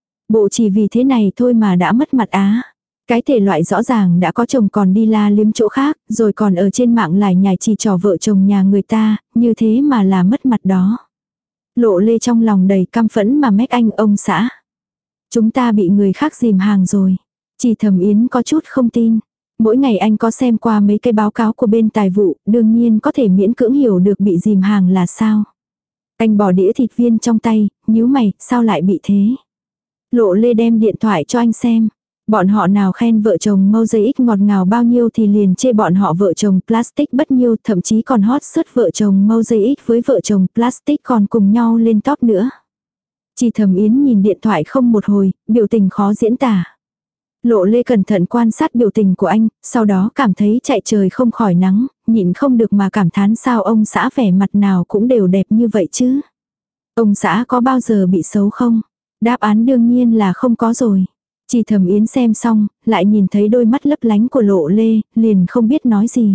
Bộ chỉ vì thế này thôi mà đã mất mặt á. Cái thể loại rõ ràng đã có chồng còn đi la liếm chỗ khác, rồi còn ở trên mạng lải nhải chỉ trò vợ chồng nhà người ta, như thế mà là mất mặt đó. Lộ Lê trong lòng đầy căm phẫn mà mách anh ông xã. Chúng ta bị người khác dìm hàng rồi. Chỉ Thẩm Yến có chút không tin. Mỗi ngày anh có xem qua mấy cái báo cáo của bên tài vụ, đương nhiên có thể miễn cưỡng hiểu được bị dìm hàng là sao. Anh bỏ đĩa thịt viên trong tay, nhíu mày, sao lại bị thế? Lộ Lê đem điện thoại cho anh xem. Bọn họ nào khen vợ chồng Mosaic ngọt ngào bao nhiêu thì liền chê bọn họ vợ chồng Plastic bất nhiêu, thậm chí còn hot search vợ chồng Mosaic với vợ chồng Plastic còn cùng nhau lên top nữa. Chỉ Thẩm Yến nhìn điện thoại không một hồi, biểu tình khó diễn tả. Lộ Lê cẩn thận quan sát biểu tình của anh, sau đó cảm thấy chạy trời không khỏi nắng, nhịn không được mà cảm thán sao ông xã vẻ mặt nào cũng đều đẹp như vậy chứ. Ông xã có bao giờ bị xấu không? Đáp án đương nhiên là không có rồi. Chỉ Thẩm Yến xem xong, lại nhìn thấy đôi mắt lấp lánh của Lộ Lê, liền không biết nói gì.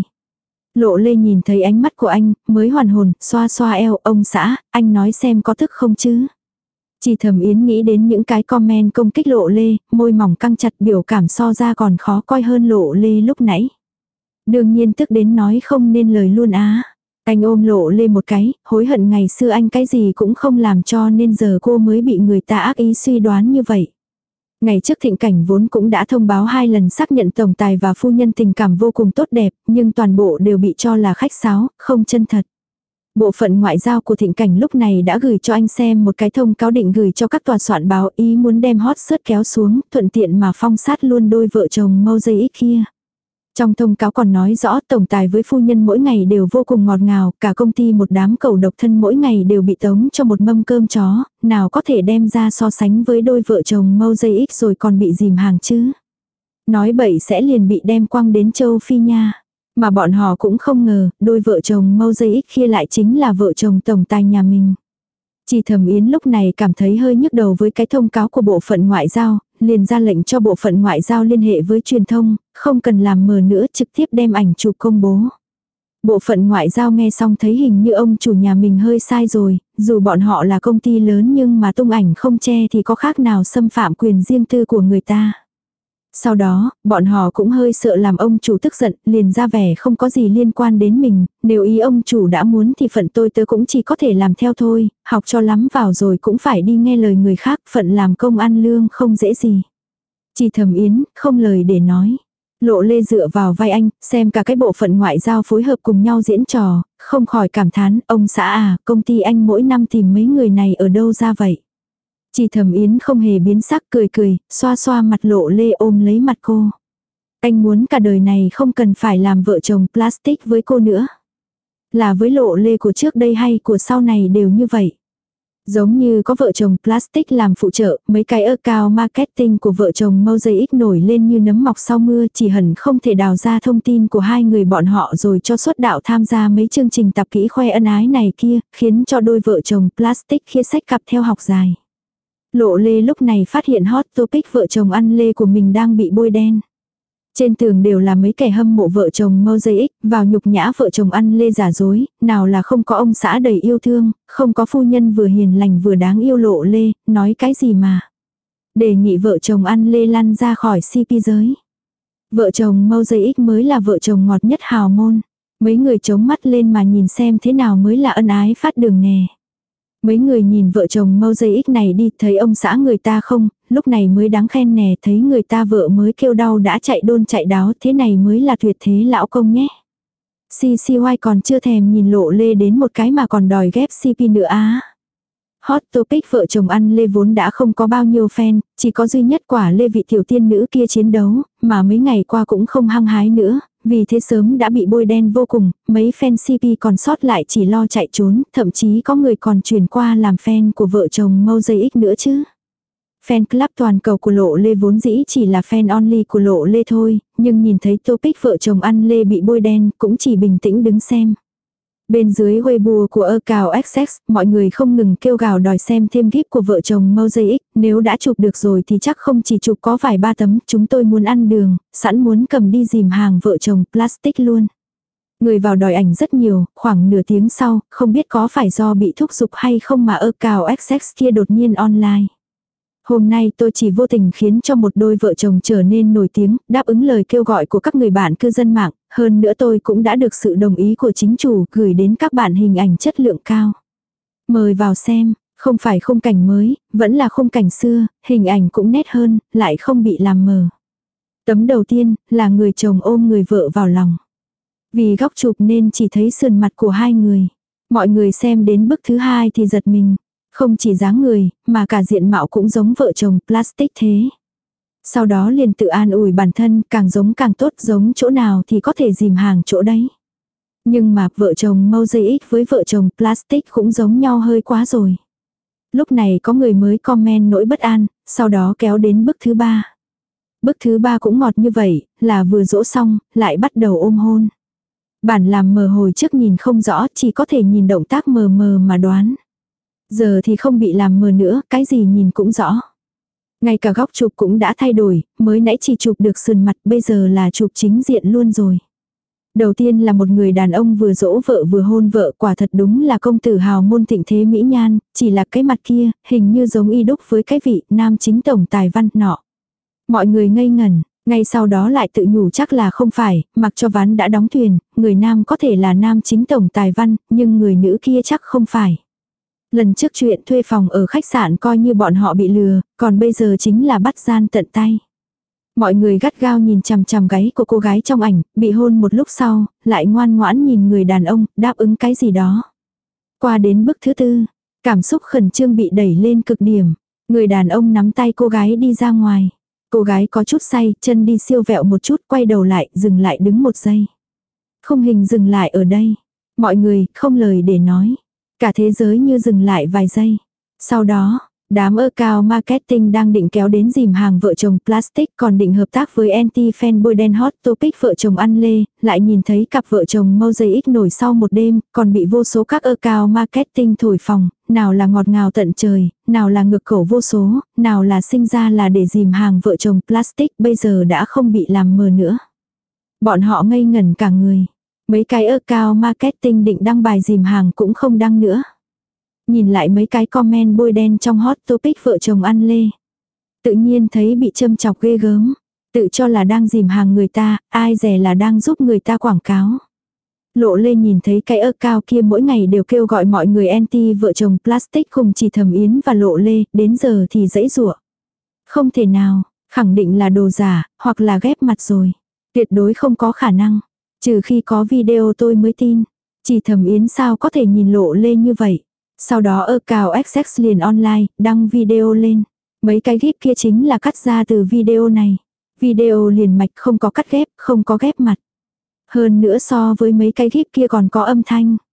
Lộ Lê nhìn thấy ánh mắt của anh, mới hoàn hồn, xoa xoa eo, ông xã, anh nói xem có tức không chứ. Chỉ Thẩm Yến nghĩ đến những cái comment công kích Lộ Lê, môi mỏng căng chặt, biểu cảm so ra còn khó coi hơn Lộ Lê lúc nãy. Đương nhiên tức đến nói không nên lời luôn á. Anh ôm Lộ Lê một cái, hối hận ngày xưa anh cái gì cũng không làm cho nên giờ cô mới bị người ta ác ý suy đoán như vậy. Ngày trước Thịnh Cảnh vốn cũng đã thông báo 2 lần xác nhận tổng tài và phu nhân tình cảm vô cùng tốt đẹp, nhưng toàn bộ đều bị cho là khách sáo, không chân thật. Bộ phận ngoại giao của Thịnh Cảnh lúc này đã gửi cho anh xem một cái thông cáo định gửi cho các tòa soạn báo, ý muốn đem hot search kéo xuống, thuận tiện mà phong sát luôn đôi vợ chồng Mosaic kia. Trong thông cáo còn nói rõ tổng tài với phu nhân mỗi ngày đều vô cùng ngọt ngào, cả công ty một đám cẩu độc thân mỗi ngày đều bị tống cho một mâm cơm chó, nào có thể đem ra so sánh với đôi vợ chồng Mosaic rồi còn bị dìm hàng chứ. Nói bậy sẽ liền bị đem quăng đến châu Phi nha. Mà bọn họ cũng không ngờ, đôi vợ chồng Mosaic kia lại chính là vợ chồng tổng tài nhà mình. Chỉ Thẩm Yến lúc này cảm thấy hơi nhức đầu với cái thông cáo của bộ phận ngoại giao, liền ra lệnh cho bộ phận ngoại giao liên hệ với truyền thông, không cần làm mờ nữa trực tiếp đem ảnh chụp công bố. Bộ phận ngoại giao nghe xong thấy hình như ông chủ nhà mình hơi sai rồi, dù bọn họ là công ty lớn nhưng mà tung ảnh không che thì có khác nào xâm phạm quyền riêng tư của người ta. Sau đó, bọn họ cũng hơi sợ làm ông chủ tức giận, liền ra vẻ không có gì liên quan đến mình, nếu ý ông chủ đã muốn thì phận tôi tớ cũng chỉ có thể làm theo thôi, học cho lắm vào rồi cũng phải đi nghe lời người khác, phận làm công ăn lương không dễ gì. Chỉ Thẩm Yến, không lời để nói. Lộ Lê dựa vào vai anh, xem cả cái bộ phận ngoại giao phối hợp cùng nhau diễn trò, không khỏi cảm thán, ông xã à, công ty anh mỗi năm tìm mấy người này ở đâu ra vậy. Chỉ Thẩm Yến không hề biến sắc, cười cười, xoa xoa mặt Lộ Lê, ôm lấy mặt cô. Anh muốn cả đời này không cần phải làm vợ chồng Plastic với cô nữa. Là với Lộ Lê của trước đây hay của sau này đều như vậy. Giống như có vợ chồng Plastic làm phụ trợ, mấy cái account marketing của vợ chồng Mosaic nổi lên như nấm mọc sau mưa, chỉ hẳn không thể đào ra thông tin của hai người bọn họ rồi cho xuất đạo tham gia mấy chương trình tập kỹ khoe ân ái này kia, khiến cho đôi vợ chồng Plastic khía sách cặp theo học dài. Lộ Lê lúc này phát hiện hot topic vợ chồng ăn lê của mình đang bị bôi đen. Trên tường đều là mấy kẻ hâm mộ vợ chồng Mosaic, vào nhục nhã vợ chồng ăn lê giả dối, nào là không có ông xã đầy yêu thương, không có phu nhân vừa hiền lành vừa đáng yêu Lộ Lê, nói cái gì mà. Đề nghị vợ chồng ăn lê lăn ra khỏi CP giới. Vợ chồng Mosaic mới là vợ chồng ngọt nhất hào môn. Mấy người chống mắt lên mà nhìn xem thế nào mới là ân ái phát đường nè. Mấy người nhìn vợ chồng Mosaic này đi, thấy ông xã người ta không, lúc này mới đáng khen nè, thấy người ta vợ mới kêu đau đã chạy đôn chạy đáo, thế này mới là tuyệt thế lão công nhé. CCY còn chưa thèm nhìn Lộ Lê đến một cái mà còn đòi ghép CP nữa á. Hot topic vợ chồng ăn lê vốn đã không có bao nhiêu fan, chỉ có duy nhất quả lê vị tiểu tiên nữ kia chiến đấu, mà mấy ngày qua cũng không hăng hái nữa, vì thế sớm đã bị bôi đen vô cùng, mấy fan CP còn sót lại chỉ lo chạy trốn, thậm chí có người còn chuyển qua làm fan của vợ chồng Mosaic nữa chứ. Fan club toàn cầu của Lộ Lê vốn dĩ chỉ là fan only của Lộ Lê thôi, nhưng nhìn thấy topic vợ chồng ăn lê bị bôi đen cũng chỉ bình tĩnh đứng xem. Bên dưới Weibo của account XX, mọi người không ngừng kêu gào đòi xem thêm clip của vợ chồng Mosaic, nếu đã chụp được rồi thì chắc không chỉ chụp có vài ba tấm, chúng tôi muốn ăn đường, sẵn muốn cầm đi dìm hàng vợ chồng Plastic luôn. Người vào đòi ảnh rất nhiều, khoảng nửa tiếng sau, không biết có phải do bị thúc giục hay không mà account XX kia đột nhiên online. Hôm nay tôi chỉ vô tình khiến cho một đôi vợ chồng trở nên nổi tiếng, đáp ứng lời kêu gọi của các người bạn cư dân mạng, hơn nữa tôi cũng đã được sự đồng ý của chính chủ gửi đến các bạn hình ảnh chất lượng cao. Mời vào xem, không phải khung cảnh mới, vẫn là khung cảnh xưa, hình ảnh cũng nét hơn, lại không bị làm mờ. Tấm đầu tiên là người chồng ôm người vợ vào lòng. Vì góc chụp nên chỉ thấy sườn mặt của hai người. Mọi người xem đến bức thứ hai thì giật mình. Không chỉ dáng người, mà cả diện mạo cũng giống vợ chồng Plastic thế. Sau đó liền tự an ủi bản thân, càng giống càng tốt, giống chỗ nào thì có thể dìm hàng chỗ đấy. Nhưng mà vợ chồng Mosaic với vợ chồng Plastic cũng giống nhau hơi quá rồi. Lúc này có người mới comment nỗi bất an, sau đó kéo đến bức thứ ba. Bức thứ ba cũng ngọt như vậy, là vừa dỗ xong, lại bắt đầu ôm hôn. Bản làm mờ hồi trước nhìn không rõ, chỉ có thể nhìn động tác mờ mờ mà đoán. Giờ thì không bị làm mờ nữa, cái gì nhìn cũng rõ. Ngay cả góc chụp cũng đã thay đổi, mới nãy chỉ chụp được sườn mặt, bây giờ là chụp chính diện luôn rồi. Đầu tiên là một người đàn ông vừa dỗ vợ vừa hôn vợ, quả thật đúng là công tử hào môn thịnh thế mỹ nhan, chỉ là cái mặt kia, hình như giống y đúc với cái vị nam chính tổng tài văn nọ. Mọi người ngây ngẩn, ngay sau đó lại tự nhủ chắc là không phải, mặc cho ván đã đóng thuyền, người nam có thể là nam chính tổng tài văn, nhưng người nữ kia chắc không phải. Lần trước chuyện thuê phòng ở khách sạn coi như bọn họ bị lừa, còn bây giờ chính là bắt gian tận tay. Mọi người gắt gao nhìn chằm chằm gáy của cô gái trong ảnh, bị hôn một lúc sau, lại ngoan ngoãn nhìn người đàn ông, đáp ứng cái gì đó. Qua đến bức thứ tư, cảm xúc khẩn trương bị đẩy lên cực điểm. Người đàn ông nắm tay cô gái đi ra ngoài. Cô gái có chút say, chân đi siêu vẹo một chút, quay đầu lại, dừng lại đứng một giây. Khung hình dừng lại ở đây. Mọi người, không lời để nói. Cả thế giới như dừng lại vài giây. Sau đó, đám account marketing đang định kéo đến dìm hàng vợ chồng Plastic, còn định hợp tác với anti-fan bôi đen hot topic vợ chồng ăn lê, lại nhìn thấy cặp vợ chồng Mosaic nổi sau một đêm, còn bị vô số các account marketing thổi phồng, nào là ngọt ngào tận trời, nào là ngược cổ vô số, nào là sinh ra là để dìm hàng vợ chồng Plastic, bây giờ đã không bị làm mờ nữa. Bọn họ ngây ngẩn cả người. Mấy cái account marketing định đăng bài dìm hàng cũng không đăng nữa. Nhìn lại mấy cái comment bôi đen trong hot topic vợ chồng ăn lê. Tự nhiên thấy bị châm chọc ghê gớm. Tự cho là đang dìm hàng người ta, ai dè là đang giúp người ta quảng cáo. Lộ Lê nhìn thấy cái account kia mỗi ngày đều kêu gọi mọi người anti vợ chồng Plastic cùng chỉ Thẩm Yến và Lộ Lê, đến giờ thì dãy rủa. Không thể nào, khẳng định là đồ giả, hoặc là ghép mặt rồi. Tuyệt đối không có khả năng. Trừ khi có video tôi mới tin. Chỉ Thẩm Yến sao có thể nhìn Lộ Lê như vậy. Sau đó account XX liền online, đăng video lên. Mấy cái gif kia chính là cắt ra từ video này. Video liền mạch không có cắt ghép, không có ghép mặt. Hơn nữa so với mấy cái gif kia còn có âm thanh.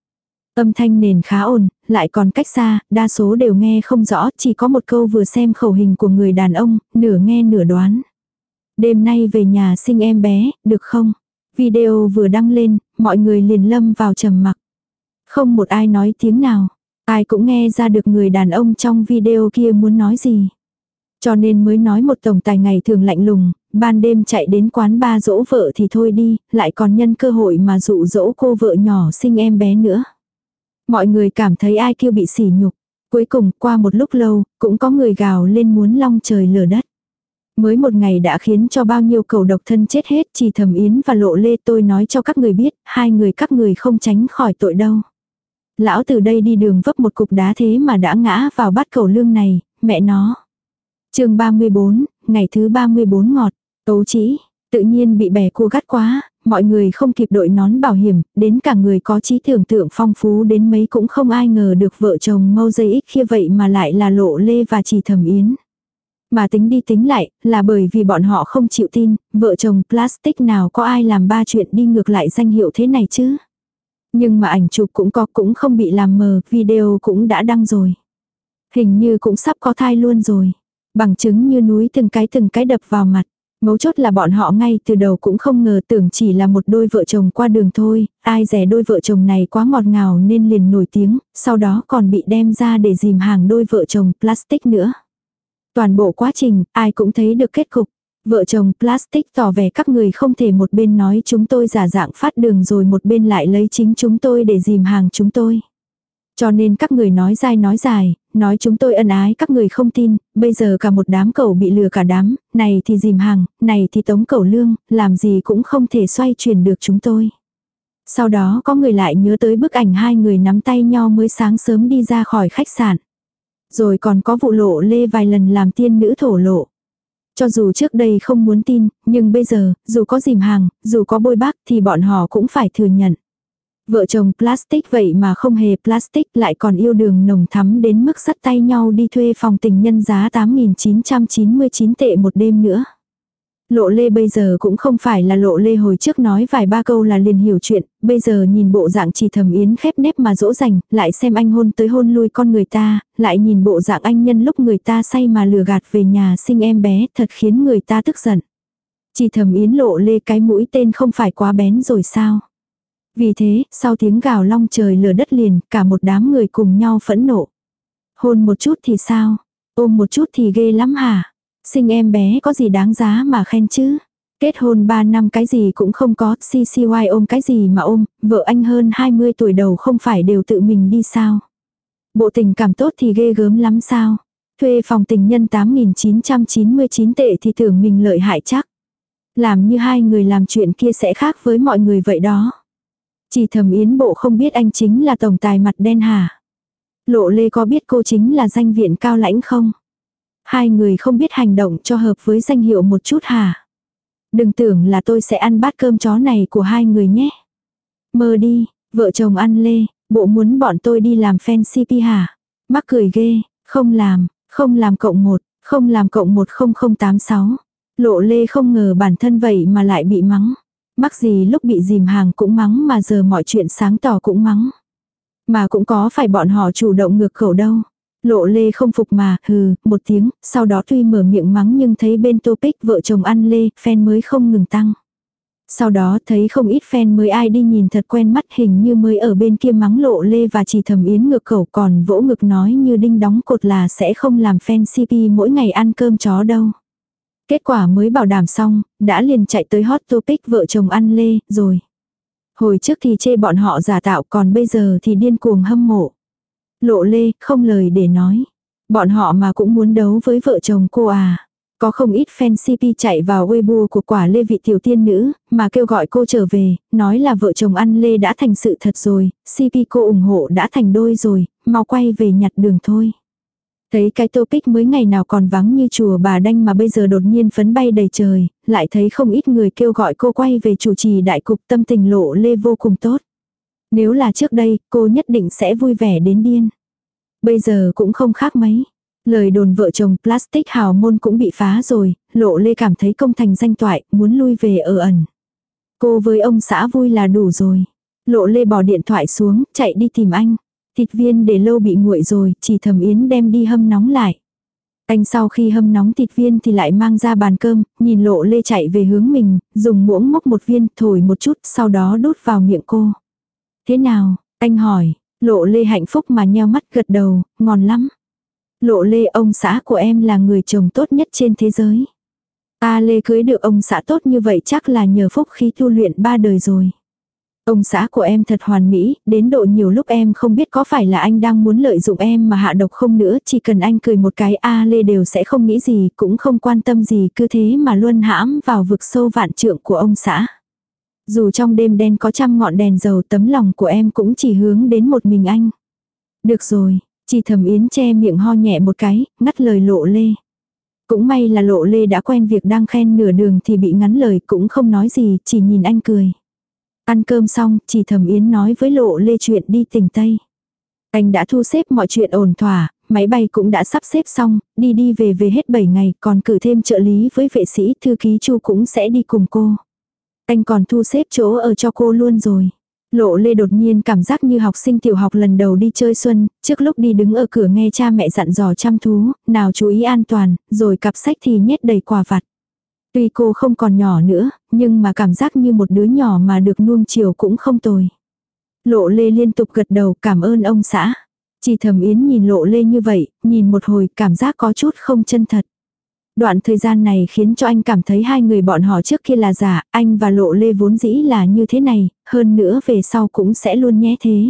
Âm thanh nền khá ồn, lại còn cách xa, đa số đều nghe không rõ, chỉ có một câu vừa xem khẩu hình của người đàn ông, nửa nghe nửa đoán. Đêm nay về nhà sinh em bé, được không? Video vừa đăng lên, mọi người liền lâm vào trầm mặc. Không một ai nói tiếng nào. Ai cũng nghe ra được người đàn ông trong video kia muốn nói gì. Cho nên mới nói một tổng tài ngày thường lạnh lùng, ban đêm chạy đến quán ba dỗ vợ thì thôi đi, lại còn nhân cơ hội mà dụ dỗ cô vợ nhỏ sinh em bé nữa. Mọi người cảm thấy ai kêu bị sỉ nhục. Cuối cùng qua một lúc lâu, cũng có người gào lên muốn long trời lở đất. Mới một ngày đã khiến cho bao nhiêu cầu độc thân chết hết, chỉ Thẩm Yến và Lộ Lê tôi nói cho các người biết, hai người các người không tránh khỏi tội đâu. Lão từ đây đi đường vấp một cục đá thế mà đã ngã vào bát cẩu lương này, mẹ nó. Chương 34, ngày thứ 34 ngọt, Tấu Chỉ, tự nhiên bị bẻ cua gắt quá, mọi người không kịp đội nón bảo hiểm, đến cả người có trí tưởng tượng phong phú đến mấy cũng không ai ngờ được vợ chồng Mosaic kia vậy mà lại là Lộ Lê và chỉ Thẩm Yến. Mà tính đi tính lại, là bởi vì bọn họ không chịu tin, vợ chồng plastic nào có ai làm ba chuyện đi ngược lại danh hiệu thế này chứ. Nhưng mà ảnh chụp cũng không bị làm mờ, video cũng đã đăng rồi. Hình như cũng sắp có thai luôn rồi. Bằng chứng như núi từng cái đập vào mặt. Mấu chốt là bọn họ ngay từ đầu cũng không ngờ tưởng chỉ là một đôi vợ chồng qua đường thôi. Ai dè đôi vợ chồng này quá ngọt ngào nên liền nổi tiếng, sau đó còn bị đem ra để dìm hàng đôi vợ chồng plastic nữa. Toàn bộ quá trình, ai cũng thấy được kết cục. Vợ chồng plastic tỏ vẻ các người không thể một bên nói chúng tôi giả dạng phát đường rồi một bên lại lấy chính chúng tôi để dìm hàng chúng tôi. Cho nên các người nói dai nói dài, nói chúng tôi ân ái các người không tin, bây giờ cả một đám cẩu bị lừa cả đám, này thì dìm hàng, này thì tống cẩu lương, làm gì cũng không thể xoay chuyển được chúng tôi. Sau đó có người lại nhớ tới bức ảnh hai người nắm tay nhau mới sáng sớm đi ra khỏi khách sạn. Rồi còn có vụ Lộ Lê vài lần làm tiên nữ thổ lộ. Cho dù trước đây không muốn tin, nhưng bây giờ, dù có dìm hàng, dù có bôi bác thì bọn họ cũng phải thừa nhận. Vợ chồng plastic vậy mà không hề plastic lại còn yêu đương nồng thắm đến mức dắt tay nhau đi thuê phòng tình nhân giá 8.999 tệ một đêm nữa. Lộ Lê bây giờ cũng không phải là Lộ Lê hồi trước nói vài ba câu là liền hiểu chuyện, bây giờ nhìn bộ dạng chỉ Thẩm Yến khép nép mà dỗ dành, lại xem anh hôn tới hôn lui con người ta, lại nhìn bộ dạng anh nhân lúc người ta say mà lừa gạt về nhà sinh em bé, thật khiến người ta tức giận. Chỉ Thẩm Yến Lộ Lê cái mũi tên không phải quá bén rồi sao? Vì thế, sau tiếng gào long trời lở đất liền, cả một đám người cùng nhau phẫn nộ. Hôn một chút thì sao? Ôm một chút thì ghê lắm hả? Sinh em bé có gì đáng giá mà khen chứ? Kết hôn 3 năm cái gì cũng không có, CCY ôm cái gì mà ôm, vợ anh hơn 20 tuổi đầu không phải đều tự mình đi sao? Bộ tình cảm tốt thì ghê gớm lắm sao? Thuê phòng tình nhân 8.999 tệ thì tưởng mình lợi hại chắc. Làm như hai người làm chuyện kia sẽ khác với mọi người vậy đó. Chỉ Thẩm Yến bộ không biết anh chính là tổng tài mặt đen hả? Lộ Lê có biết cô chính là danh viện cao lãnh không? Hai người không biết hành động cho hợp với danh hiệu một chút hả? Đừng tưởng là tôi sẽ ăn bát cơm chó này của hai người nhé. Mơ đi, vợ chồng ăn lê, bộ muốn bọn tôi đi làm fan CP hả? Mắc cười ghê, không làm cộng 1, không làm cộng 10086. Lộ Lê không ngờ bản thân vậy mà lại bị mắng. Mắc gì lúc bị dìm hàng cũng mắng mà giờ mọi chuyện sáng tỏ cũng mắng. Mà cũng có phải bọn họ chủ động ngược khẩu đâu. Lộ Lê không phục mà, hừ, một tiếng, sau đó tuy mở miệng mắng nhưng thấy bên topic vợ chồng ăn lê, fan mới không ngừng tăng. Sau đó thấy không ít fan mới ai đi nhìn thật quen mắt hình như mới ở bên kia mắng Lộ Lê và chỉ Thẩm Yến ngược khẩu còn vỗ ngực nói như đinh đóng cột là sẽ không làm fan CP mỗi ngày ăn cơm chó đâu. Kết quả mới bảo đảm xong, đã liền chạy tới hot topic vợ chồng ăn lê, rồi. Hồi trước thì chê bọn họ giả tạo còn bây giờ thì điên cuồng hâm mộ. Lộ Lê, không lời để nói. Bọn họ mà cũng muốn đấu với vợ chồng cô à. Có không ít fan CP chạy vào Weibo của quả Lê vị tiểu tiên nữ, mà kêu gọi cô trở về, nói là vợ chồng ăn Lê đã thành sự thật rồi, CP cô ủng hộ đã thành đôi rồi, mau quay về nhặt đường thôi. Thấy cái topic mới ngày nào còn vắng như chùa Bà Đanh mà bây giờ đột nhiên phấn bay đầy trời, lại thấy không ít người kêu gọi cô quay về chủ trì đại cục tâm tình Lộ Lê vô cùng tốt. Nếu là trước đây, cô nhất định sẽ vui vẻ đến điên. Bây giờ cũng không khác mấy. Lời đồn vợ chồng plastic hào môn cũng bị phá rồi, Lộ Lê cảm thấy công thành danh toại, muốn lui về ở ẩn. Cô với ông xã vui là đủ rồi. Lộ Lê bỏ điện thoại xuống, chạy đi tìm anh. Thịt viên để lâu bị nguội rồi, chỉ Thẩm Yến đem đi hâm nóng lại. Anh sau khi hâm nóng thịt viên thì lại mang ra bàn cơm, nhìn Lộ Lê chạy về hướng mình, dùng muỗng múc một viên, thổi một chút, sau đó đút vào miệng cô. Thế nào? Anh hỏi. Lộ Lê hạnh phúc mà nheo mắt gật đầu, ngon lắm. Lộ Lê, ông xã của em là người chồng tốt nhất trên thế giới. Ta Lê cưới được ông xã tốt như vậy chắc là nhờ phúc khí tu luyện 3 đời rồi. Ông xã của em thật hoàn mỹ, đến độ nhiều lúc em không biết có phải là anh đang muốn lợi dụng em mà hạ độc không nữa, chỉ cần anh cười một cái Lê đều sẽ không nghĩ gì, cũng không quan tâm gì, cứ thế mà luân hãm vào vực sâu vạn trượng của ông xã. Dù trong đêm đen có trăm ngọn đèn dầu, tấm lòng của em cũng chỉ hướng đến một mình anh. Được rồi, chị Thẩm Yến che miệng ho nhẹ một cái, ngắt lời Lộ Lê. Cũng may là Lộ Lê đã quen việc đang khen nửa đường thì bị ngắn lời, cũng không nói gì, chỉ nhìn anh cười. Ăn cơm xong, chị Thẩm Yến nói với Lộ Lê chuyện đi tỉnh Tây. Anh đã thu xếp mọi chuyện ổn thỏa, máy bay cũng đã sắp xếp xong, đi về hết 7 ngày, còn cử thêm trợ lý với vệ sĩ, thư ký Chu cũng sẽ đi cùng cô. Anh còn thu xếp chỗ ở cho cô luôn rồi. Lộ Lê đột nhiên cảm giác như học sinh tiểu học lần đầu đi chơi xuân, trước lúc đi đứng ở cửa nghe cha mẹ dặn dò chăm thú, nào chú ý an toàn, rồi cặp sách thì nhét đầy quà vặt. Tuy cô không còn nhỏ nữa, nhưng mà cảm giác như một đứa nhỏ mà được nuông chiều cũng không tồi. Lộ Lê liên tục gật đầu cảm ơn ông xã. Chị Thẩm Yến nhìn Lộ Lê như vậy, nhìn một hồi cảm giác có chút không chân thật. Đoạn thời gian này khiến cho anh cảm thấy hai người bọn họ trước kia là giả, anh và Lộ Lê vốn dĩ là như thế này, hơn nữa về sau cũng sẽ luôn nhé thế.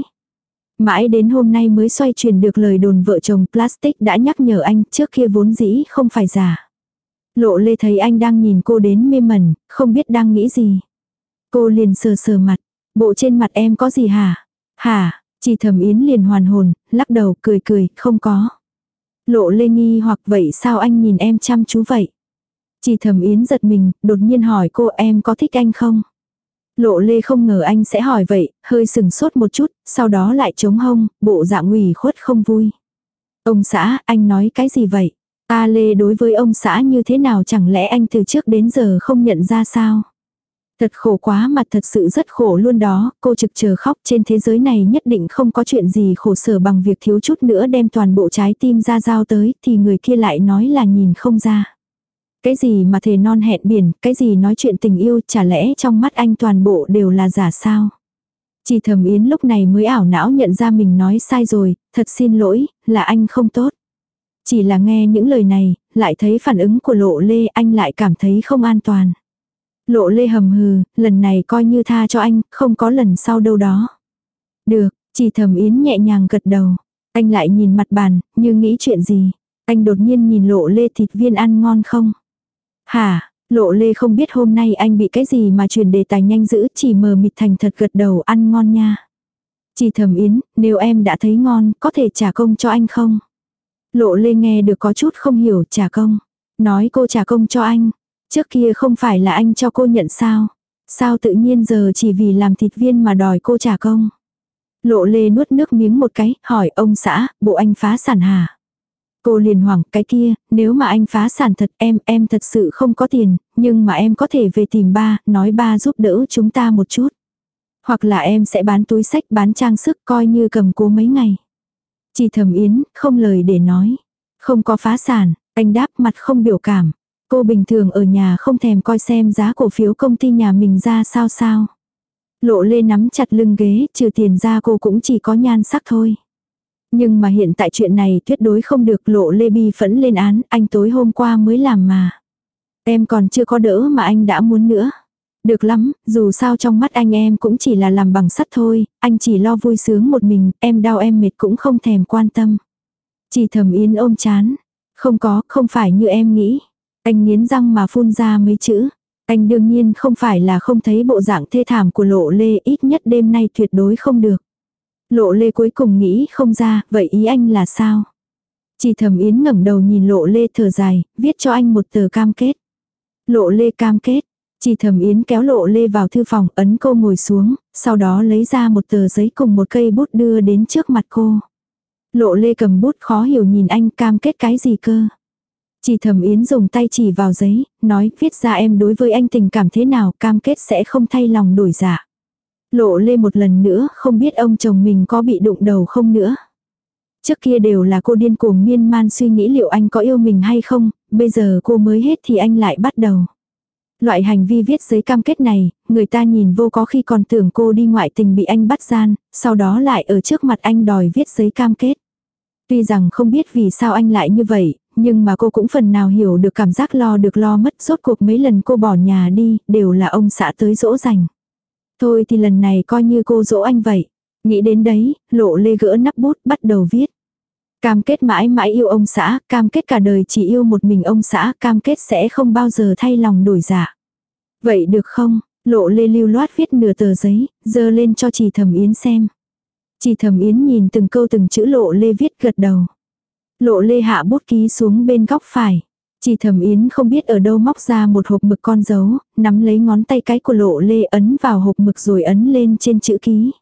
Mãi đến hôm nay mới xoay chuyển được lời đồn vợ chồng Plastic đã nhắc nhở anh trước kia vốn dĩ không phải giả. Lộ Lê thấy anh đang nhìn cô đến mê mẩn, không biết đang nghĩ gì. Cô liền sờ sờ mặt, bộ trên mặt em có gì hả? Hả? Chị Thẩm Yến liền hoàn hồn, lắc đầu cười, không có. Lộ Lê nghi hoặc vậy sao anh nhìn em chăm chú vậy? Chị Thẩm Yến giật mình, đột nhiên hỏi cô em có thích anh không? Lộ Lê không ngờ anh sẽ hỏi vậy, hơi sừng sốt một chút, sau đó lại trống hông, bộ dạng ủy khuất không vui. Ông xã, anh nói cái gì vậy? Lê đối với ông xã như thế nào chẳng lẽ anh từ trước đến giờ không nhận ra sao? Thật khổ quá mà thật sự rất khổ luôn đó, cô trực chờ khóc trên thế giới này nhất định không có chuyện gì khổ sở bằng việc thiếu chút nữa đem toàn bộ trái tim ra giao tới thì người kia lại nói là nhìn không ra. Cái gì mà thề non hẹn biển, cái gì nói chuyện tình yêu chả lẽ trong mắt anh toàn bộ đều là giả sao? Chị Thẩm Yến lúc này mới ảo não nhận ra mình nói sai rồi, thật xin lỗi, là anh không tốt. Chỉ là nghe những lời này, lại thấy phản ứng của Lộ Lê anh lại cảm thấy không an toàn. Lộ Lê hầm hừ, lần này coi như tha cho anh, không có lần sau đâu đó. Được, chị Thẩm Yến nhẹ nhàng gật đầu. Anh lại nhìn mặt bàn, như nghĩ chuyện gì. Anh đột nhiên nhìn Lộ Lê thịt viên ăn ngon không? Hả, Lộ Lê không biết hôm nay anh bị cái gì mà truyền đề tài nhanh dữ, chỉ mờ mịt thành thật gật đầu ăn ngon nha. Chị Thẩm Yến, nếu em đã thấy ngon, có thể trả công cho anh không? Lộ Lê nghe được có chút không hiểu trả công. Nói cô trả công cho anh. Trước kia không phải là anh cho cô nhận sao? Sao tự nhiên giờ chỉ vì làm thịt viên mà đòi cô trả công? Lộ Lê nuốt nước miếng một cái, hỏi ông xã, bộ anh phá sản hả? Cô liền hoảng, cái kia, nếu mà anh phá sản thật em thật sự không có tiền, nhưng mà em có thể về tìm ba, nói ba giúp đỡ chúng ta một chút. Hoặc là em sẽ bán túi xách, bán trang sức coi như cầm cố mấy ngày. Chị Thẩm Yến, không lời để nói. Không có phá sản, anh đáp mặt không biểu cảm. Cô bình thường ở nhà không thèm coi xem giá cổ phiếu công ty nhà mình ra sao. Lộ Lê nắm chặt lưng ghế, trừ tiền ra cô cũng chỉ có nhan sắc thôi. Nhưng mà hiện tại chuyện này tuyệt đối không được. Lộ Lê bi phẫn lên án, anh tối hôm qua mới làm mà. Em còn chưa có đỡ mà anh đã muốn nữa. Được lắm, dù sao trong mắt anh em cũng chỉ là làm bằng sắt thôi, anh chỉ lo vui sướng một mình, em đau em mệt cũng không thèm quan tâm. Chị Thẩm Yến ôm chán. Không phải như em nghĩ. Anh nghiến răng mà phun ra mấy chữ. Anh đương nhiên không phải là không thấy bộ dạng thê thảm của Lộ Lê, ít nhất đêm nay tuyệt đối không được. Lộ Lê cuối cùng nghĩ không ra, vậy ý anh là sao? Chị Thẩm Yến ngẩng đầu nhìn Lộ Lê thở dài, viết cho anh một tờ cam kết. Lộ Lê cam kết. Chị Thẩm Yến kéo Lộ Lê vào thư phòng, ấn cô ngồi xuống, sau đó lấy ra một tờ giấy cùng một cây bút đưa đến trước mặt cô. Lộ Lê cầm bút khó hiểu nhìn anh, cam kết cái gì cơ? Chị Thẩm Yến dùng tay chỉ vào giấy, nói viết ra em đối với anh tình cảm thế nào, cam kết sẽ không thay lòng đổi dạ. Lộ Lê một lần nữa không biết ông chồng mình có bị đụng đầu không nữa. Trước kia đều là cô điên cuồng miên man suy nghĩ liệu anh có yêu mình hay không, bây giờ cô mới hết thì anh lại bắt đầu. Loại hành vi viết giấy cam kết này, người ta nhìn vô có khi còn tưởng cô đi ngoại tình bị anh bắt gian, sau đó lại ở trước mặt anh đòi viết giấy cam kết. Tuy rằng không biết vì sao anh lại như vậy, nhưng mà cô cũng phần nào hiểu được cảm giác lo được lo mất. Rốt cuộc mấy lần cô bỏ nhà đi, đều là ông xã tới dỗ dành. Thôi thì lần này coi như cô dỗ anh vậy. Nghĩ đến đấy, Lộ Lê gỡ nắp bút bắt đầu viết. Cam kết mãi mãi yêu ông xã, cam kết cả đời chỉ yêu một mình ông xã, cam kết sẽ không bao giờ thay lòng đổi dạ. Vậy được không? Lộ Lê lưu loát viết nửa tờ giấy, giơ lên cho Trì Thẩm Yến xem. Trì Thẩm Yến nhìn từng câu từng chữ Lộ Lê viết gật đầu. Lộ Lê hạ bút ký xuống bên góc phải. Trì Thẩm Yến không biết ở đâu móc ra một hộp mực con dấu, nắm lấy ngón tay cái của Lộ Lê ấn vào hộp mực rồi ấn lên trên chữ ký.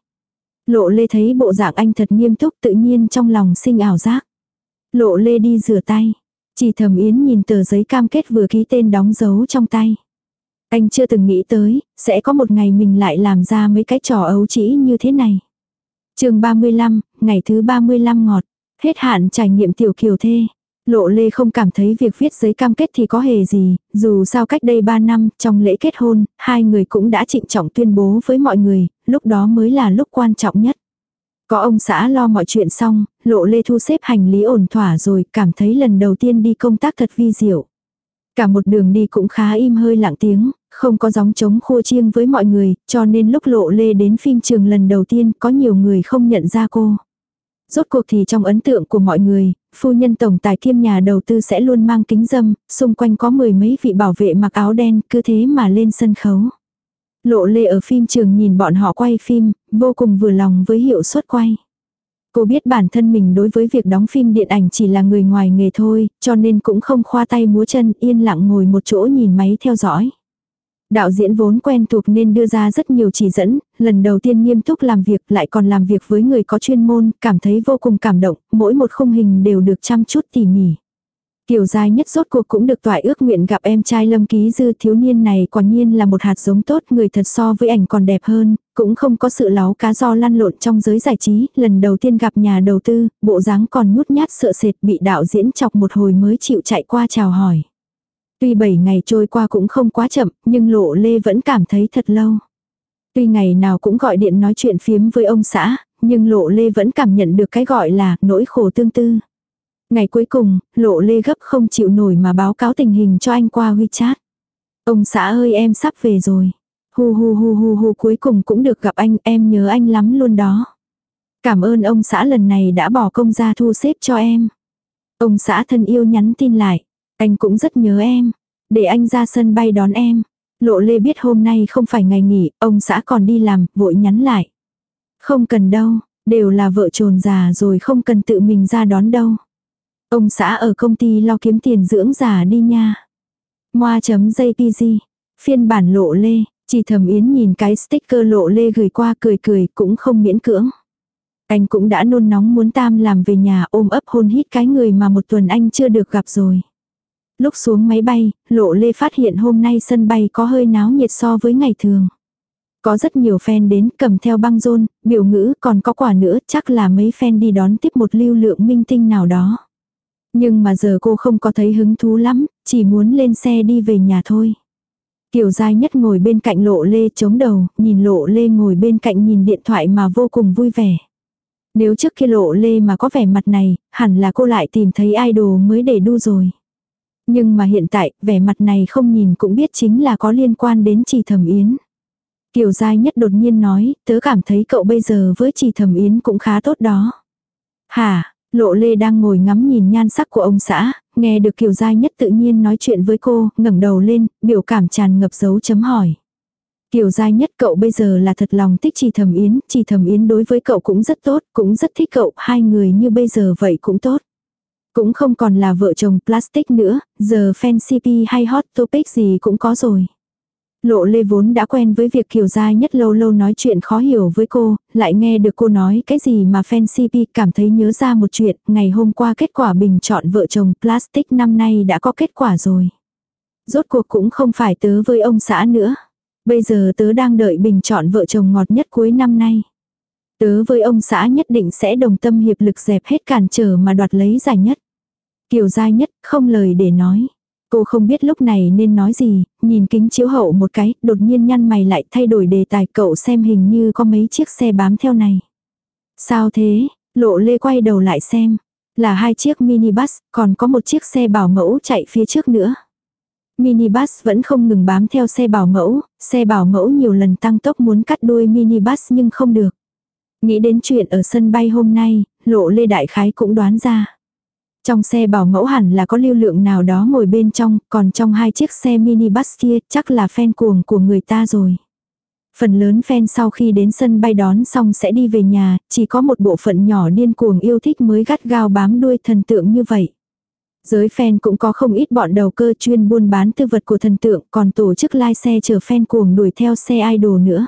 Lộ Lê thấy bộ dạng anh thật nghiêm túc, tự nhiên trong lòng sinh ảo giác. Lộ Lê đi rửa tay. Trì Thẩm Yến nhìn tờ giấy cam kết vừa ký tên đóng dấu trong tay. Anh chưa từng nghĩ tới, sẽ có một ngày mình lại làm ra mấy cái trò ấu trĩ như thế này. Chương 35, ngày thứ 35 ngọt. Hết hạn trải nghiệm tiểu kiều thê. Lộ Lê không cảm thấy việc viết giấy cam kết thì có hề gì, dù sao cách đây 3 năm, trong lễ kết hôn, hai người cũng đã trịnh trọng tuyên bố với mọi người, lúc đó mới là lúc quan trọng nhất. Có ông xã lo mọi chuyện xong, Lộ Lê thu xếp hành lý ổn thỏa rồi, cảm thấy lần đầu tiên đi công tác thật vi diệu. Cả một đường đi cũng khá im hơi lặng tiếng, không có gióng trống khua chiêng với mọi người, cho nên lúc Lộ Lê đến phim trường lần đầu tiên có nhiều người không nhận ra cô. Rốt cuộc thì trong ấn tượng của mọi người, phu nhân tổng tài kiêm nhà đầu tư sẽ luôn mang kính râm, xung quanh có mười mấy vị bảo vệ mặc áo đen, cứ thế mà lên sân khấu. Lộ Lê ở phim trường nhìn bọn họ quay phim, vô cùng vừa lòng với hiệu suất quay. Cô biết bản thân mình đối với việc đóng phim điện ảnh chỉ là người ngoài nghề thôi, cho nên cũng không khoa tay múa chân, yên lặng ngồi một chỗ nhìn máy theo dõi. Đạo diễn vốn quen thuộc nên đưa ra rất nhiều chỉ dẫn, lần đầu tiên nghiêm túc làm việc lại còn làm việc với người có chuyên môn, cảm thấy vô cùng cảm động, mỗi một khung hình đều được chăm chút tỉ mỉ. Kiều Giai Nhất rốt cuộc cũng được toại ước nguyện gặp em trai Lâm Ký Dư, thiếu niên này quả nhiên là một hạt giống tốt, người thật so với ảnh còn đẹp hơn, cũng không có sự láu cá do lăn lộn trong giới giải trí, lần đầu tiên gặp nhà đầu tư, bộ dáng còn nhút nhát sợ sệt bị đạo diễn chọc một hồi mới chịu chạy qua chào hỏi. Tuy 7 ngày trôi qua cũng không quá chậm, nhưng Lộ Lê vẫn cảm thấy thật lâu. Tuy ngày nào cũng gọi điện nói chuyện phiếm với ông xã, nhưng Lộ Lê vẫn cảm nhận được cái gọi là nỗi khổ tương tư. Ngày cuối cùng, Lộ Lê gấp không chịu nổi mà báo cáo tình hình cho anh qua WeChat. Ông xã ơi, em sắp về rồi. Hu hu hu hu hu, cuối cùng cũng được gặp anh, em nhớ anh lắm luôn đó. Cảm ơn ông xã lần này đã bỏ công ra thu xếp cho em. Ông xã thân yêu nhắn tin lại. Anh cũng rất nhớ em. Để anh ra sân bay đón em. Lộ Lê biết hôm nay không phải ngày nghỉ, ông xã còn đi làm, vội nhắn lại. Không cần đâu, đều là vợ chồng già rồi, không cần tự mình ra đón đâu. Ông xã ở công ty lo kiếm tiền dưỡng già đi nha. Moa.jpg. Phiên bản Lộ Lê. Chỉ Thẩm Yến nhìn cái sticker Lộ Lê gửi qua cười cười cũng không miễn cưỡng. Anh cũng đã nôn nóng muốn tam làm về nhà ôm ấp hôn hít cái người mà một tuần anh chưa được gặp rồi. Lúc xuống máy bay, Lộ Lê phát hiện hôm nay sân bay có hơi náo nhiệt so với ngày thường. Có rất nhiều fan đến cầm theo băng rôn, biểu ngữ, còn có quà nữa, chắc là mấy fan đi đón tiếp một lưu lượng minh tinh nào đó. Nhưng mà giờ cô không có thấy hứng thú lắm, chỉ muốn lên xe đi về nhà thôi. Kiều Giai Nhất ngồi bên cạnh Lộ Lê chống đầu, nhìn Lộ Lê ngồi bên cạnh nhìn điện thoại mà vô cùng vui vẻ. Nếu trước kia Lộ Lê mà có vẻ mặt này, hẳn là cô lại tìm thấy idol mới để đu rồi. Nhưng mà hiện tại, vẻ mặt này không nhìn cũng biết chính là có liên quan đến Trì Thẩm Yến. Kiều Giai Nhất đột nhiên nói, tớ cảm thấy cậu bây giờ với Trì Thẩm Yến cũng khá tốt đó. Hả? Lộ Lê đang ngồi ngắm nhìn nhan sắc của ông xã, nghe được Kiều Giai Nhất tự nhiên nói chuyện với cô, ngẩng đầu lên, biểu cảm tràn ngập dấu chấm hỏi. Kiều Giai Nhất, cậu bây giờ là thật lòng thích Trì Thẩm Yến, Trì Thẩm Yến đối với cậu cũng rất tốt, cũng rất thích cậu, hai người như bây giờ vậy cũng tốt. Cũng không còn là vợ chồng plastic nữa, giờ fan CP hay hot topic gì cũng có rồi. Lộ Lê vốn đã quen với việc Kiều Giai Nhất lâu lâu nói chuyện khó hiểu với cô, lại nghe được cô nói cái gì mà fan CP, cảm thấy nhớ ra một chuyện, ngày hôm qua kết quả bình chọn vợ chồng plastic năm nay đã có kết quả rồi. Rốt cuộc cũng không phải tớ với ông xã nữa. Bây giờ tớ đang đợi bình chọn vợ chồng ngọt nhất cuối năm nay. Tớ với ông xã nhất định sẽ đồng tâm hiệp lực dẹp hết cản trở mà đoạt lấy giải nhất. Kiều Giai Nhất không lời để nói. Cô không biết lúc này nên nói gì, nhìn kính chiếu hậu một cái, đột nhiên nhăn mày lại thay đổi đề tài, cậu xem hình như có mấy chiếc xe bám theo này. Sao thế? Lộ Lê quay đầu lại xem. Là 2 chiếc minibus, còn có một chiếc xe bảo mẫu chạy phía trước nữa. Minibus vẫn không ngừng bám theo xe bảo mẫu nhiều lần tăng tốc muốn cắt đuôi minibus nhưng không được. Nghĩ đến chuyện ở sân bay hôm nay, Lộ Lê đại khái cũng đoán ra. Trong xe bảo mẫu hẳn là có lưu lượng nào đó ngồi bên trong, còn trong 2 chiếc xe minibus kia chắc là fan cuồng của người ta rồi. Phần lớn fan sau khi đến sân bay đón xong sẽ đi về nhà, chỉ có một bộ phận nhỏ điên cuồng yêu thích mới gắt gao bám đuôi thần tượng như vậy. Giới fan cũng có không ít bọn đầu cơ chuyên buôn bán tư vật của thần tượng, còn tổ chức lai xe chở fan cuồng đuổi theo xe idol nữa.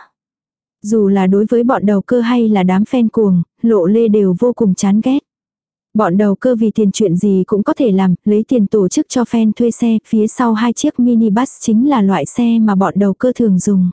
Dù là đối với bọn đầu cơ hay là đám fan cuồng, Lộ Lê đều vô cùng chán ghét. Bọn đầu cơ vì tiền chuyện gì cũng có thể làm, lấy tiền tổ chức cho fan thuê xe, phía sau 2 chiếc minibus chính là loại xe mà bọn đầu cơ thường dùng.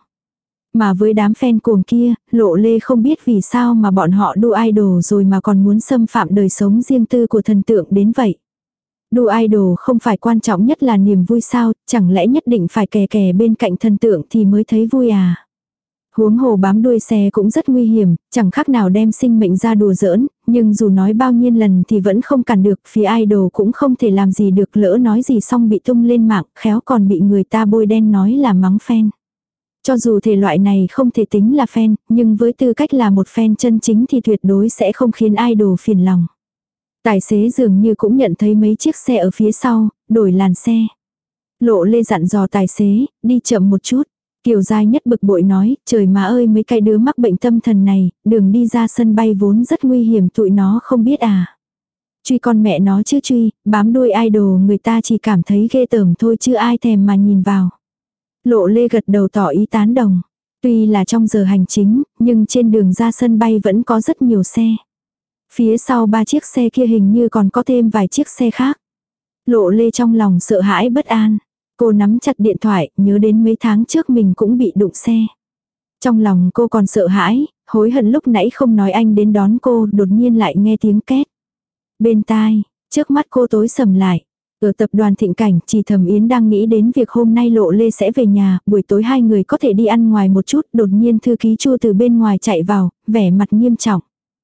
Mà với đám fan cuồng kia, Lộ Lê không biết vì sao mà bọn họ đu idol rồi mà còn muốn xâm phạm đời sống riêng tư của thần tượng đến vậy. Đu idol không phải quan trọng nhất là niềm vui sao, chẳng lẽ nhất định phải kè kè bên cạnh thần tượng thì mới thấy vui à? Huống hồ bám đuôi xe cũng rất nguy hiểm, chẳng khác nào đem sinh mệnh ra đùa giỡn, nhưng dù nói bao nhiêu lần thì vẫn không cản được, phía idol cũng không thể làm gì được, lỡ nói gì xong bị tung lên mạng, khéo còn bị người ta bôi đen nói là mắng fan. Cho dù thể loại này không thể tính là fan, nhưng với tư cách là một fan chân chính thì tuyệt đối sẽ không khiến idol phiền lòng. Tài xế dường như cũng nhận thấy mấy chiếc xe ở phía sau, đổi làn xe. Lộ Lê dặn dò tài xế, đi chậm một chút. Kiều Giai Nhất bực bội nói, trời má ơi mấy cái đứa mắc bệnh tâm thần này, đường đi ra sân bay vốn rất nguy hiểm tụi nó không biết à. Truy con mẹ nó chứ truy, bám đuôi idol người ta chỉ cảm thấy ghê tởm thôi chứ ai thèm mà nhìn vào. Lộ Lê gật đầu tỏ ý tán đồng. Tuy là trong giờ hành chính, nhưng trên đường ra sân bay vẫn có rất nhiều xe. Phía sau 3 chiếc xe kia hình như còn có thêm vài chiếc xe khác. Lộ Lê trong lòng sợ hãi bất an. Cô nắm chặt điện thoại, nhớ đến mấy tháng trước mình cũng bị đụng xe. Trong lòng cô còn sợ hãi, hối hận lúc nãy không nói anh đến đón cô, đột nhiên lại nghe tiếng két. Bên tai, trước mắt cô tối sầm lại. Ở tập đoàn Thịnh Cảnh, Chỉ Thẩm Yến đang nghĩ đến việc hôm nay Lộ Lê sẽ về nhà, buổi tối 2 người có thể đi ăn ngoài một chút, đột nhiên thư ký Chu từ bên ngoài chạy vào, vẻ mặt nghiêm trọng.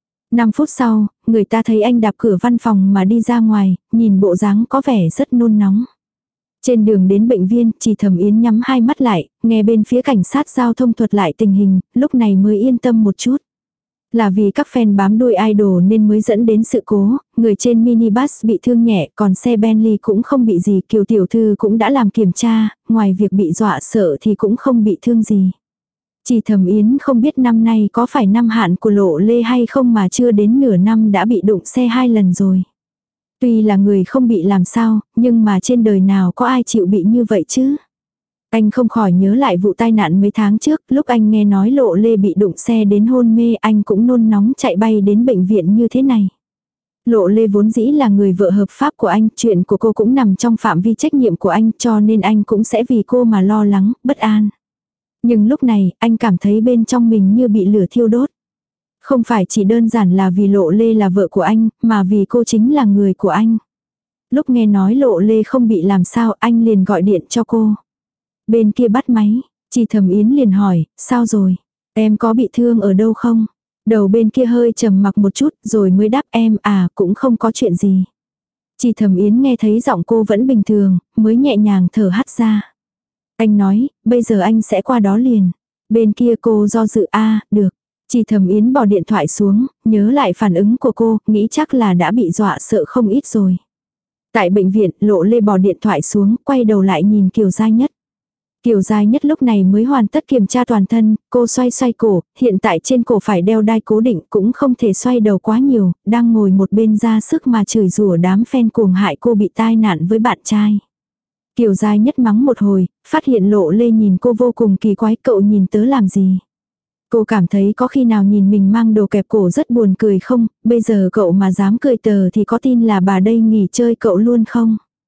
5 phút sau, người ta thấy anh đạp cửa văn phòng mà đi ra ngoài, nhìn bộ dáng có vẻ rất nôn nóng. Trên đường đến bệnh viện, Chỉ Thẩm Yến nhắm 2 mắt lại, nghe bên phía cảnh sát giao thông thuật lại tình hình, lúc này mới yên tâm một chút. Là vì các fan bám đuôi idol nên mới dẫn đến sự cố, người trên minibus bị thương nhẹ, còn xe Bentley cũng không bị gì, Kiều tiểu thư cũng đã làm kiểm tra, ngoài việc bị dọa sợ thì cũng không bị thương gì. Chỉ Thẩm Yến không biết năm nay có phải năm hạn của Lộ Lê hay không mà chưa đến nửa năm đã bị đụng xe 2 lần rồi. Tuy là người không bị làm sao, nhưng mà trên đời nào có ai chịu bị như vậy chứ. Anh không khỏi nhớ lại vụ tai nạn mấy tháng trước, lúc anh nghe nói Lộ Lê bị đụng xe đến hôn mê, anh cũng nôn nóng chạy bay đến bệnh viện như thế này. Lộ Lê vốn dĩ là người vợ hợp pháp của anh, chuyện của cô cũng nằm trong phạm vi trách nhiệm của anh, cho nên anh cũng sẽ vì cô mà lo lắng, bất an. Nhưng lúc này, anh cảm thấy bên trong mình như bị lửa thiêu đốt. Không phải chỉ đơn giản là vì Lộ Lê là vợ của anh, mà vì cô chính là người của anh. Lúc nghe nói Lộ Lê không bị làm sao, anh liền gọi điện cho cô. Bên kia bắt máy, Chỉ Thẩm Yến liền hỏi, sao rồi? Em có bị thương ở đâu không? Đầu bên kia hơi trầm mặc một chút rồi mới đáp em cũng không có chuyện gì. Chỉ Thẩm Yến nghe thấy giọng cô vẫn bình thường, mới nhẹ nhàng thở hắt ra. Anh nói, bây giờ anh sẽ qua đó liền. Bên kia cô do dự được. Chỉ Thẩm Yến bỏ điện thoại xuống, nhớ lại phản ứng của cô, nghĩ chắc là đã bị dọa sợ không ít rồi. Tại bệnh viện, Lộ Lê bỏ điện thoại xuống, quay đầu lại nhìn Kiều Giai Nhất. Kiều Giai Nhất lúc này mới hoàn tất kiểm tra toàn thân, cô xoay xoay cổ, hiện tại trên cổ phải đeo đai cố định cũng không thể xoay đầu quá nhiều, đang ngồi một bên ra sức mà chửi rủa đám fan cuồng hại cô bị tai nạn với bạn trai. Kiều Giai Nhất mắng một hồi, phát hiện Lộ Lê nhìn cô vô cùng kỳ quái, cậu nhìn tớ làm gì? Cô cảm thấy có khi nào nhìn mình mang đồ kẹp cổ rất buồn cười không, bây giờ cậu mà dám cười tờ thì có tin là bà đây nghỉ chơi cậu luôn không?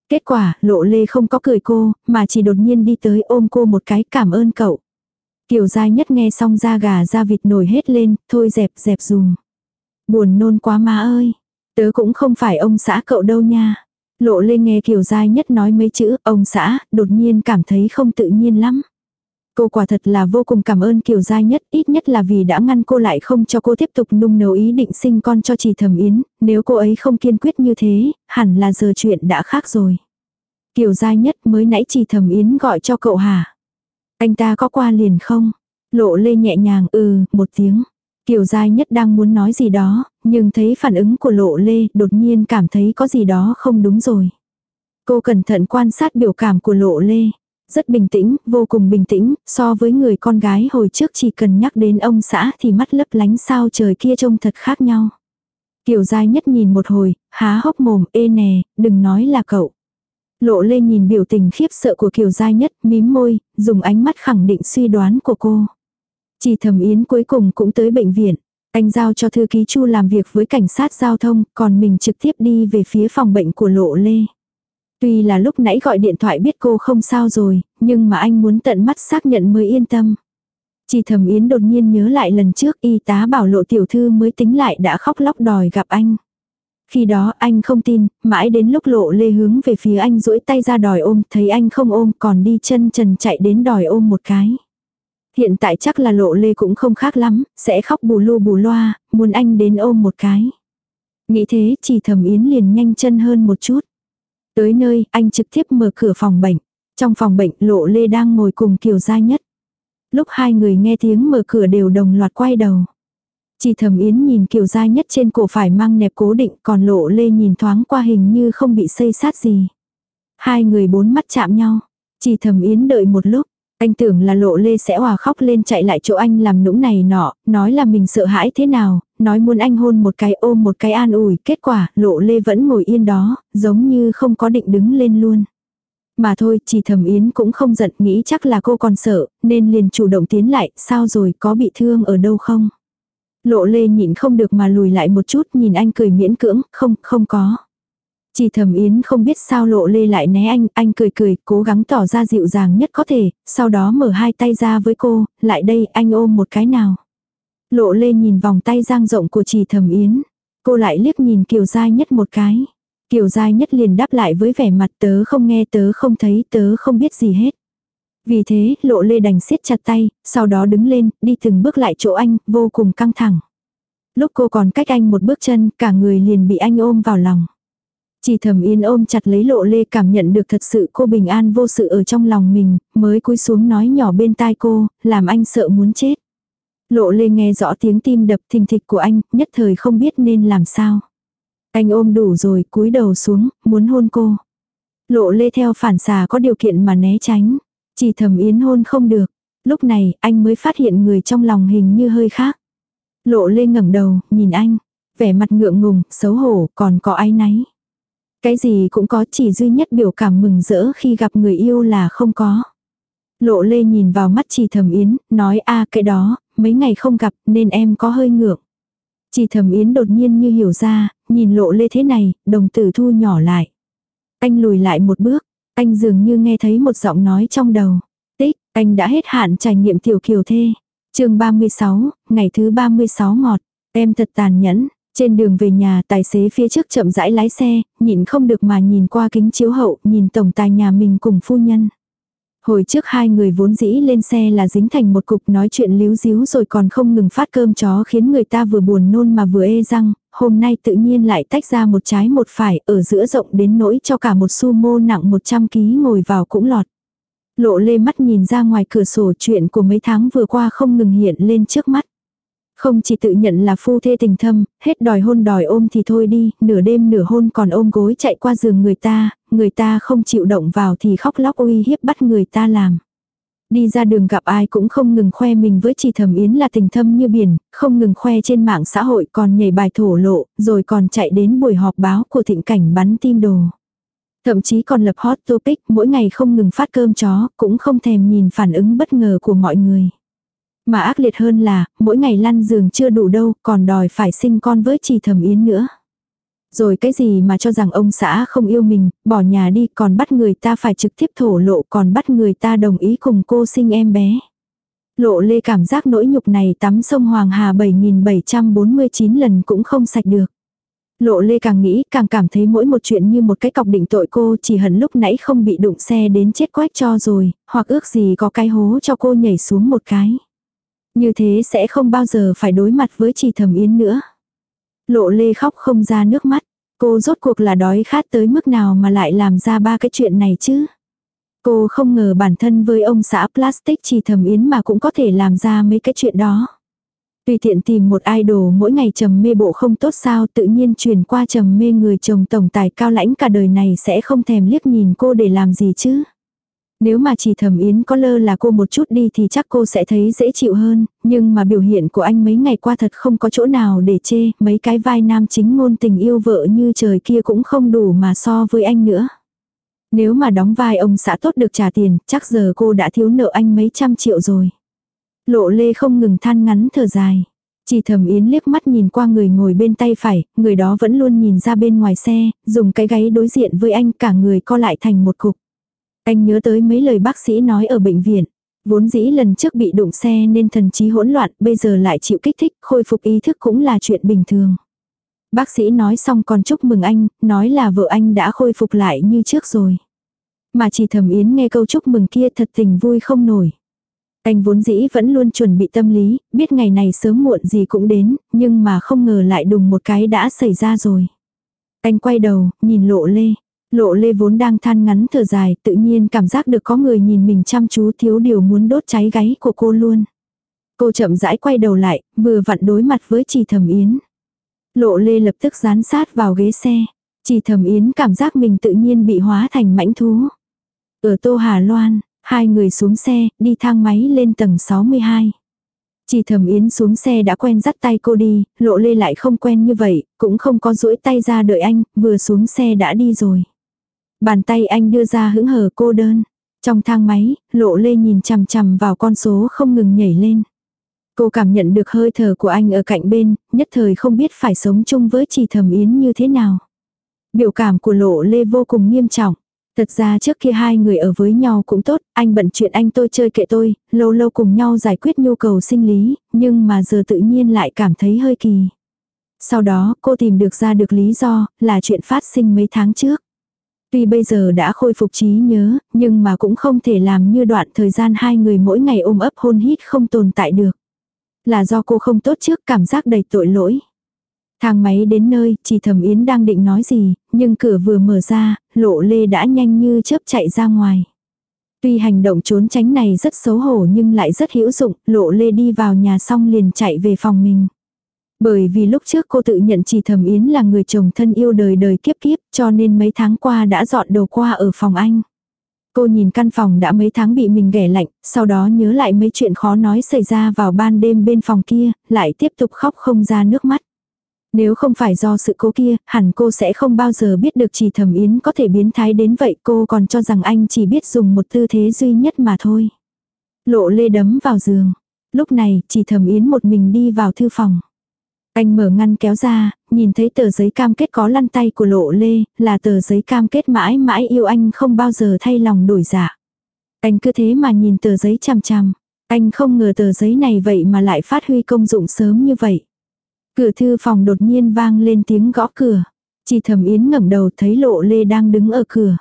Kết quả, Lộ Lê không có cười cô, mà chỉ đột nhiên đi tới ôm cô một cái, cảm ơn cậu. Kiều Giai Nhất nghe xong da gà da vịt nổi hết lên, thôi dẹp dẹp dùm. Buồn nôn quá má ơi. Tớ cũng không phải ông xã cậu đâu nha. Lộ Lê nghe Kiều Giai Nhất nói mấy chữ ông xã, đột nhiên cảm thấy không tự nhiên lắm. Cô quả thật là vô cùng cảm ơn Kiều Giai Nhất, ít nhất là vì đã ngăn cô lại không cho cô tiếp tục nung nấu ý định sinh con cho Trì Thẩm Yến, nếu cô ấy không kiên quyết như thế, hẳn là giờ chuyện đã khác rồi. Kiều Giai Nhất, mới nãy Trì Thẩm Yến gọi cho cậu hả? Anh ta có qua liền không? Lộ Lê nhẹ nhàng một tiếng. Kiều Giai Nhất đang muốn nói gì đó, nhưng thấy phản ứng của Lộ Lê, đột nhiên cảm thấy có gì đó không đúng rồi. Cô cẩn thận quan sát biểu cảm của Lộ Lê. Rất bình tĩnh, vô cùng bình tĩnh, so với người con gái hồi trước chỉ cần nhắc đến ông xã thì mắt lấp lánh sao trời kia trông thật khác nhau. Kiều Giai Nhất nhìn một hồi, há hốc mồm, ê nè, đừng nói là cậu. Lộ Lê nhìn biểu tình khiếp sợ của Kiều Giai Nhất, mím môi, dùng ánh mắt khẳng định suy đoán của cô. Trì Thẩm Yến cuối cùng cũng tới bệnh viện. Anh giao cho thư ký Chu làm việc với cảnh sát giao thông, còn mình trực tiếp đi về phía phòng bệnh của Lộ Lê. Tuy là lúc nãy gọi điện thoại biết cô không sao rồi, nhưng mà anh muốn tận mắt xác nhận mới yên tâm. Trì Thẩm Yến đột nhiên nhớ lại lần trước y tá bảo Lộ tiểu thư mới tính lại đã khóc lóc đòi gặp anh. Khi đó anh không tin, mãi đến lúc Lộ Lê hướng về phía anh duỗi tay ra đòi ôm, thấy anh không ôm còn đi chân trần chạy đến đòi ôm một cái. Hiện tại chắc là Lộ Lê cũng không khác lắm, sẽ khóc bù lu bù loa, muốn anh đến ôm một cái. Nghĩ thế, Trì Thẩm Yến liền nhanh chân hơn một chút. Tới nơi, anh trực tiếp mở cửa phòng bệnh. Trong phòng bệnh, Lộ Lê đang ngồi cùng Kiều Giai Nhất. Lúc hai người nghe tiếng mở cửa đều đồng loạt quay đầu. Trì Thẩm Yến nhìn Kiều Giai Nhất trên cổ phải mang nẹp cố định, còn Lộ Lê nhìn thoáng qua hình như không bị xây sát gì. Hai người bốn mắt chạm nhau. Trì Thẩm Yến đợi một lúc. Anh tưởng là Lộ Lê sẽ òa khóc lên chạy lại chỗ anh làm nũng này nọ, nói là mình sợ hãi thế nào, nói muốn anh hôn một cái ôm một cái an ủi, kết quả Lộ Lê vẫn ngồi yên đó, giống như không có định đứng lên luôn. Mà thôi, Trì Thẩm Yến cũng không giận, nghĩ chắc là cô còn sợ, nên liền chủ động tiến lại, sao rồi, có bị thương ở đâu không? Lộ Lê nhịn không được mà lùi lại một chút, nhìn anh cười miễn cưỡng, không có. Trì Thẩm Yến không biết sao Lộ Lê lại né anh cười cười, cố gắng tỏ ra dịu dàng nhất có thể, sau đó mở hai tay ra với cô, lại đây anh ôm một cái nào. Lộ Lê nhìn vòng tay dang rộng của Trì Thẩm Yến, cô lại liếc nhìn Kiều Giai Nhất một cái. Kiều Giai Nhất liền đáp lại với vẻ mặt tớ không nghe, tớ không thấy, tớ không biết gì hết. Vì thế, Lộ Lê đành siết chặt tay, sau đó đứng lên, đi từng bước lại chỗ anh, vô cùng căng thẳng. Lúc cô còn cách anh một bước chân, cả người liền bị anh ôm vào lòng. Trì Thẩm Yến ôm chặt lấy Lộ Lê, cảm nhận được thật sự cô bình an vô sự ở trong lòng mình, mới cúi xuống nói nhỏ bên tai cô, làm anh sợ muốn chết. Lộ Lê nghe rõ tiếng tim đập thình thịch của anh, nhất thời không biết nên làm sao. Anh ôm đủ rồi, cúi đầu xuống, muốn hôn cô. Lộ Lê theo phản xạ có điều kiện mà né tránh. Trì Thẩm Yến hôn không được. Lúc này, anh mới phát hiện người trong lòng hình như hơi khác. Lộ Lê ngẩng đầu, nhìn anh. Vẻ mặt ngượng ngùng, xấu hổ, còn có áy náy. Cái gì cũng có, chỉ duy nhất biểu cảm mừng rỡ khi gặp người yêu là không có. Lộ Lê nhìn vào mắt Trì Thẩm Yến, nói cái đó, mấy ngày không gặp nên em có hơi ngượng. Trì Thẩm Yến đột nhiên như hiểu ra, nhìn Lộ Lê thế này, đồng tử thu nhỏ lại. Anh lùi lại một bước, anh dường như nghe thấy một giọng nói trong đầu. Tích, anh đã hết hạn trải nghiệm tiểu kiều thê. Chương 36, ngày thứ 36 ngọt. Em thật tàn nhẫn. Trên đường về nhà, tài xế phía trước chậm rãi lái xe, nhịn không được mà nhìn qua kính chiếu hậu, nhìn tổng tài nhà mình cùng phu nhân. Hồi trước hai người vốn dĩ lên xe là dính thành một cục, nói chuyện líu díu rồi còn không ngừng phát cơm chó, khiến người ta vừa buồn nôn mà vừa ê răng, hôm nay tự nhiên lại tách ra một trái một phải, ở giữa rộng đến nỗi cho cả một sumo nặng 100 kg ngồi vào cũng lọt. Lộ Lê mắt nhìn ra ngoài cửa sổ, chuyện của mấy tháng vừa qua không ngừng hiện lên trước mắt. Không chỉ tự nhận là phu thê tình thâm, hết đòi hôn đòi ôm thì thôi đi, nửa đêm nửa hôn còn ôm gối chạy qua giường người ta không chịu động vào thì khóc lóc uy hiếp bắt người ta làm. Đi ra đường gặp ai cũng không ngừng khoe mình với Trì Thẩm Yến là tình thâm như biển, không ngừng khoe trên mạng xã hội, còn nhảy bài thổ lộ, rồi còn chạy đến buổi họp báo của Thịnh Cảnh bắn tim đồ. Thậm chí còn lập hot topic, mỗi ngày không ngừng phát cơm chó, cũng không thèm nhìn phản ứng bất ngờ của mọi người. Mà ác liệt hơn là, mỗi ngày lăn giường chưa đủ đâu, còn đòi phải sinh con với Trì Thẩm Yến nữa. Rồi cái gì mà cho rằng ông xã không yêu mình, bỏ nhà đi, còn bắt người ta phải trực tiếp thổ lộ, còn bắt người ta đồng ý cùng cô sinh em bé. Lộ Lê cảm giác nỗi nhục này tắm sông Hoàng Hà 7749 lần cũng không sạch được. Lộ Lê càng nghĩ càng cảm thấy mỗi một chuyện như một cái cọc định tội cô, chỉ hận lúc nãy không bị đụng xe đến chết quách cho rồi, hoặc ước gì có cái hố cho cô nhảy xuống một cái. Như thế sẽ không bao giờ phải đối mặt với Trì Thẩm Yến nữa. Lộ Lê khóc không ra nước mắt, cô rốt cuộc là đói khát tới mức nào mà lại làm ra ba cái chuyện này chứ. Cô không ngờ bản thân với ông xã plastic Trì Thẩm Yến mà cũng có thể làm ra mấy cái chuyện đó. Tùy tiện tìm một idol mỗi ngày trầm mê bộ không tốt sao, tự nhiên chuyển qua trầm mê người chồng tổng tài cao lãnh cả đời này sẽ không thèm liếc nhìn cô để làm gì chứ. Nếu mà Trì Thẩm Yến có lơ là cô một chút đi thì chắc cô sẽ thấy dễ chịu hơn, nhưng mà biểu hiện của anh mấy ngày qua thật không có chỗ nào để chê, mấy cái vai nam chính ngôn tình yêu vợ như trời kia cũng không đủ mà so với anh nữa. Nếu mà đóng vai ông xã tốt được trả tiền, chắc giờ cô đã thiếu nợ anh mấy trăm triệu rồi. Lộ Lê không ngừng than ngắn thở dài. Trì Thẩm Yến liếc mắt nhìn qua người ngồi bên tay phải, người đó vẫn luôn nhìn ra bên ngoài xe, dùng cái gáy đối diện với anh, cả người co lại thành một cục. Anh nhớ tới mấy lời bác sĩ nói ở bệnh viện. Vốn dĩ lần trước bị đụng xe nên thần trí hỗn loạn, bây giờ lại chịu kích thích, khôi phục ý thức cũng là chuyện bình thường. Bác sĩ nói xong còn chúc mừng anh, nói là vợ anh đã khôi phục lại như trước rồi. Mà Trì Thẩm Yến nghe câu chúc mừng kia thật tình vui không nổi. Anh vốn dĩ vẫn luôn chuẩn bị tâm lý, biết ngày này sớm muộn gì cũng đến, nhưng mà không ngờ lại đùng một cái đã xảy ra rồi. Anh quay đầu, nhìn Lộ Lê. Lộ Lê vốn đang than ngắn thở dài, tự nhiên cảm giác được có người nhìn mình chăm chú, thiếu điều muốn đốt cháy gáy của cô luôn. Cô chậm rãi quay đầu lại, vừa vặn đối mặt với Trì Thẩm Yến. Lộ Lê lập tức dán sát vào ghế xe. Trì Thẩm Yến cảm giác mình tự nhiên bị hóa thành mãnh thú. Ở Tô Hà Loan, hai người xuống xe, đi thang máy lên tầng 62. Trì Thẩm Yến xuống xe đã quen dắt tay cô đi, Lộ Lê lại không quen như vậy, cũng không có duỗi tay ra đợi anh, vừa xuống xe đã đi rồi. Bàn tay anh đưa ra hững hờ cô đơn. Trong thang máy, Lộ Lê nhìn chằm chằm vào con số không ngừng nhảy lên. Cô cảm nhận được hơi thở của anh ở cạnh bên, nhất thời không biết phải sống chung với Trì Thẩm Yến như thế nào. Biểu cảm của Lộ Lê vô cùng nghiêm trọng. Thật ra trước kia hai người ở với nhau cũng tốt, anh bận chuyện anh tôi chơi kệ tôi, lâu lâu cùng nhau giải quyết nhu cầu sinh lý, nhưng mà giờ tự nhiên lại cảm thấy hơi kỳ. Sau đó cô tìm ra được lý do, là chuyện phát sinh mấy tháng trước. Tuy bây giờ đã khôi phục trí nhớ, nhưng mà cũng không thể làm như đoạn thời gian hai người mỗi ngày ôm ấp hôn hít không tồn tại được. Là do cô không tốt trước, cảm giác đầy tội lỗi. Thang máy đến nơi, Trì Thẩm Yến đang định nói gì, nhưng cửa vừa mở ra, Lộ Lê đã nhanh như chớp chạy ra ngoài. Tuy hành động trốn tránh này rất xấu hổ nhưng lại rất hữu dụng, Lộ Lê đi vào nhà xong liền chạy về phòng mình. Bởi vì lúc trước cô tự nhận Trì Thẩm Yến là người chồng thân yêu đời đời kiếp kiếp, cho nên mấy tháng qua đã dọn đồ qua ở phòng anh. Cô nhìn căn phòng đã mấy tháng bị mình ghẻ lạnh, sau đó nhớ lại mấy chuyện khó nói xảy ra vào ban đêm bên phòng kia, lại tiếp tục khóc không ra nước mắt. Nếu không phải do sự cố kia, hẳn cô sẽ không bao giờ biết được Trì Thẩm Yến có thể biến thái đến vậy, cô còn cho rằng anh chỉ biết dùng một tư thế duy nhất mà thôi. Lộ Lê đấm vào giường. Lúc này, Trì Thẩm Yến một mình đi vào thư phòng. Anh mở ngăn kéo ra, nhìn thấy tờ giấy cam kết có lăn tay của Lộ Lê, là tờ giấy cam kết mãi mãi yêu anh không bao giờ thay lòng đổi dạ. Anh cứ thế mà nhìn tờ giấy chằm chằm. Anh không ngờ tờ giấy này vậy mà lại phát huy công dụng sớm như vậy. Cửa thư phòng đột nhiên vang lên tiếng gõ cửa. Trì Thẩm Yến ngẩng đầu thấy Lộ Lê đang đứng ở cửa.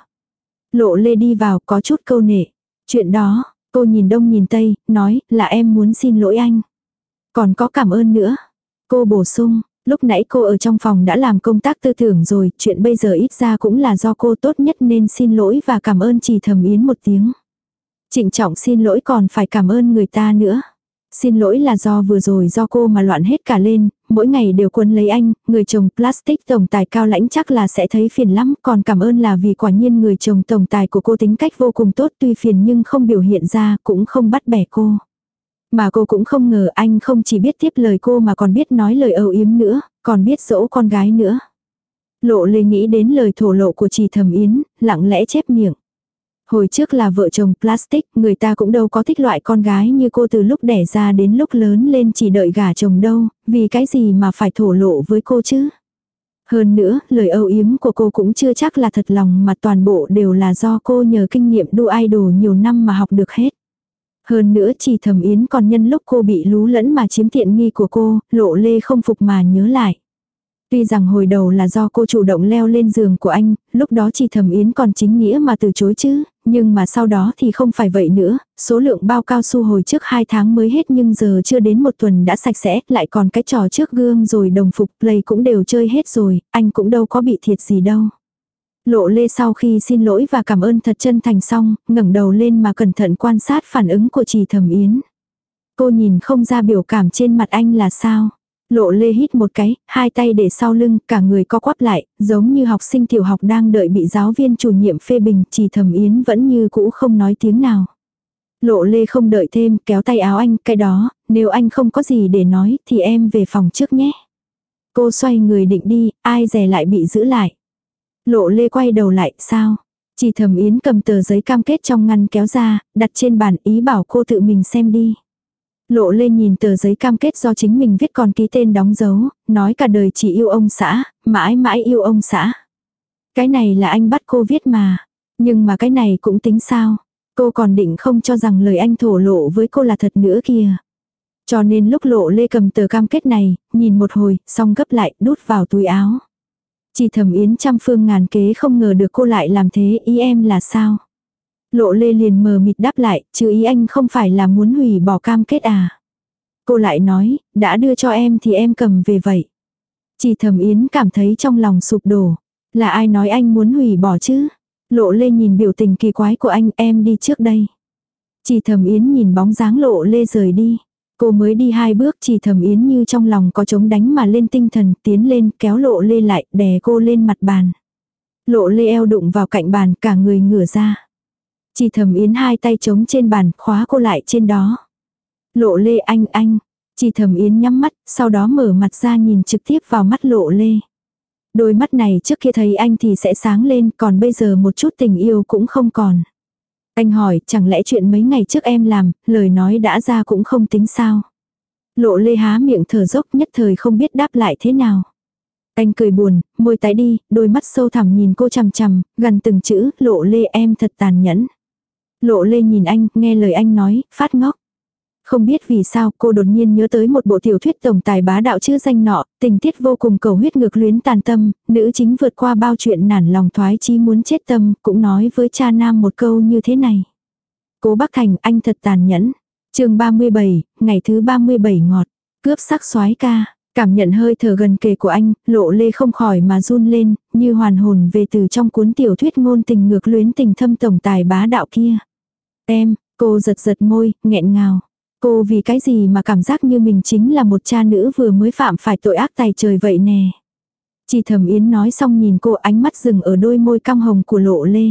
Lộ Lê đi vào có chút câu nệ. Chuyện đó, cô nhìn đông nhìn tây, nói là em muốn xin lỗi anh. Còn có cảm ơn nữa. Cô bổ sung, lúc nãy cô ở trong phòng đã làm công tác tư tưởng rồi, chuyện bây giờ ít ra cũng là do cô, tốt nhất nên xin lỗi và cảm ơn Trì Thẩm Yến một tiếng. Trịnh trọng xin lỗi còn phải cảm ơn người ta nữa. Xin lỗi là do vừa rồi do cô mà loạn hết cả lên, mỗi ngày đều quấn lấy anh, người chồng plastic tổng tài cao lãnh chắc là sẽ thấy phiền lắm, còn cảm ơn là vì quả nhiên người chồng tổng tài của cô tính cách vô cùng tốt, tuy phiền nhưng không biểu hiện ra, cũng không bắt bẻ cô. Mà cô cũng không ngờ anh không chỉ biết tiếp lời cô mà còn biết nói lời âu yếm nữa, còn biết dỗ con gái nữa. Lộ Lê nghĩ đến lời thổ lộ của Trì Thẩm Yến, lặng lẽ chép miệng. Hồi trước là vợ chồng plastic, người ta cũng đâu có thích loại con gái như cô, từ lúc đẻ ra đến lúc lớn lên chỉ đợi gả chồng đâu, vì cái gì mà phải thổ lộ với cô chứ. Hơn nữa, lời âu yếm của cô cũng chưa chắc là thật lòng mà toàn bộ đều là do cô nhờ kinh nghiệm đu idol nhiều năm mà học được hết. Hơn nữa Trì Thẩm Yến còn nhân lúc cô bị lú lẫn mà chiếm tiện nghi của cô, Lộ Lê không phục mà nhớ lại. Tuy rằng hồi đầu là do cô chủ động leo lên giường của anh, lúc đó Trì Thẩm Yến còn chính nghĩa mà từ chối chứ, nhưng mà sau đó thì không phải vậy nữa, số lượng bao cao su hồi trước 2 tháng mới hết nhưng giờ chưa đến 1 tuần đã sạch sẽ, lại còn cái trò trước gương rồi đồng phục play cũng đều chơi hết rồi, anh cũng đâu có bị thiệt gì đâu. Lộ Lê sau khi xin lỗi và cảm ơn thật chân thành xong, ngẩng đầu lên mà cẩn thận quan sát phản ứng của Trì Thẩm Yến. Cô nhìn không ra biểu cảm trên mặt anh là sao. Lộ Lê hít một cái, hai tay để sau lưng, cả người co quắp lại, giống như học sinh tiểu học đang đợi bị giáo viên chủ nhiệm phê bình, Trì Thẩm Yến vẫn như cũ không nói tiếng nào. Lộ Lê không đợi thêm, kéo tay áo anh, cái đó, nếu anh không có gì để nói, thì em về phòng trước nhé. Cô xoay người định đi, ai dè lại bị giữ lại. Lộ Lê quay đầu lại, sao? Trì Thẩm Yến cầm tờ giấy cam kết trong ngăn kéo ra, đặt trên bàn ý bảo cô tự mình xem đi. Lộ Lê nhìn tờ giấy cam kết do chính mình viết còn ký tên đóng dấu, nói cả đời chỉ yêu ông xã, mãi mãi yêu ông xã. Cái này là anh bắt cô viết mà. Nhưng mà cái này cũng tính sao? Cô còn định không cho rằng lời anh thổ lộ với cô là thật nữa kìa. Cho nên lúc Lộ Lê cầm tờ cam kết này, nhìn một hồi, xong gấp lại, đút vào túi áo. Trì Thẩm Yến trăm phương ngàn kế không ngờ được cô lại làm thế, ý em là sao? Lộ Lê liền mờ mịt đáp lại, chứ ý anh không phải là muốn hủy bỏ cam kết à? Cô lại nói, đã đưa cho em thì em cầm về vậy. Trì Thẩm Yến cảm thấy trong lòng sụp đổ. Là ai nói anh muốn hủy bỏ chứ? Lộ Lê nhìn biểu tình kỳ quái của anh, em đi trước đây. Trì Thẩm Yến nhìn bóng dáng Lộ Lê rời đi. Cô mới đi 2 bước, Trì Thẩm Yến như trong lòng có trống đánh mà lên tinh thần, tiến lên kéo Lộ Lê lại, đè cô lên mặt bàn. Lộ Lê eo đụng vào cạnh bàn, cả người ngửa ra. Trì Thẩm Yến hai tay chống trên bàn, khóa cô lại trên đó. Lộ Lê anh. Trì Thẩm Yến nhắm mắt, sau đó mở mặt ra nhìn trực tiếp vào mắt Lộ Lê. Đôi mắt này trước kia thấy anh thì sẽ sáng lên, còn bây giờ một chút tình yêu cũng không còn. Anh hỏi, chẳng lẽ chuyện mấy ngày trước em làm, lời nói đã ra cũng không tính sao? Lộ Lê há miệng thở dốc nhất thời không biết đáp lại thế nào. Anh cười buồn, môi tái đi, đôi mắt sâu thẳm nhìn cô chằm chằm, gần từng chữ, Lộ Lê em thật tàn nhẫn. Lộ Lê nhìn anh, nghe lời anh nói, phát ngốc. Không biết vì sao cô đột nhiên nhớ tới một bộ tiểu thuyết tổng tài bá đạo chữ danh nọ, tình tiết vô cùng cầu huyết ngược luyến tàn tâm, nữ chính vượt qua bao chuyện nản lòng thoái chí muốn chết tâm, cũng nói với cha nam một câu như thế này. Cố Bắc Thành, anh thật tàn nhẫn. Chương 37, ngày thứ 37 ngọt, cướp sắc soái ca. Cảm nhận hơi thở gần kề của anh, Lộ Lê không khỏi mà run lên, như hoàn hồn về từ trong cuốn tiểu thuyết ngôn tình ngược luyến tình thâm tổng tài bá đạo kia. Em, cô giật giật môi, nghẹn ngào. Cô vì cái gì mà cảm giác như mình chính là một cha nữ vừa mới phạm phải tội ác tày trời vậy nè. Trì Thẩm Yến nói xong nhìn cô, ánh mắt dừng ở đôi môi cong hồng của Lộ Lê.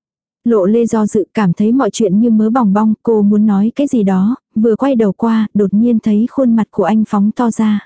Lộ Lê do dự, cảm thấy mọi chuyện như mớ bòng bong, cô muốn nói cái gì đó, vừa quay đầu qua, đột nhiên thấy khuôn mặt của anh phóng to ra.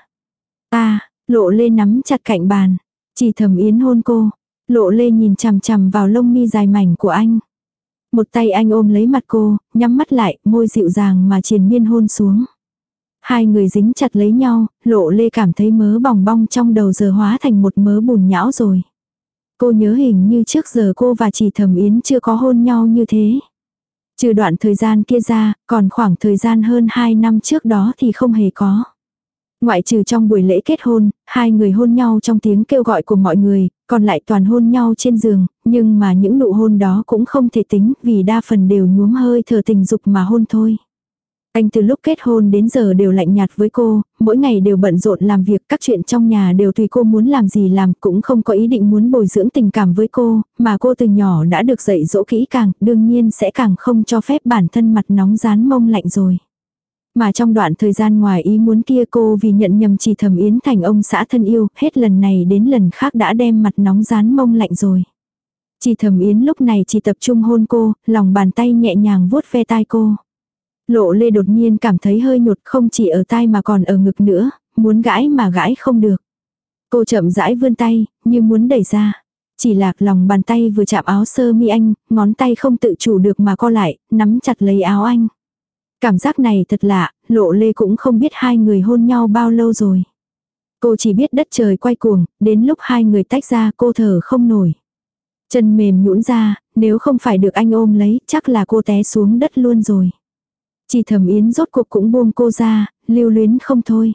Lộ Lê nắm chặt cạnh bàn. Trì Thẩm Yến hôn cô. Lộ Lê nhìn chằm chằm vào lông mi dài mảnh của anh. Một tay anh ôm lấy mặt cô, nhắm mắt lại, môi dịu dàng mà triền miên hôn xuống. Hai người dính chặt lấy nhau, Lộ Lê cảm thấy mớ bòng bong trong đầu giờ hóa thành một mớ bùn nhão rồi. Cô nhớ hình như trước giờ cô và Trì Thẩm Yến chưa có hôn nhau như thế. Trừ đoạn thời gian kia ra, còn khoảng thời gian hơn 2 năm trước đó thì không hề có. Ngoại trừ trong buổi lễ kết hôn, hai người hôn nhau trong tiếng kêu gọi của mọi người, còn lại toàn hôn nhau trên giường, nhưng mà những nụ hôn đó cũng không thể tính vì đa phần đều nhuốm hơi thở tình dục mà hôn thôi. Anh từ lúc kết hôn đến giờ đều lạnh nhạt với cô, mỗi ngày đều bận rộn làm việc, các chuyện trong nhà đều tùy cô muốn làm gì làm, cũng không có ý định muốn bồi dưỡng tình cảm với cô, mà cô từ nhỏ đã được dạy dỗ kỹ càng, đương nhiên sẽ càng không cho phép bản thân mặt nóng rán mông lạnh rồi. Mà trong đoạn thời gian ngoài ý muốn kia cô vì nhận nhầm Trì Thẩm Yến thành ông xã thân yêu, hết lần này đến lần khác đã đem mặt nóng rán mông lạnh rồi. Trì Thẩm Yến lúc này chỉ tập trung hôn cô, lòng bàn tay nhẹ nhàng vuốt ve tai cô. Lộ Lê đột nhiên cảm thấy hơi nhột, không chỉ ở tai mà còn ở ngực nữa, muốn gãi mà gãi không được. Cô chậm rãi vươn tay, như muốn đẩy ra. Chỉ là lòng bàn tay vừa chạm áo sơ mi anh, ngón tay không tự chủ được mà co lại, nắm chặt lấy áo anh. Cảm giác này thật lạ, Lộ Lê cũng không biết hai người hôn nhau bao lâu rồi. Cô chỉ biết đất trời quay cuồng, đến lúc hai người tách ra cô thở không nổi. Chân mềm nhũn ra, nếu không phải được anh ôm lấy, chắc là cô té xuống đất luôn rồi. Chỉ Thẩm Yến rốt cuộc cũng buông cô ra, lưu luyến không thôi.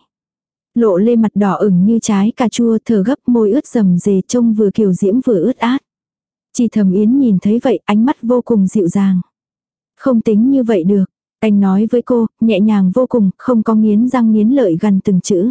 Lộ Lê mặt đỏ ửng như trái cà chua, thở gấp, môi ướt rầm rề, trông vừa kiều diễm vừa ướt át. Chỉ Thẩm Yến nhìn thấy vậy, ánh mắt vô cùng dịu dàng. Không tính như vậy được, anh nói với cô, nhẹ nhàng vô cùng, không có nghiến răng nghiến lợi gần từng chữ.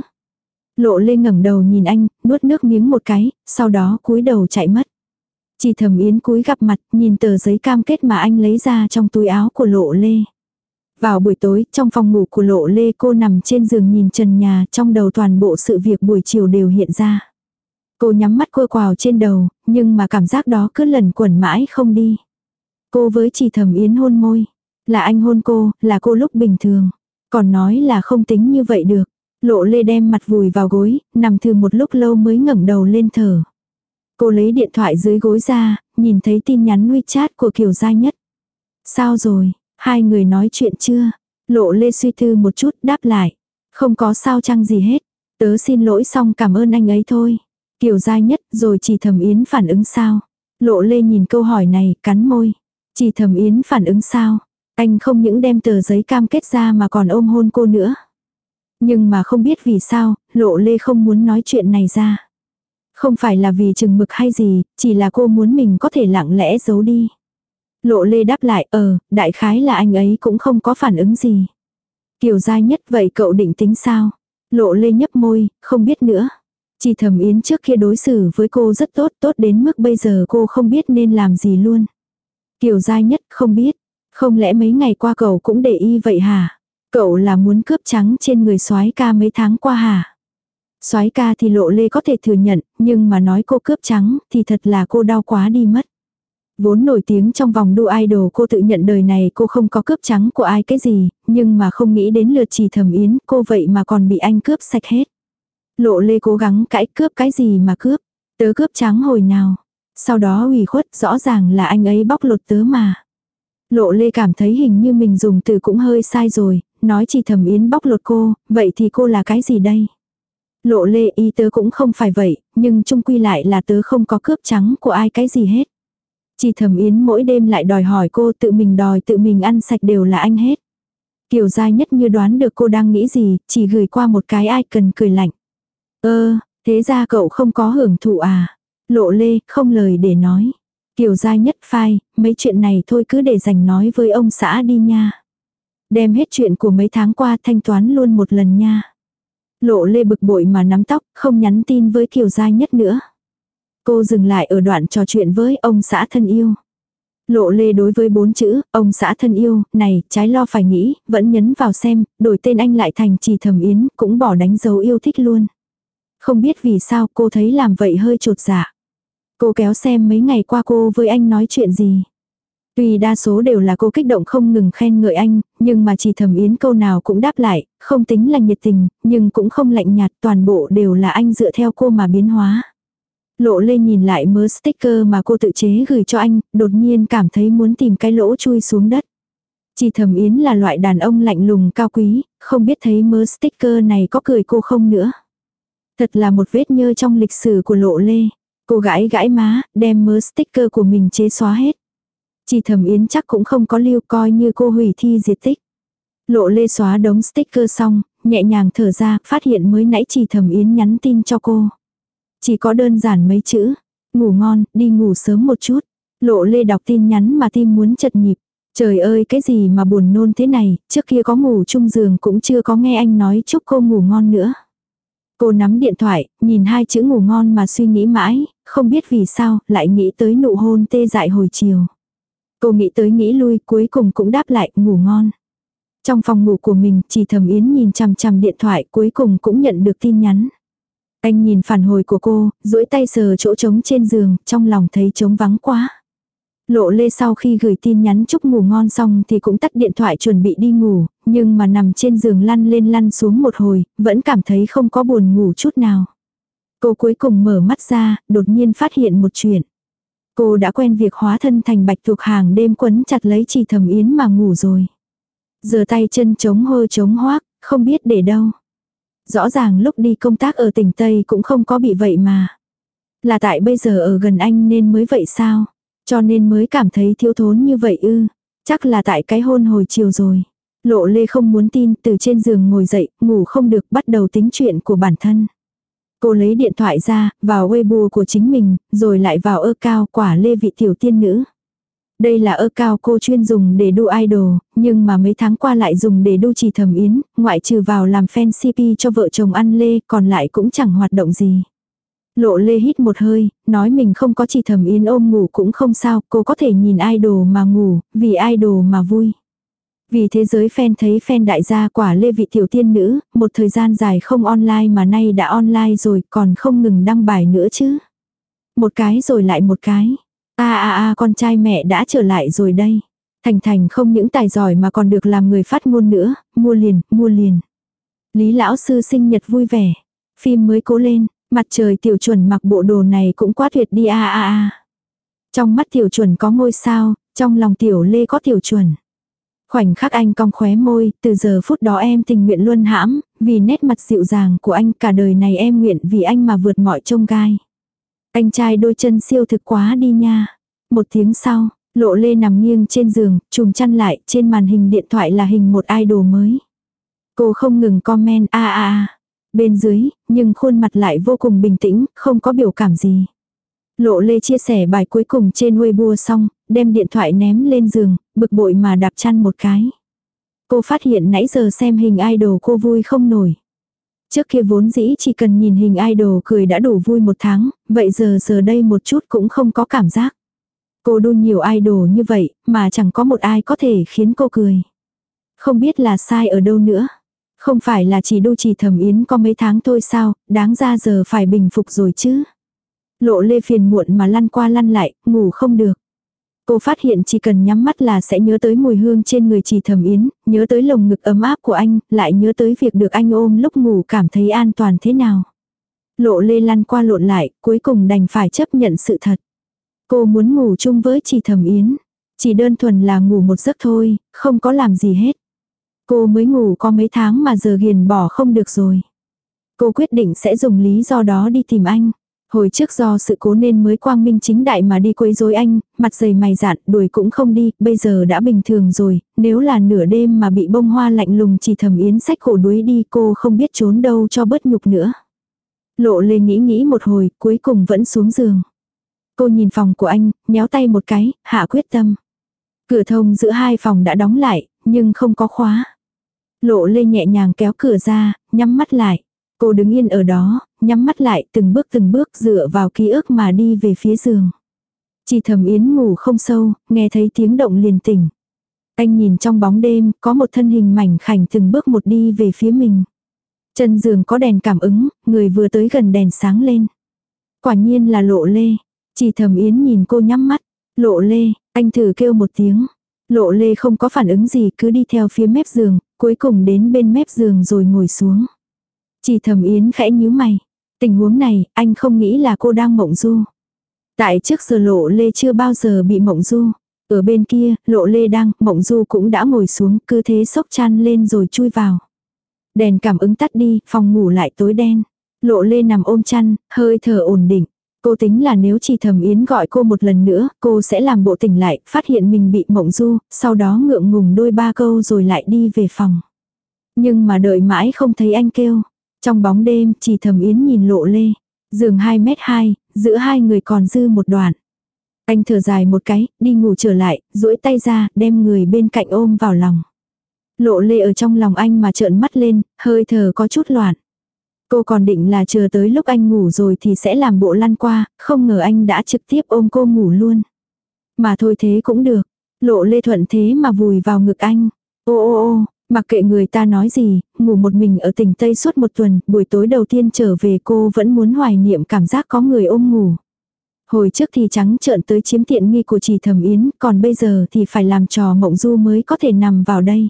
Lộ Lê ngẩng đầu nhìn anh, nuốt nước miếng một cái, sau đó cúi đầu chạy mất. Chỉ Thẩm Yến cúi gặp mặt, nhìn tờ giấy cam kết mà anh lấy ra trong túi áo của Lộ Lê. Vào buổi tối, trong phòng ngủ của Lộ Lê, cô nằm trên giường nhìn trần nhà, trong đầu toàn bộ sự việc buổi chiều đều hiện ra. Cô nhắm mắt cô quào trên đầu, nhưng mà cảm giác đó cứ lẩn quẩn mãi không đi. Cô với Chỉ Thẩm Yến hôn môi. Là anh hôn cô, là cô lúc bình thường. Còn nói là không tính như vậy được. Lộ Lê đem mặt vùi vào gối, nằm thử một lúc lâu mới ngẩng đầu lên thở. Cô lấy điện thoại dưới gối ra, nhìn thấy tin nhắn WeChat của Kiều Gia Nhất. Sao rồi, hai người nói chuyện chưa? Lộ Lê suy tư một chút đáp lại. Không có sao chăng gì hết. Tớ xin lỗi xong cảm ơn anh ấy thôi. Kiều Gia Nhất rồi Chỉ Thẩm Yến phản ứng sao? Lộ Lê nhìn câu hỏi này, cắn môi. Chỉ Thẩm Yến phản ứng sao? Anh không những đem tờ giấy cam kết ra mà còn ôm hôn cô nữa. Nhưng mà không biết vì sao, Lộ Lê không muốn nói chuyện này ra. Không phải là vì chừng mực hay gì, chỉ là cô muốn mình có thể lặng lẽ giấu đi. Lộ Lê đáp lại, đại khái là anh ấy cũng không có phản ứng gì. Kiều Gia Nhất vậy cậu định tính sao? Lộ Lê nhấp môi, không biết nữa. Chỉ Thẩm Yến trước kia đối xử với cô rất tốt, tốt đến mức bây giờ cô không biết nên làm gì luôn. Kiều Gia Nhất không biết. Không lẽ mấy ngày qua cậu cũng để ý vậy hả? Cậu là muốn cướp trắng trên người soái ca mấy tháng qua hả? Soái ca thì Lộ Lê có thể thừa nhận, nhưng mà nói cô cướp trắng thì thật là cô đau quá đi mất. Vốn nổi tiếng trong vòng đua idol, cô tự nhận đời này cô không có cướp trắng của ai cái gì, nhưng mà không nghĩ đến lượt Chỉ Thẩm Yến, cô vậy mà còn bị anh cướp sạch hết. Lộ Lê cố gắng cãi, cướp cái gì mà cướp? Tớ cướp trắng hồi nào? Sau đó ủy khuất, rõ ràng là anh ấy bóc lột tớ mà. Lộ Lê cảm thấy hình như mình dùng từ cũng hơi sai rồi, nói Chỉ Thẩm Yến bóc lột cô, vậy thì cô là cái gì đây? Lộ Lê ý tớ cũng không phải vậy, nhưng chung quy lại là tớ không có cướp trắng của ai cái gì hết. Chỉ Thẩm Yến mỗi đêm lại đòi hỏi cô, tự mình đòi tự mình ăn sạch đều là anh hết. Kiều Gia Nhất như đoán được cô đang nghĩ gì, chỉ gửi qua một cái icon cười lạnh. Thế ra cậu không có hưởng thụ à? Lộ Lê không lời để nói. Kiều Gia Nhất phai, mấy chuyện này thôi cứ để dành nói với ông xã đi nha. Đem hết chuyện của mấy tháng qua thanh toán luôn một lần nha. Lộ Lê bực bội mà nắm tóc, không nhắn tin với Kiều Gia Nhất nữa. Cô dừng lại ở đoạn trò chuyện với ông xã thân yêu. Lộ Lê đối với 4 chữ, ông xã thân yêu, này, trái lo phải nghĩ, vẫn nhấn vào xem, đổi tên anh lại thành Chỉ Thẩm Yến, cũng bỏ đánh dấu yêu thích luôn. Không biết vì sao cô thấy làm vậy hơi chột dạ. Cô kéo xem mấy ngày qua cô với anh nói chuyện gì. Tuy đa số đều là cô kích động không ngừng khen ngợi anh, nhưng mà Chỉ Thẩm Yến câu nào cũng đáp lại, không tính là nhiệt tình, nhưng cũng không lạnh nhạt, toàn bộ đều là anh dựa theo cô mà biến hóa. Lộ Lê nhìn lại mớ sticker mà cô tự chế gửi cho anh, đột nhiên cảm thấy muốn tìm cái lỗ chui xuống đất. Chỉ Thẩm Yến là loại đàn ông lạnh lùng cao quý, không biết thấy mớ sticker này có cười cô không nữa. Thật là một vết nhơ trong lịch sử của Lộ Lê. Cô gãi gãi má, đem mớ sticker của mình chế xóa hết. Chỉ Thẩm Yến chắc cũng không có lưu, coi như cô hủy thi diệt tích. Lộ Lê xóa đống sticker xong, nhẹ nhàng thở ra, phát hiện mới nãy Chỉ Thẩm Yến nhắn tin cho cô. Chỉ có đơn giản mấy chữ, ngủ ngon, đi ngủ sớm một chút. Lộ Lê đọc tin nhắn mà tim muốn chật nhịp. Trời ơi cái gì mà buồn nôn thế này, trước kia có ngủ chung giường cũng chưa có nghe anh nói chúc cô ngủ ngon nữa. Cô nắm điện thoại, nhìn hai chữ ngủ ngon mà suy nghĩ mãi, không biết vì sao, lại nghĩ tới nụ hôn tê dại hồi chiều. Cô nghĩ tới nghĩ lui, cuối cùng cũng đáp lại, ngủ ngon. Trong phòng ngủ của mình, Chỉ Thẩm Yến nhìn chằm chằm điện thoại, cuối cùng cũng nhận được tin nhắn. Anh nhìn phản hồi của cô, duỗi tay sờ chỗ trống trên giường, trong lòng thấy trống vắng quá. Lộ Lê sau khi gửi tin nhắn chúc ngủ ngon xong thì cũng tắt điện thoại chuẩn bị đi ngủ, nhưng mà nằm trên giường lăn lên lăn xuống một hồi, vẫn cảm thấy không có buồn ngủ chút nào. Cô cuối cùng mở mắt ra, đột nhiên phát hiện một chuyện. Cô đã quen việc hóa thân thành bạch tuộc hàng đêm quấn chặt lấy Chỉ Thẩm Yến mà ngủ rồi. Giờ tay chân trống hơ trống hoác, không biết để đâu. Rõ ràng lúc đi công tác ở tỉnh Tây cũng không có bị vậy mà. Là tại bây giờ ở gần anh nên mới vậy sao? Cho nên mới cảm thấy thiếu thốn như vậy ư? Chắc là tại cái hôn hồi chiều rồi. Lộ Lê không muốn tin, từ trên giường ngồi dậy, ngủ không được, bắt đầu tính chuyện của bản thân. Cô lấy điện thoại ra, vào Weibo của chính mình, rồi lại vào account quả Lê Vị Tiểu Tiên Nữ. Đây là account cô chuyên dùng để đu idol, nhưng mà mấy tháng qua lại dùng để đu Trì Thẩm Yến, ngoại trừ vào làm fan CP cho vợ chồng ăn Lê, còn lại cũng chẳng hoạt động gì. Lộ Lê hít một hơi, nói mình không có Trì Thẩm Yến ôm ngủ cũng không sao, cô có thể nhìn idol mà ngủ, vì idol mà vui. Vì thế giới fan thấy fan đại gia quả Lê Vị Tiểu Tiên Nữ, một thời gian dài không online mà nay đã online rồi, còn không ngừng đăng bài nữa chứ. Một cái rồi lại một cái. Con trai mẹ đã trở lại rồi đây. Thành Thành không những tài giỏi mà còn được làm người phát ngôn nữa, mua liền, mua liền. Lý lão sư sinh nhật vui vẻ. Phim mới cố lên, mặt trời Tiểu Chuẩn mặc bộ đồ này cũng quá tuyệt đi Trong mắt Tiểu Chuẩn có ngôi sao, trong lòng Tiểu Lê có Tiểu Chuẩn. Khoảnh khắc anh cong khóe môi, từ giờ phút đó em tình nguyện luân hãm, vì nét mặt dịu dàng của anh cả đời này em nguyện vì anh mà vượt mọi chông gai. Anh trai đôi chân siêu thực quá đi nha. Một tiếng sau, Lộ Lê nằm nghiêng trên giường, trùm chăn lại, trên màn hình điện thoại là hình một idol mới. Cô không ngừng comment bên dưới, nhưng khuôn mặt lại vô cùng bình tĩnh, không có biểu cảm gì. Lộ Lê chia sẻ bài cuối cùng trên Weibo xong, đem điện thoại ném lên giường, bực bội mà đạp chăn một cái. Cô phát hiện nãy giờ xem hình idol cô vui không nổi. Trước kia vốn dĩ chỉ cần nhìn hình idol cười đã đủ vui một tháng, vậy giờ đây một chút cũng không có cảm giác. Cô đu nhiều idol như vậy, mà chẳng có một ai có thể khiến cô cười. Không biết là sai ở đâu nữa. Không phải là chỉ đu Trì Thẩm Yến có mấy tháng thôi sao, đáng ra giờ phải bình phục rồi chứ. Lộ Lê phiền muộn mà lăn qua lăn lại, ngủ không được. Cô phát hiện chỉ cần nhắm mắt là sẽ nhớ tới mùi hương trên người Trì Thẩm Yến, nhớ tới lồng ngực ấm áp của anh, lại nhớ tới việc được anh ôm lúc ngủ cảm thấy an toàn thế nào. Lộ Lê lăn qua lộn lại, cuối cùng đành phải chấp nhận sự thật. Cô muốn ngủ chung với Trì Thẩm Yến. Chỉ đơn thuần là ngủ một giấc thôi, không có làm gì hết. Cô mới ngủ có mấy tháng mà giờ ghiền bỏ không được rồi. Cô quyết định sẽ dùng lý do đó đi tìm anh. Hồi trước do sự cố nên mới quang minh chính đại mà đi quấy rối anh, mặt dày mày dạn, đuổi cũng không đi, bây giờ đã bình thường rồi, nếu là nửa đêm mà bị bông hoa lạnh lùng Trì Thẩm Yến xách cổ đuối đi cô không biết trốn đâu cho bớt nhục nữa. Lộ Lê nghĩ một hồi, cuối cùng vẫn xuống giường. Cô nhìn phòng của anh, nhéo tay một cái, hạ quyết tâm. Cửa thông giữa hai phòng đã đóng lại, nhưng không có khóa. Lộ Lê nhẹ nhàng kéo cửa ra, nhắm mắt lại. Cô đứng yên ở đó, nhắm mắt lại từng bước dựa vào ký ức mà đi về phía giường. Trì Thẩm Yến ngủ không sâu, nghe thấy tiếng động liền tỉnh. Anh nhìn trong bóng đêm, có một thân hình mảnh khảnh từng bước một đi về phía mình. Chân giường có đèn cảm ứng, người vừa tới gần đèn sáng lên. Quả nhiên là Lộ Lê. Trì Thẩm Yến nhìn cô nhắm mắt. Lộ Lê, anh thử kêu một tiếng. Lộ Lê không có phản ứng gì cứ đi theo phía mép giường, cuối cùng đến bên mép giường rồi ngồi xuống. Trì Thẩm Yến khẽ nhíu mày. Tình huống này, anh không nghĩ là cô đang mộng du. Tại trước giờ Lộ Lê chưa bao giờ bị mộng du. Ở bên kia, Lộ Lê đang, mộng du cũng đã ngồi xuống, cứ thế xốc chăn lên rồi chui vào. Đèn cảm ứng tắt đi, phòng ngủ lại tối đen. Lộ Lê nằm ôm chăn, hơi thở ổn định. Cô tính là nếu Trì Thẩm Yến gọi cô một lần nữa, cô sẽ làm bộ tỉnh lại, phát hiện mình bị mộng du, sau đó ngượng ngùng đôi ba câu rồi lại đi về phòng. Nhưng mà đợi mãi không thấy anh kêu. Trong bóng đêm, Trì Thẩm Yến nhìn Lộ Lê. Giường 2m2, giữa hai người còn dư một đoạn. Anh thở dài một cái, đi ngủ trở lại, duỗi tay ra, đem người bên cạnh ôm vào lòng. Lộ Lê ở trong lòng anh mà trợn mắt lên, hơi thở có chút loạn. Cô còn định là chờ tới lúc anh ngủ rồi thì sẽ làm bộ lăn qua, không ngờ anh đã trực tiếp ôm cô ngủ luôn. Mà thôi thế cũng được. Lộ Lê thuận thế mà vùi vào ngực anh. Ô, mặc kệ người ta nói gì, ngủ một mình ở tỉnh Tây suốt một tuần, buổi tối đầu tiên trở về cô vẫn muốn hoài niệm cảm giác có người ôm ngủ. Hồi trước thì trắng trợn tới chiếm tiện nghi của Trì Thẩm Yến, còn bây giờ thì phải làm trò mộng du mới có thể nằm vào đây.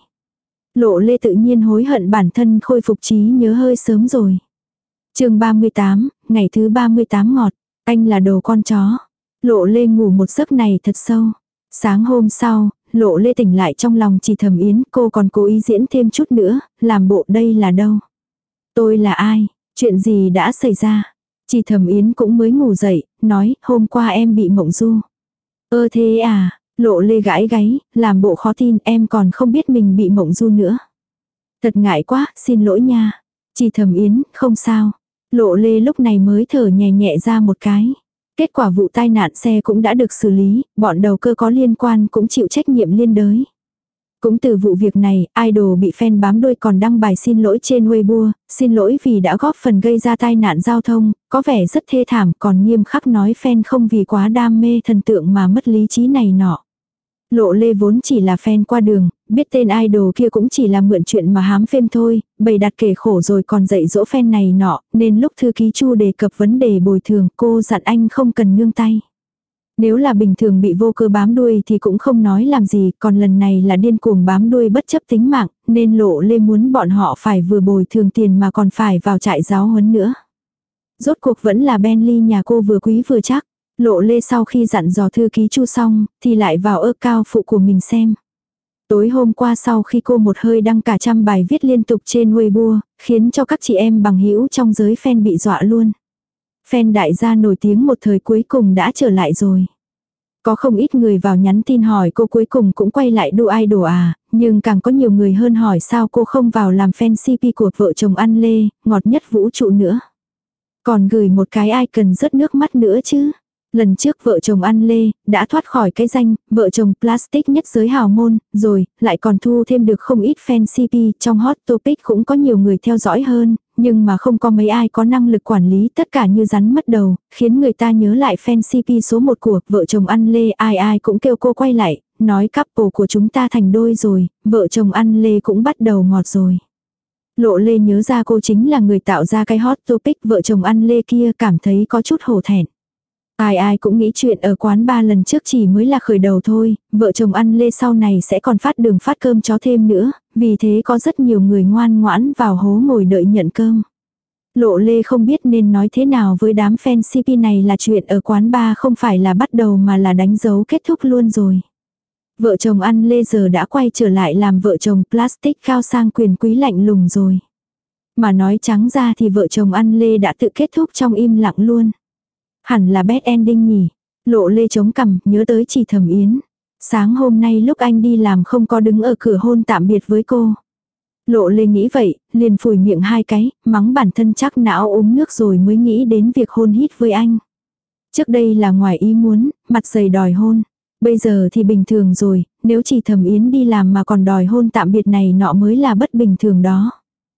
Lộ Lê tự nhiên hối hận bản thân khôi phục trí nhớ hơi sớm rồi. Chương 38, ngày thứ 38 ngọt. Anh là đồ con chó. Lộ Lê ngủ một giấc này thật sâu. Sáng hôm sau, Lộ Lê tỉnh lại trong lòng Trì Thẩm Yến, cô còn cố ý diễn thêm chút nữa, làm bộ đây là đâu. Tôi là ai? Chuyện gì đã xảy ra? Chị Thẩm Yến cũng mới ngủ dậy, nói, hôm qua em bị mộng du. Thế à, Lộ Lê gãi gáy, làm bộ khó tin, em còn không biết mình bị mộng du nữa. Thật ngại quá, xin lỗi nha. Chị Thẩm Yến, không sao. Lộ Lê lúc này mới thở nhẹ nhẹ ra một cái. Kết quả vụ tai nạn xe cũng đã được xử lý, bọn đầu cơ có liên quan cũng chịu trách nhiệm liên đới. Cũng từ vụ việc này, idol bị fan bám đuôi còn đăng bài xin lỗi trên Weibo, xin lỗi vì đã góp phần gây ra tai nạn giao thông, có vẻ rất thê thảm, còn nghiêm khắc nói fan không vì quá đam mê thần tượng mà mất lý trí này nọ. Lộ Lê vốn chỉ là fan qua đường, biết tên idol kia cũng chỉ là mượn chuyện mà hám phim thôi, bày đặt kể khổ rồi còn dạy dỗ fan này nọ, nên lúc thư ký Chu đề cập vấn đề bồi thường, cô dặn anh không cần nương tay. Nếu là bình thường bị vô cơ bám đuôi thì cũng không nói làm gì, còn lần này là điên cuồng bám đuôi bất chấp tính mạng, nên Lộ Lê muốn bọn họ phải vừa bồi thường tiền mà còn phải vào trại giáo huấn nữa. Rốt cuộc vẫn là Bentley nhà cô vừa quý vừa chắc. Lộ Lê sau khi dặn dò thư ký Chu xong, thì lại vào account phụ của mình xem. Tối hôm qua sau khi cô một hơi đăng cả trăm bài viết liên tục trên Weibo, khiến cho các chị em bằng hữu trong giới fan bị dọa luôn. Fan đại gia nổi tiếng một thời cuối cùng đã trở lại rồi. Có không ít người vào nhắn tin hỏi cô cuối cùng cũng quay lại đua idol à, nhưng càng có nhiều người hơn hỏi sao cô không vào làm fan CP của vợ chồng An Lê, ngọt nhất vũ trụ nữa. Còn gửi một cái icon rớt nước mắt nữa chứ. Lần trước vợ chồng An Lê đã thoát khỏi cái danh vợ chồng plastic nhất giới hào môn, rồi lại còn thu thêm được không ít fan CP, trong hot topic cũng có nhiều người theo dõi hơn, nhưng mà không có mấy ai có năng lực quản lý, tất cả như rắn mất đầu, khiến người ta nhớ lại fan CP số 1 của vợ chồng An Lê, ai ai cũng kêu cô quay lại, nói couple của chúng ta thành đôi rồi, vợ chồng An Lê cũng bắt đầu ngọt rồi. Lộ Lê nhớ ra cô chính là người tạo ra cái hot topic vợ chồng An Lê kia, cảm thấy có chút hổ thẹn. Ai ai cũng nghĩ chuyện ở quán 3 lần trước chỉ mới là khởi đầu thôi, vợ chồng An Lê sau này sẽ còn phát đường phát cơm chó thêm nữa, vì thế có rất nhiều người ngoan ngoãn vào hố ngồi đợi nhận cơm. Lộ Lê không biết nên nói thế nào với đám fan CP này, là chuyện ở quán 3 không phải là bắt đầu mà là đánh dấu kết thúc luôn rồi. Vợ chồng An Lê giờ đã quay trở lại làm vợ chồng plastic cao sang quyền quý lạnh lùng rồi. Mà nói trắng ra thì vợ chồng An Lê đã tự kết thúc trong im lặng luôn. Hẳn là bad ending nhỉ. Lộ Lê chống cằm, nhớ tới chị Thẩm Yến. Sáng hôm nay lúc anh đi làm không có đứng ở cửa hôn tạm biệt với cô. Lộ Lê nghĩ vậy, liền phủi miệng hai cái, mắng bản thân chắc não uống nước rồi mới nghĩ đến việc hôn hít với anh. Trước đây là ngoài ý muốn, mặt dày đòi hôn. Bây giờ thì bình thường rồi, nếu chị Thẩm Yến đi làm mà còn đòi hôn tạm biệt này nọ mới là bất bình thường đó.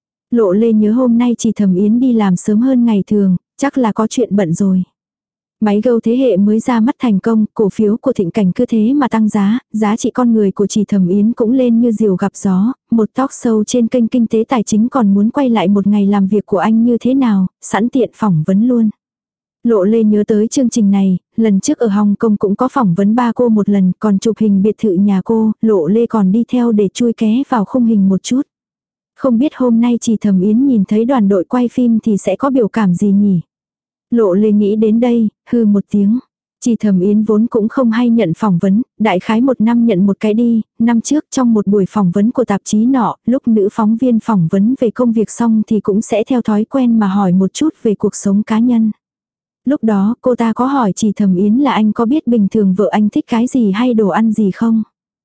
Lộ Lê nhớ hôm nay chị Thẩm Yến đi làm sớm hơn ngày thường, chắc là có chuyện bận rồi. Máy gâu thế hệ mới ra mắt thành công, cổ phiếu của Thịnh Cảnh cứ thế mà tăng giá trị con người của chị Thẩm Yến cũng lên như diều gặp gió, một talk show trên kênh Kinh tế Tài chính còn muốn quay lại một ngày làm việc của anh như thế nào, sẵn tiện phỏng vấn luôn. Lộ Lê nhớ tới chương trình này, lần trước ở Hồng Kông cũng có phỏng vấn ba cô một lần, còn chụp hình biệt thự nhà cô, Lộ Lê còn đi theo để chui ké vào khung hình một chút. Không biết hôm nay chị Thẩm Yến nhìn thấy đoàn đội quay phim thì sẽ có biểu cảm gì nhỉ? Lộ Lê nghĩ đến đây, hư một tiếng. Chị Thẩm Yến vốn cũng không hay nhận phỏng vấn, đại khái một năm nhận một cái đi, năm trước trong một buổi phỏng vấn của tạp chí nọ, lúc nữ phóng viên phỏng vấn về công việc xong thì cũng sẽ theo thói quen mà hỏi một chút về cuộc sống cá nhân. Lúc đó cô ta có hỏi chị Thẩm Yến là anh có biết bình thường vợ anh thích cái gì hay đồ ăn gì không?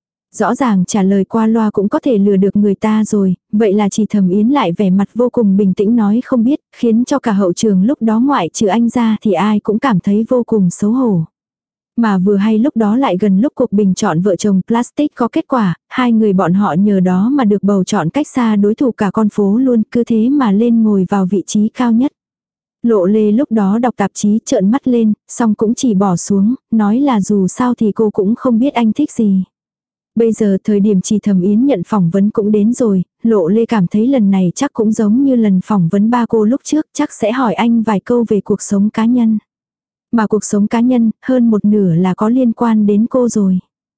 Rõ ràng trả lời qua loa cũng có thể lừa được người ta rồi, vậy là chị Thẩm Yến lại vẻ mặt vô cùng bình tĩnh nói không biết, khiến cho cả hậu trường lúc đó ngoại trừ anh ra thì ai cũng cảm thấy vô cùng xấu hổ. Mà vừa hay lúc đó lại gần lúc cuộc bình chọn vợ chồng plastic có kết quả, hai người bọn họ nhờ đó mà được bầu chọn cách xa đối thủ cả con phố luôn, cứ thế mà lên ngồi vào vị trí cao nhất. Lộ Lê lúc đó đọc tạp chí trợn mắt lên, xong cũng chỉ bỏ xuống, nói là dù sao thì cô cũng không biết anh thích gì. Bây giờ thời điểm chị Thẩm Yến nhận phỏng vấn cũng đến rồi, Lộ Lê cảm thấy lần này chắc cũng giống như lần phỏng vấn ba cô lúc trước, chắc sẽ hỏi anh vài câu về cuộc sống cá nhân. Mà cuộc sống cá nhân, hơn một nửa là có liên quan đến cô rồi.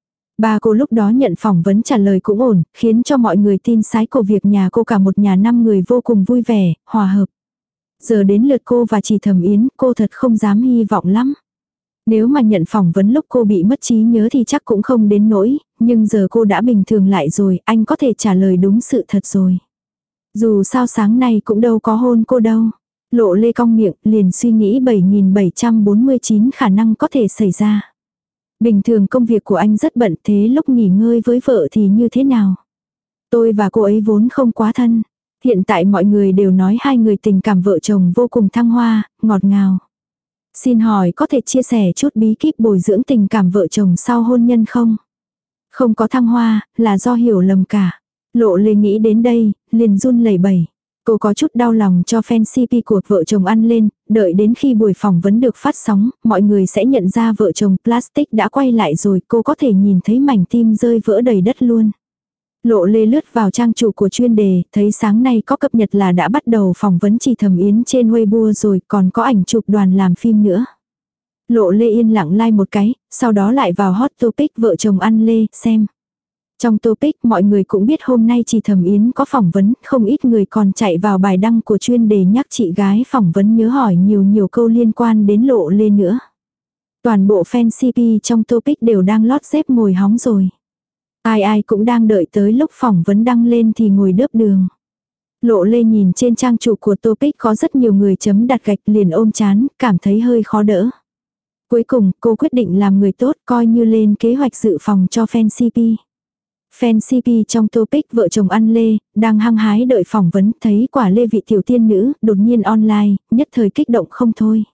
Ba cô lúc đó nhận phỏng vấn trả lời cũng ổn, khiến cho mọi người tin sái của việc nhà cô cả một nhà 5 người vô cùng vui vẻ, hòa hợp. Giờ đến lượt cô và chị Thẩm Yến, cô thật không dám hy vọng lắm. Nếu mà nhận phỏng vấn lúc cô bị mất trí nhớ thì chắc cũng không đến nỗi, nhưng giờ cô đã bình thường lại rồi, anh có thể trả lời đúng sự thật rồi. Dù sao sáng nay cũng đâu có hôn cô đâu. Lộ Lê cong miệng liền suy nghĩ 7749 khả năng có thể xảy ra. Bình thường công việc của anh rất bận, thế lúc nghỉ ngơi với vợ thì như thế nào? Tôi và cô ấy vốn không quá thân. Hiện tại mọi người đều nói hai người tình cảm vợ chồng vô cùng thăng hoa, ngọt ngào. Xin hỏi có thể chia sẻ chút bí kíp bồi dưỡng tình cảm vợ chồng sau hôn nhân không? Không có thăng hoa, là do hiểu lầm cả. Lộ Lê nghĩ đến đây, liền run lẩy bẩy. Cô có chút đau lòng cho fan CP của vợ chồng ăn lên, đợi đến khi buổi phỏng vấn được phát sóng, mọi người sẽ nhận ra vợ chồng Plastic đã quay lại rồi, cô có thể nhìn thấy mảnh tim rơi vỡ đầy đất luôn. Lộ Lê lướt vào trang chủ của chuyên đề, thấy sáng nay có cập nhật là đã bắt đầu phỏng vấn Trì Thẩm Yến trên Weibo rồi, còn có ảnh chụp đoàn làm phim nữa. Lộ Lê yên lặng like một cái, sau đó lại vào hot topic vợ chồng ăn lê, xem. Trong topic mọi người cũng biết hôm nay Trì Thẩm Yến có phỏng vấn, không ít người còn chạy vào bài đăng của chuyên đề nhắc chị gái phỏng vấn nhớ hỏi nhiều câu liên quan đến Lộ Lê nữa. Toàn bộ fan CP trong topic đều đang lót dép ngồi hóng rồi. Ai cũng đang đợi tới lúc phỏng vấn đăng lên thì ngồi đớp đường. Lộ Lê nhìn trên trang chủ của topic có rất nhiều người chấm đặt gạch liền ôm chán, cảm thấy hơi khó đỡ. Cuối cùng cô quyết định làm người tốt coi như lên kế hoạch dự phòng cho fan CP. Fan CP trong topic vợ chồng ăn lê, đang hăng hái đợi phỏng vấn thấy quả lê vị tiểu tiên nữ đột nhiên online, nhất thời kích động không thôi.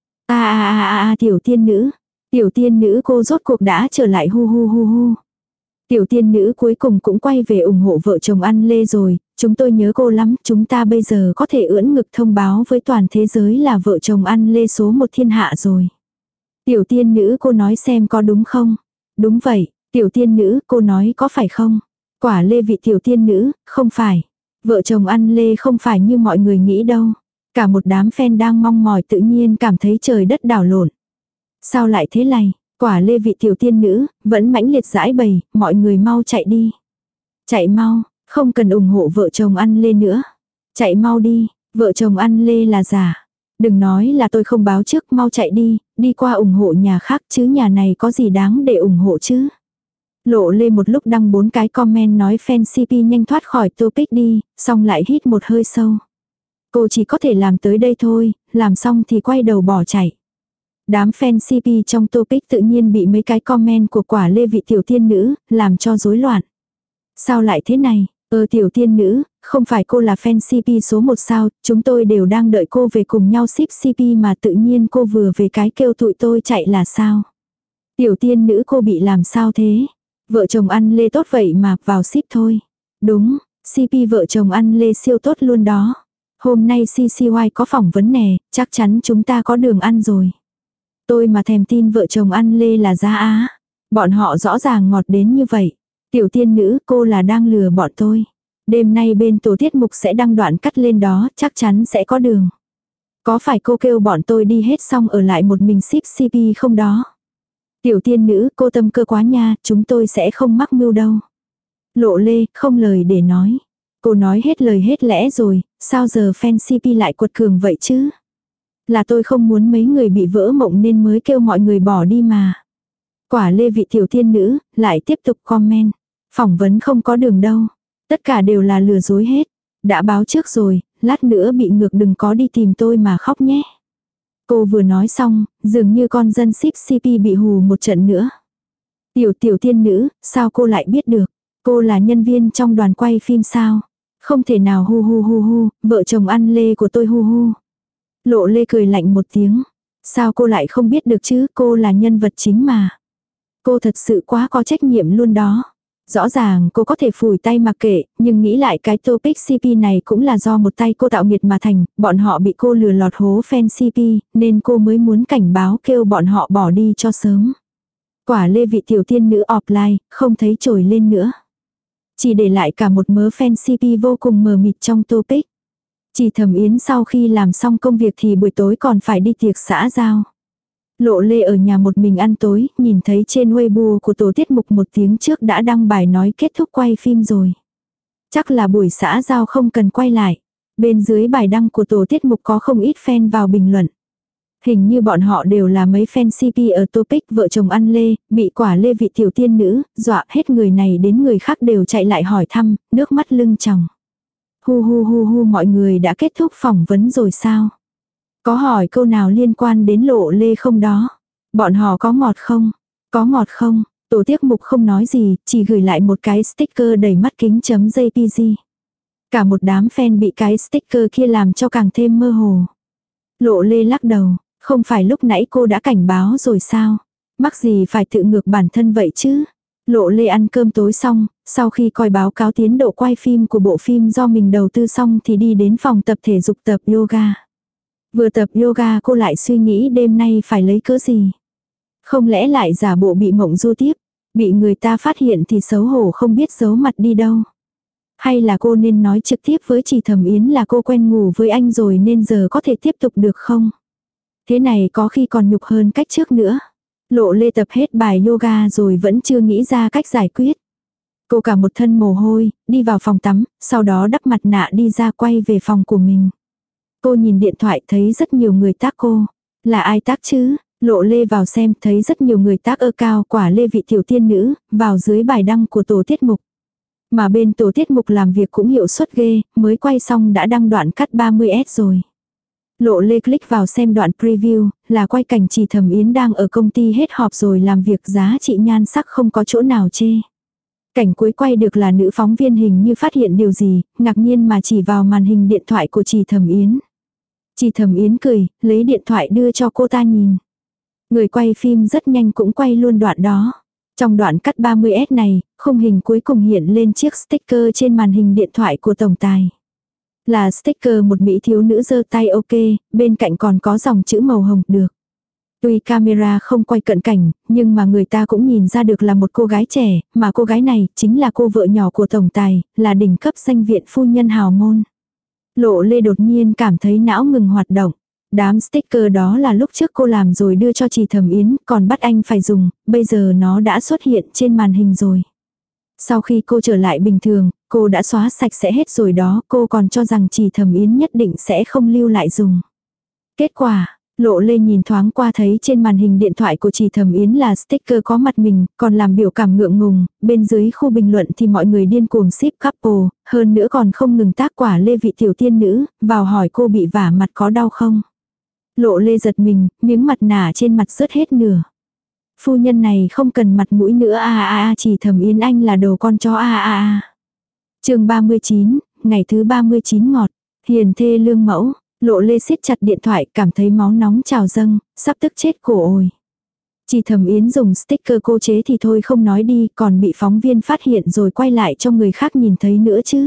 Tiểu tiên nữ cô rốt cuộc đã trở lại hu hu hu hu. Tiểu tiên nữ cuối cùng cũng quay về ủng hộ vợ chồng ăn lê rồi, chúng tôi nhớ cô lắm, chúng ta bây giờ có thể ưỡn ngực thông báo với toàn thế giới là vợ chồng ăn lê số 1 thiên hạ rồi. Tiểu tiên nữ cô nói xem có đúng không? Đúng vậy, tiểu tiên nữ cô nói có phải không? Quả lê vị tiểu tiên nữ, không phải. Vợ chồng ăn lê không phải như mọi người nghĩ đâu. Cả một đám fan đang mong mỏi tự nhiên cảm thấy trời đất đảo lộn. Sao lại thế này? Quả lê vị tiểu tiên nữ, vẫn mãnh liệt giãi bày, mọi người mau chạy đi. Chạy mau, không cần ủng hộ vợ chồng ăn lê nữa. Chạy mau đi, vợ chồng ăn lê là giả. Đừng nói là tôi không báo trước, mau chạy đi, đi qua ủng hộ nhà khác chứ nhà này có gì đáng để ủng hộ chứ. Lộ Lê một lúc đăng 4 cái comment nói fan CP nhanh thoát khỏi topic đi, xong lại hít một hơi sâu. Cô chỉ có thể làm tới đây thôi, làm xong thì quay đầu bỏ chạy. Đám fan CP trong topic tự nhiên bị mấy cái comment của quả lê vị tiểu tiên nữ, làm cho rối loạn. Sao lại thế này? Tiểu tiên nữ, không phải cô là fan CP số 1 sao, chúng tôi đều đang đợi cô về cùng nhau ship CP mà tự nhiên cô vừa về cái kêu tụi tôi chạy là sao? Tiểu tiên nữ cô bị làm sao thế? Vợ chồng ăn lê tốt vậy mà, vào ship thôi. Đúng, CP vợ chồng ăn lê siêu tốt luôn đó. Hôm nay CCY có phỏng vấn nè, chắc chắn chúng ta có đường ăn rồi. Tôi mà thèm tin vợ chồng ăn lê là ra á. Bọn họ rõ ràng ngọt đến như vậy. Tiểu tiên nữ cô là đang lừa bọn tôi. Đêm nay bên tổ tiết mục sẽ đăng đoạn cắt lên đó, chắc chắn sẽ có đường. Có phải cô kêu bọn tôi đi hết xong ở lại một mình ship CP không đó? Tiểu tiên nữ cô tâm cơ quá nha, chúng tôi sẽ không mắc mưu đâu. Lộ Lê không lời để nói. Cô nói hết lời hết lẽ rồi, sao giờ fan CP lại quật cường vậy chứ? Là tôi không muốn mấy người bị vỡ mộng nên mới kêu mọi người bỏ đi mà. Quả lê vị tiểu tiên nữ, lại tiếp tục comment. Phỏng vấn không có đường đâu. Tất cả đều là lừa dối hết. Đã báo trước rồi, lát nữa bị ngược đừng có đi tìm tôi mà khóc nhé. Cô vừa nói xong, dường như con dân ship CP bị hù một trận nữa. Tiểu tiên nữ, sao cô lại biết được? Cô là nhân viên trong đoàn quay phim sao? Không thể nào hu hu hu hu, vợ chồng ăn lê của tôi hu hu. Lộ Lê cười lạnh một tiếng. Sao cô lại không biết được chứ, cô là nhân vật chính mà. Cô thật sự quá có trách nhiệm luôn đó. Rõ ràng cô có thể phủi tay mặc kệ, nhưng nghĩ lại cái topic CP này cũng là do một tay cô tạo nghiệt mà thành, bọn họ bị cô lừa lọt hố fan CP, nên cô mới muốn cảnh báo kêu bọn họ bỏ đi cho sớm. Quả lê vị tiểu tiên nữ offline, không thấy trồi lên nữa. Chỉ để lại cả một mớ fan CP vô cùng mờ mịt trong topic. Chỉ Thẩm Yến sau khi làm xong công việc thì buổi tối còn phải đi tiệc xã giao. Lộ Lê ở nhà một mình ăn tối, nhìn thấy trên Weibo của tổ tiết mục một tiếng trước đã đăng bài nói kết thúc quay phim rồi. Chắc là buổi xã giao không cần quay lại. Bên dưới bài đăng của tổ tiết mục có không ít fan vào bình luận. Hình như bọn họ đều là mấy fan CP ở topic vợ chồng ăn lê, bị quả lê vị tiểu tiên nữ, dọa hết người này đến người khác đều chạy lại hỏi thăm, nước mắt lưng tròng. Hu hu hu hu, mọi người đã kết thúc phỏng vấn rồi sao? Có hỏi câu nào liên quan đến Lộ Lê không đó? Bọn họ có ngọt không? Có ngọt không? Tổ tiết mục không nói gì, chỉ gửi lại một cái sticker đầy mắt kính.jpg. Cả một đám fan bị cái sticker kia làm cho càng thêm mơ hồ. Lộ Lê lắc đầu, không phải lúc nãy cô đã cảnh báo rồi sao? Mắc gì phải tự ngược bản thân vậy chứ? Lộ Lê ăn cơm tối xong, sau khi coi báo cáo tiến độ quay phim của bộ phim do mình đầu tư xong thì đi đến phòng tập thể dục tập yoga. Vừa tập yoga cô lại suy nghĩ đêm nay phải lấy cớ gì. Không lẽ lại giả bộ bị mộng du tiếp, bị người ta phát hiện thì xấu hổ không biết giấu mặt đi đâu. Hay là cô nên nói trực tiếp với chị Thẩm Yến là cô quen ngủ với anh rồi nên giờ có thể tiếp tục được không? Thế này có khi còn nhục hơn cách trước nữa. Lộ Lê tập hết bài yoga rồi vẫn chưa nghĩ ra cách giải quyết. Cô cả một thân mồ hôi, đi vào phòng tắm, sau đó đắp mặt nạ đi ra quay về phòng của mình. Cô nhìn điện thoại thấy rất nhiều người tác cô. Là ai tác chứ? Lộ Lê vào xem thấy rất nhiều người tác cao quả Lê vị tiểu tiên nữ, vào dưới bài đăng của tổ tiết mục. Mà bên tổ tiết mục làm việc cũng hiệu suất ghê, mới quay xong đã đăng đoạn cắt 30S rồi. Lộ Lê click vào xem đoạn preview, là quay cảnh chị Thẩm Yến đang ở công ty hết họp rồi làm việc, giá trị nhan sắc không có chỗ nào chê. Cảnh cuối quay được là nữ phóng viên hình như phát hiện điều gì, ngạc nhiên mà chỉ vào màn hình điện thoại của chị Thẩm Yến. Chị Thẩm Yến cười, lấy điện thoại đưa cho cô ta nhìn. Người quay phim rất nhanh cũng quay luôn đoạn đó. Trong đoạn cắt 30S này, khung hình cuối cùng hiện lên chiếc sticker trên màn hình điện thoại của tổng tài. Là sticker một mỹ thiếu nữ giơ tay ok, bên cạnh còn có dòng chữ màu hồng được. Tuy camera không quay cận cảnh, nhưng mà người ta cũng nhìn ra được là một cô gái trẻ, mà cô gái này chính là cô vợ nhỏ của tổng tài, là đỉnh cấp danh viện phu nhân hào môn. Lộ Lê đột nhiên cảm thấy não ngừng hoạt động. Đám sticker đó là lúc trước cô làm rồi đưa cho chị Thẩm Yến, còn bắt anh phải dùng, bây giờ nó đã xuất hiện trên màn hình rồi. Sau khi cô trở lại bình thường, cô đã xóa sạch sẽ hết rồi đó, cô còn cho rằng chị Thẩm Yến nhất định sẽ không lưu lại dùng. Kết quả, Lộ Lê nhìn thoáng qua thấy trên màn hình điện thoại của chị Thẩm Yến là sticker có mặt mình, còn làm biểu cảm ngượng ngùng, bên dưới khu bình luận thì mọi người điên cuồng ship couple, hơn nữa còn không ngừng tác quả Lê vị tiểu tiên nữ, vào hỏi cô bị vả mặt có đau không. Lộ Lê giật mình, miếng mặt nạ trên mặt rớt hết nửa. Phu nhân này không cần mặt mũi nữa chỉ Thẩm Yến anh là đồ con chó Chương 39, ngày thứ 39 ngọt, hiền thê lương mẫu. Lộ Lê siết chặt điện thoại, cảm thấy máu nóng trào dâng, sắp tức chết cổ ồi. Chị Thẩm Yến dùng sticker cô chế thì thôi không nói đi, còn bị phóng viên phát hiện rồi quay lại cho người khác nhìn thấy nữa chứ.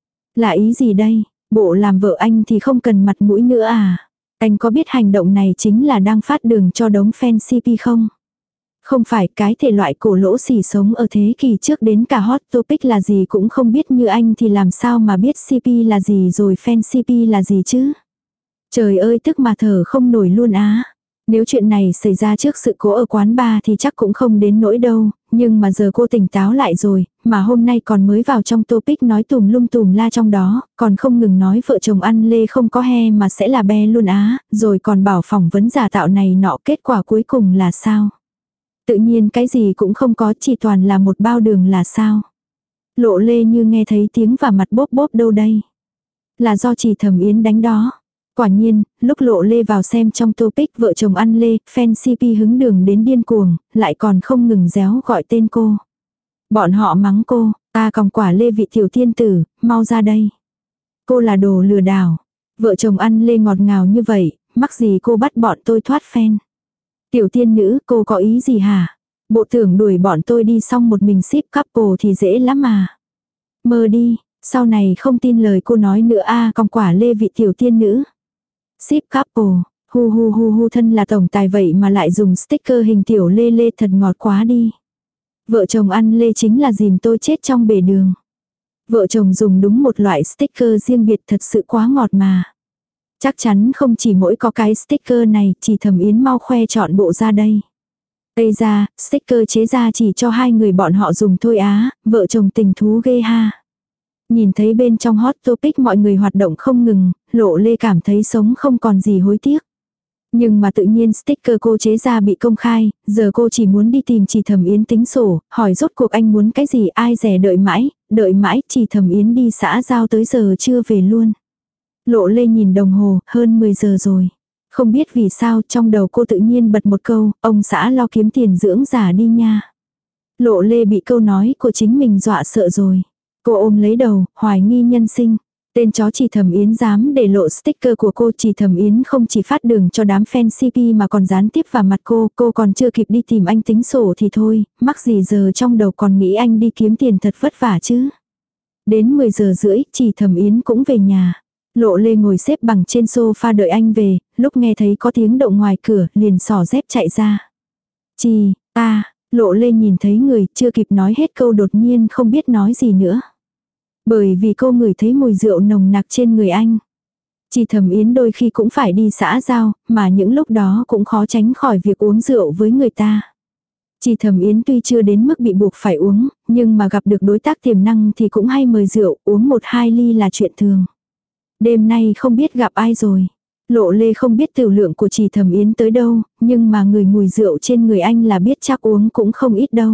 Là ý gì đây? Bộ làm vợ anh thì không cần mặt mũi nữa à? Anh có biết hành động này chính là đang phát đường cho đống fan CP không? Không phải, cái thể loại cổ lỗ xỉ sống ở thế kỷ trước đến cả hot topic là gì cũng không biết như anh thì làm sao mà biết CP là gì rồi fan CP là gì chứ? Trời ơi, tức mà thở không nổi luôn á. Nếu chuyện này xảy ra trước sự cố ở quán bar thì chắc cũng không đến nỗi đâu, nhưng mà giờ cô tỉnh táo lại rồi, mà hôm nay còn mới vào trong topic nói tùm lum tùm la trong đó, còn không ngừng nói vợ chồng ăn lê không có he mà sẽ là be luôn á, rồi còn bảo phỏng vấn giả tạo này nọ, kết quả cuối cùng là sao? Tự nhiên cái gì cũng không có, chỉ toàn là một bao đường là sao? Lộ Lê như nghe thấy tiếng và mặt bốp bốp đâu đây? Là do chị Thẩm Yến đánh đó. Quả nhiên, lúc Lộ Lê vào xem trong topic vợ chồng ăn lê, fan CP hứng đường đến điên cuồng, lại còn không ngừng réo gọi tên cô. Bọn họ mắng cô, ta còng quả Lê vị tiểu tiên tử, mau ra đây. Cô là đồ lừa đảo. Vợ chồng ăn lê ngọt ngào như vậy, mắc gì cô bắt bọn tôi thoát fan. Tiểu tiên nữ, cô có ý gì hả? Bộ tưởng đuổi bọn tôi đi xong một mình ship couple thì dễ lắm mà. Mơ đi, sau này không tin lời cô nói nữa còng quả Lê vị tiểu tiên nữ. Ship couple, hu hu hu hu, thân là tổng tài vậy mà lại dùng sticker hình tiểu lê lê, thật ngọt quá đi. Vợ chồng ăn lê chính là dìm tôi chết trong bể đường. Vợ chồng dùng đúng một loại sticker riêng biệt, thật sự quá ngọt mà. Chắc chắn không chỉ mỗi có cái sticker này, chỉ Thẩm Yến mau khoe chọn bộ ra đây. Đây ra, sticker chế ra chỉ cho hai người bọn họ dùng thôi vợ chồng tình thú ghê ha. Nhìn thấy bên trong hot topic mọi người hoạt động không ngừng, Lộ Lê cảm thấy sống không còn gì hối tiếc. Nhưng mà tự nhiên sticker cô chế ra bị công khai, giờ cô chỉ muốn đi tìm chị Thẩm Yến tính sổ, hỏi rốt cuộc anh muốn cái gì, ai dè đợi mãi, đợi mãi Trì Thẩm Yến đi xã giao tới giờ chưa về luôn. Lộ Lê nhìn đồng hồ, hơn 10 giờ rồi. Không biết vì sao trong đầu cô tự nhiên bật một câu, ông xã lo kiếm tiền dưỡng già đi nha. Lộ Lê bị câu nói của chính mình dọa sợ rồi. Cô ôm lấy đầu, hoài nghi nhân sinh. Tên chó Trì Thẩm Yến dám để lộ sticker của cô. Trì Thẩm Yến không chỉ phát đường cho đám fan CP mà còn gián tiếp vào mặt cô còn chưa kịp đi tìm anh tính sổ thì thôi, mắc gì giờ trong đầu còn nghĩ anh đi kiếm tiền thật vất vả chứ. Đến 10 giờ rưỡi, Trì Thẩm Yến cũng về nhà. Lộ Lê ngồi xếp bằng trên sofa đợi anh về, lúc nghe thấy có tiếng động ngoài cửa, liền xỏ dép chạy ra. Trì, Lộ Lê nhìn thấy người, chưa kịp nói hết câu đột nhiên không biết nói gì nữa. Bởi vì cô ngửi thấy mùi rượu nồng nặc trên người anh. Trì Thẩm Yến đôi khi cũng phải đi xã giao, mà những lúc đó cũng khó tránh khỏi việc uống rượu với người ta. Trì Thẩm Yến tuy chưa đến mức bị buộc phải uống, nhưng mà gặp được đối tác tiềm năng thì cũng hay mời rượu, uống 1-2 ly là chuyện thường. Đêm nay không biết gặp ai rồi. Lộ Lê không biết tửu lượng của Trì Thẩm Yến tới đâu, nhưng mà người mùi rượu trên người anh là biết chắc uống cũng không ít đâu.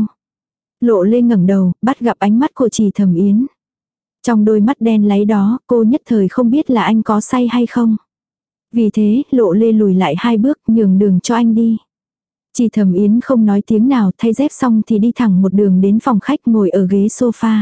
Lộ Lê ngẩng đầu, bắt gặp ánh mắt của Trì Thẩm Yến. Trong đôi mắt đen láy đó, cô nhất thời không biết là anh có say hay không. Vì thế, Lộ Lê lùi lại 2 bước, nhường đường cho anh đi. Trì Thẩm Yến không nói tiếng nào, thay dép xong thì đi thẳng một đường đến phòng khách ngồi ở ghế sofa.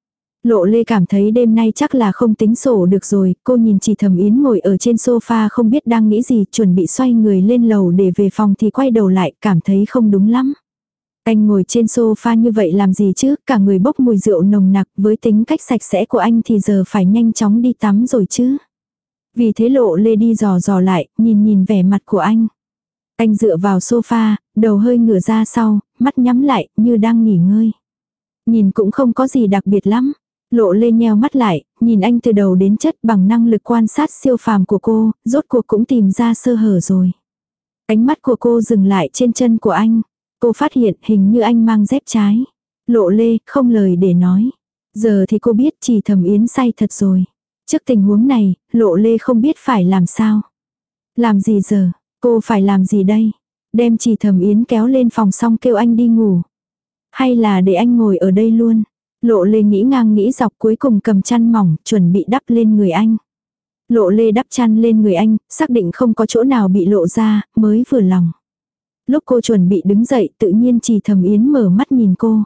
Lộ Lê cảm thấy đêm nay chắc là không tính sổ được rồi, cô nhìn Trì Thẩm Yến ngồi ở trên sofa không biết đang nghĩ gì, chuẩn bị xoay người lên lầu để về phòng thì quay đầu lại, cảm thấy không đúng lắm. Anh ngồi trên sofa như vậy làm gì chứ, cả người bốc mùi rượu nồng nặc, với tính cách sạch sẽ của anh thì giờ phải nhanh chóng đi tắm rồi chứ. Vì thế Lộ Lê đi dò dò lại, nhìn vẻ mặt của anh. Anh dựa vào sofa, đầu hơi ngửa ra sau, mắt nhắm lại, như đang nghỉ ngơi. Nhìn cũng không có gì đặc biệt lắm. Lộ Lê nheo mắt lại, nhìn anh từ đầu đến chất bằng năng lực quan sát siêu phàm của cô, rốt cuộc cũng tìm ra sơ hở rồi. Ánh mắt của cô dừng lại trên chân của anh. Cô phát hiện hình như anh mang dép trái. Lộ Lê không lời để nói. Giờ thì cô biết Trì Thẩm Yến say thật rồi. Trước tình huống này, Lộ Lê không biết phải làm sao. Làm gì giờ? Cô phải làm gì đây? Đem Trì Thẩm Yến kéo lên phòng xong kêu anh đi ngủ. Hay là để anh ngồi ở đây luôn? Lộ Lê nghĩ ngang nghĩ dọc cuối cùng cầm chăn mỏng chuẩn bị đắp lên người anh. Lộ Lê đắp chăn lên người anh, xác định không có chỗ nào bị lộ ra, mới vừa lòng. Lúc cô chuẩn bị đứng dậy tự nhiên Trì Thẩm Yến mở mắt nhìn cô.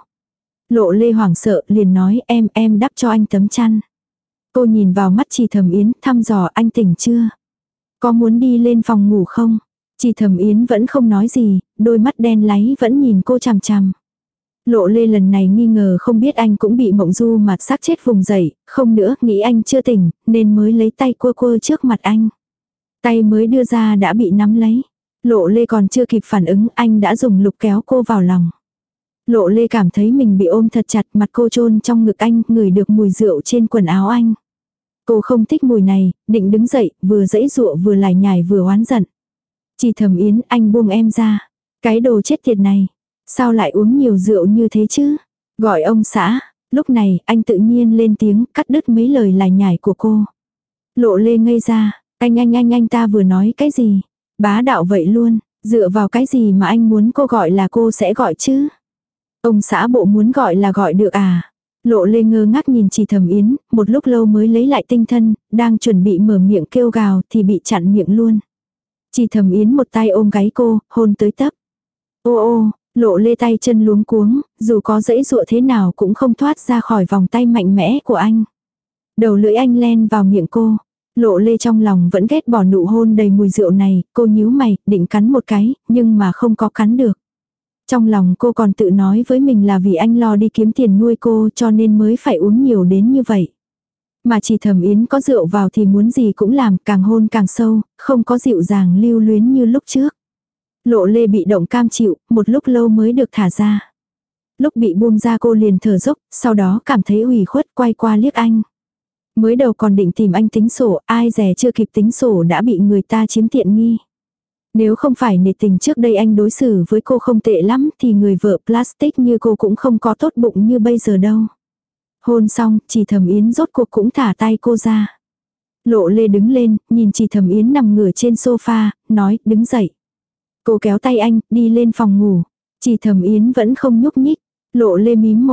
Lộ Lê hoảng sợ liền nói em đắp cho anh tấm chăn. Cô nhìn vào mắt Trì Thẩm Yến thăm dò anh tỉnh chưa? Có muốn đi lên phòng ngủ không? Trì Thẩm Yến vẫn không nói gì, đôi mắt đen láy vẫn nhìn cô chằm chằm. Lộ Lê lần này nghi ngờ không biết anh cũng bị mộng du mà xác chết vùng dậy, không nữa nghĩ anh chưa tỉnh, nên mới lấy tay quơ trước mặt anh. Tay mới đưa ra đã bị nắm lấy. Lộ Lê còn chưa kịp phản ứng anh đã dùng lục kéo cô vào lòng. Lộ Lê cảm thấy mình bị ôm thật chặt, mặt cô chôn trong ngực anh, ngửi được mùi rượu trên quần áo anh. Cô không thích mùi này, định đứng dậy, vừa giãy giụa vừa lải nhải vừa oán giận. Trì Thẩm Yến, anh buông em ra. Cái đồ chết tiệt này. Sao lại uống nhiều rượu như thế chứ? Gọi ông xã. Lúc này, anh tự nhiên lên tiếng, cắt đứt mấy lời lải nhải của cô. Lộ Lê ngây ra. Anh ta vừa nói cái gì? Bá đạo vậy luôn. Dựa vào cái gì mà anh muốn cô gọi là cô sẽ gọi chứ? Ông xã bộ muốn gọi là gọi được à? Lộ Lê ngơ ngác nhìn Trì Thẩm Yến, một lúc lâu mới lấy lại tinh thần, đang chuẩn bị mở miệng kêu gào thì bị chặn miệng luôn. Trì Thẩm Yến một tay ôm gáy cô, hôn tới tấp. Ô, Lộ Lê tay chân luống cuống, dù có giãy giụa thế nào cũng không thoát ra khỏi vòng tay mạnh mẽ của anh. Đầu lưỡi anh len vào miệng cô. Lộ Lê trong lòng vẫn ghét bỏ nụ hôn đầy mùi rượu này, cô nhíu mày, định cắn một cái, nhưng mà không có cắn được. Trong lòng cô còn tự nói với mình là vì anh lo đi kiếm tiền nuôi cô cho nên mới phải uống nhiều đến như vậy. Mà Trì Thẩm Yến có rượu vào thì muốn gì cũng làm, càng hôn càng sâu, không có dịu dàng lưu luyến như lúc trước. Lộ Lê bị động cam chịu, một lúc lâu mới được thả ra. Lúc bị buông ra cô liền thở dốc, sau đó cảm thấy ủy khuất quay qua liếc anh. Mới đầu còn định tìm anh tính sổ, ai dè chưa kịp tính sổ đã bị người ta chiếm tiện nghi. Nếu không phải nể tình trước đây anh đối xử với cô không tệ lắm thì người vợ plastic như cô cũng không có tốt bụng như bây giờ đâu. Hôn xong, Trì Thẩm Yến rốt cuộc cũng thả tay cô ra. Lộ Lê đứng lên, nhìn Trì Thẩm Yến nằm ngửa trên sofa, nói đứng dậy. Cô kéo tay anh, đi lên phòng ngủ. Trì Thẩm Yến vẫn không nhúc nhích. Lộ Lê mím môi.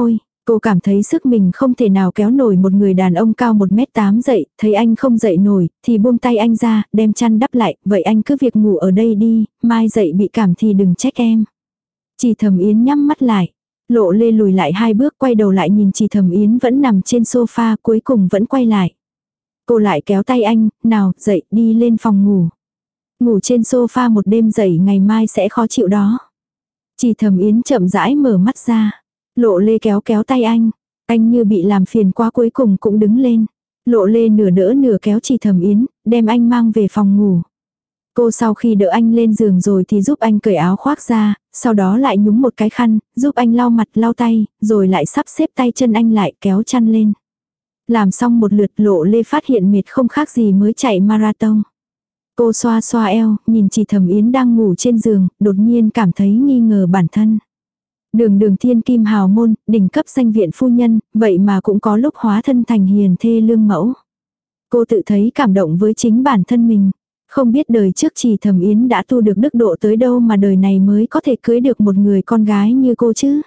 Cô cảm thấy sức mình không thể nào kéo nổi một người đàn ông cao 1m8 dậy, thấy anh không dậy nổi, thì buông tay anh ra, đem chăn đắp lại, vậy anh cứ việc ngủ ở đây đi, mai dậy bị cảm thì đừng trách em. Chỉ Thẩm Yến nhắm mắt lại. Lộ Lê lùi lại 2 bước quay đầu lại nhìn Chỉ Thẩm Yến vẫn nằm trên sofa cuối cùng vẫn quay lại. Cô lại kéo tay anh, nào, dậy đi lên phòng ngủ. Ngủ trên sofa một đêm dậy ngày mai sẽ khó chịu đó. Chỉ Thẩm Yến chậm rãi mở mắt ra. Lộ Lê kéo kéo tay anh như bị làm phiền quá cuối cùng cũng đứng lên. Lộ Lê nửa đỡ nửa kéo Chỉ Thẩm Yến, đem anh mang về phòng ngủ. Cô sau khi đỡ anh lên giường rồi thì giúp anh cởi áo khoác ra, sau đó lại nhúng một cái khăn, giúp anh lau mặt lau tay, rồi lại sắp xếp tay chân anh lại kéo chăn lên. Làm xong một lượt Lộ Lê phát hiện mệt không khác gì mới chạy marathon. Cô xoa xoa eo, nhìn Chỉ Thẩm Yến đang ngủ trên giường, đột nhiên cảm thấy nghi ngờ bản thân. Đường thiên kim hào môn, đỉnh cấp danh viện phu nhân, vậy mà cũng có lúc hóa thân thành hiền thê lương mẫu. Cô tự thấy cảm động với chính bản thân mình. Không biết đời trước Chỉ Thẩm Yến đã tu được đức độ tới đâu mà đời này mới có thể cưới được một người con gái như cô chứ.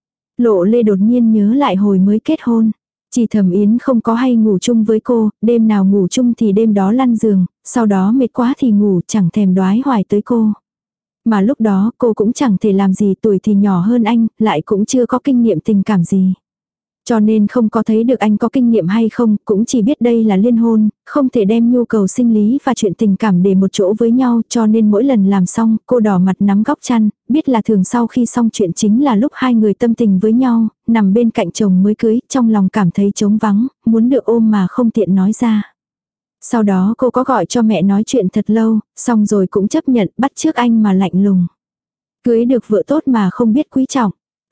Lộ Lê đột nhiên nhớ lại hồi mới kết hôn. Chỉ Thẩm Yến không có hay ngủ chung với cô, đêm nào ngủ chung thì đêm đó lăn giường, sau đó mệt quá thì ngủ, chẳng thèm đoái hoài tới cô. Mà lúc đó cô cũng chẳng thể làm gì, tuổi thì nhỏ hơn anh, lại cũng chưa có kinh nghiệm tình cảm gì. Cho nên không có thấy được anh có kinh nghiệm hay không, cũng chỉ biết đây là liên hôn, không thể đem nhu cầu sinh lý và chuyện tình cảm để một chỗ với nhau, cho nên mỗi lần làm xong, cô đỏ mặt nắm góc chăn, biết là thường sau khi xong chuyện chính là lúc hai người tâm tình với nhau, nằm bên cạnh chồng mới cưới, trong lòng cảm thấy trống vắng, muốn được ôm mà không tiện nói ra. Sau đó cô có gọi cho mẹ nói chuyện thật lâu, xong rồi cũng chấp nhận bắt chước anh mà lạnh lùng. Cưới được vợ tốt mà không biết quý trọng.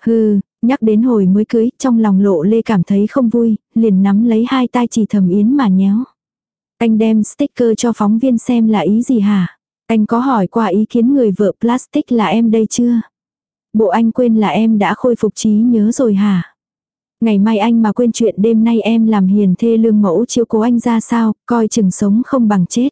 Nhắc đến hồi mới cưới, trong lòng Lộ Lê cảm thấy không vui, liền nắm lấy hai tay Chỉ Thẩm Yến mà nhéo. Anh đem sticker cho phóng viên xem là ý gì hả? Anh có hỏi qua ý kiến người vợ plastic là em đây chưa? Bộ anh quên là em đã khôi phục trí nhớ rồi hả? Ngày mai anh mà quên chuyện đêm nay em làm hiền thê lương mẫu chiếu cố anh ra sao, coi chừng sống không bằng chết.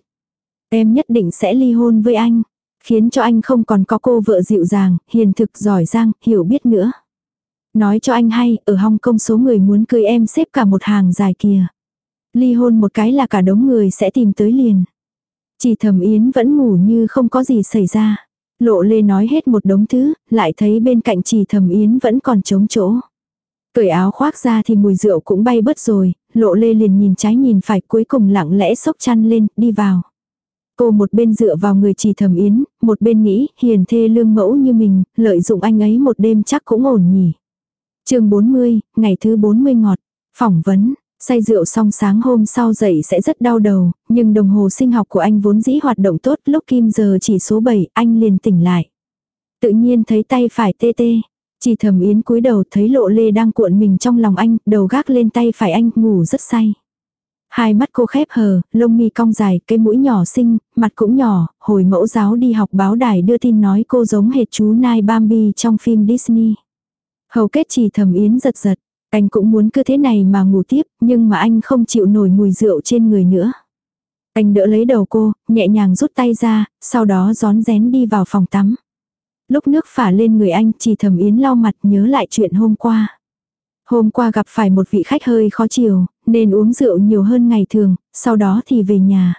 Em nhất định sẽ ly hôn với anh, khiến cho anh không còn có cô vợ dịu dàng, hiền thực giỏi giang, hiểu biết nữa. Nói cho anh hay, ở Hong Kong số người muốn cưới em xếp cả một hàng dài kìa. Ly hôn một cái là cả đống người sẽ tìm tới liền. Chỉ Thẩm Yến vẫn ngủ như không có gì xảy ra. Lộ Lê nói hết một đống thứ, lại thấy bên cạnh Chỉ Thẩm Yến vẫn còn trống chỗ. Cởi áo khoác ra thì mùi rượu cũng bay bớt rồi, Lộ Lê liền nhìn trái nhìn phải cuối cùng lặng lẽ xốc chăn lên, đi vào. Cô một bên dựa vào người Chỉ Thẩm Yến, một bên nghĩ, hiền thê lương mẫu như mình, lợi dụng anh ấy một đêm chắc cũng ổn nhỉ. Chương 40, ngày thứ 40 ngọt. Phỏng vấn, say rượu xong sáng hôm sau dậy sẽ rất đau đầu, nhưng đồng hồ sinh học của anh vốn dĩ hoạt động tốt, lúc kim giờ chỉ số 7, anh liền tỉnh lại. Tự nhiên thấy tay phải tê tê. Chỉ Thẩm Yến cúi đầu thấy Lộ Lê đang cuộn mình trong lòng anh, đầu gác lên tay phải anh, ngủ rất say. Hai mắt cô khép hờ, lông mi cong dài, cái mũi nhỏ xinh, mặt cũng nhỏ, hồi mẫu giáo đi học báo đài đưa tin nói cô giống hệt chú Nai Bambi trong phim Disney. Hầu kết Chỉ Thẩm Yến giật giật, anh cũng muốn cứ thế này mà ngủ tiếp, nhưng mà anh không chịu nổi mùi rượu trên người nữa. Anh đỡ lấy đầu cô, nhẹ nhàng rút tay ra, sau đó rón rén đi vào phòng tắm. Lúc nước phả lên người anh, Chỉ Thẩm Yến lau mặt nhớ lại chuyện hôm qua. Hôm qua gặp phải một vị khách hơi khó chịu, nên uống rượu nhiều hơn ngày thường, sau đó thì về nhà.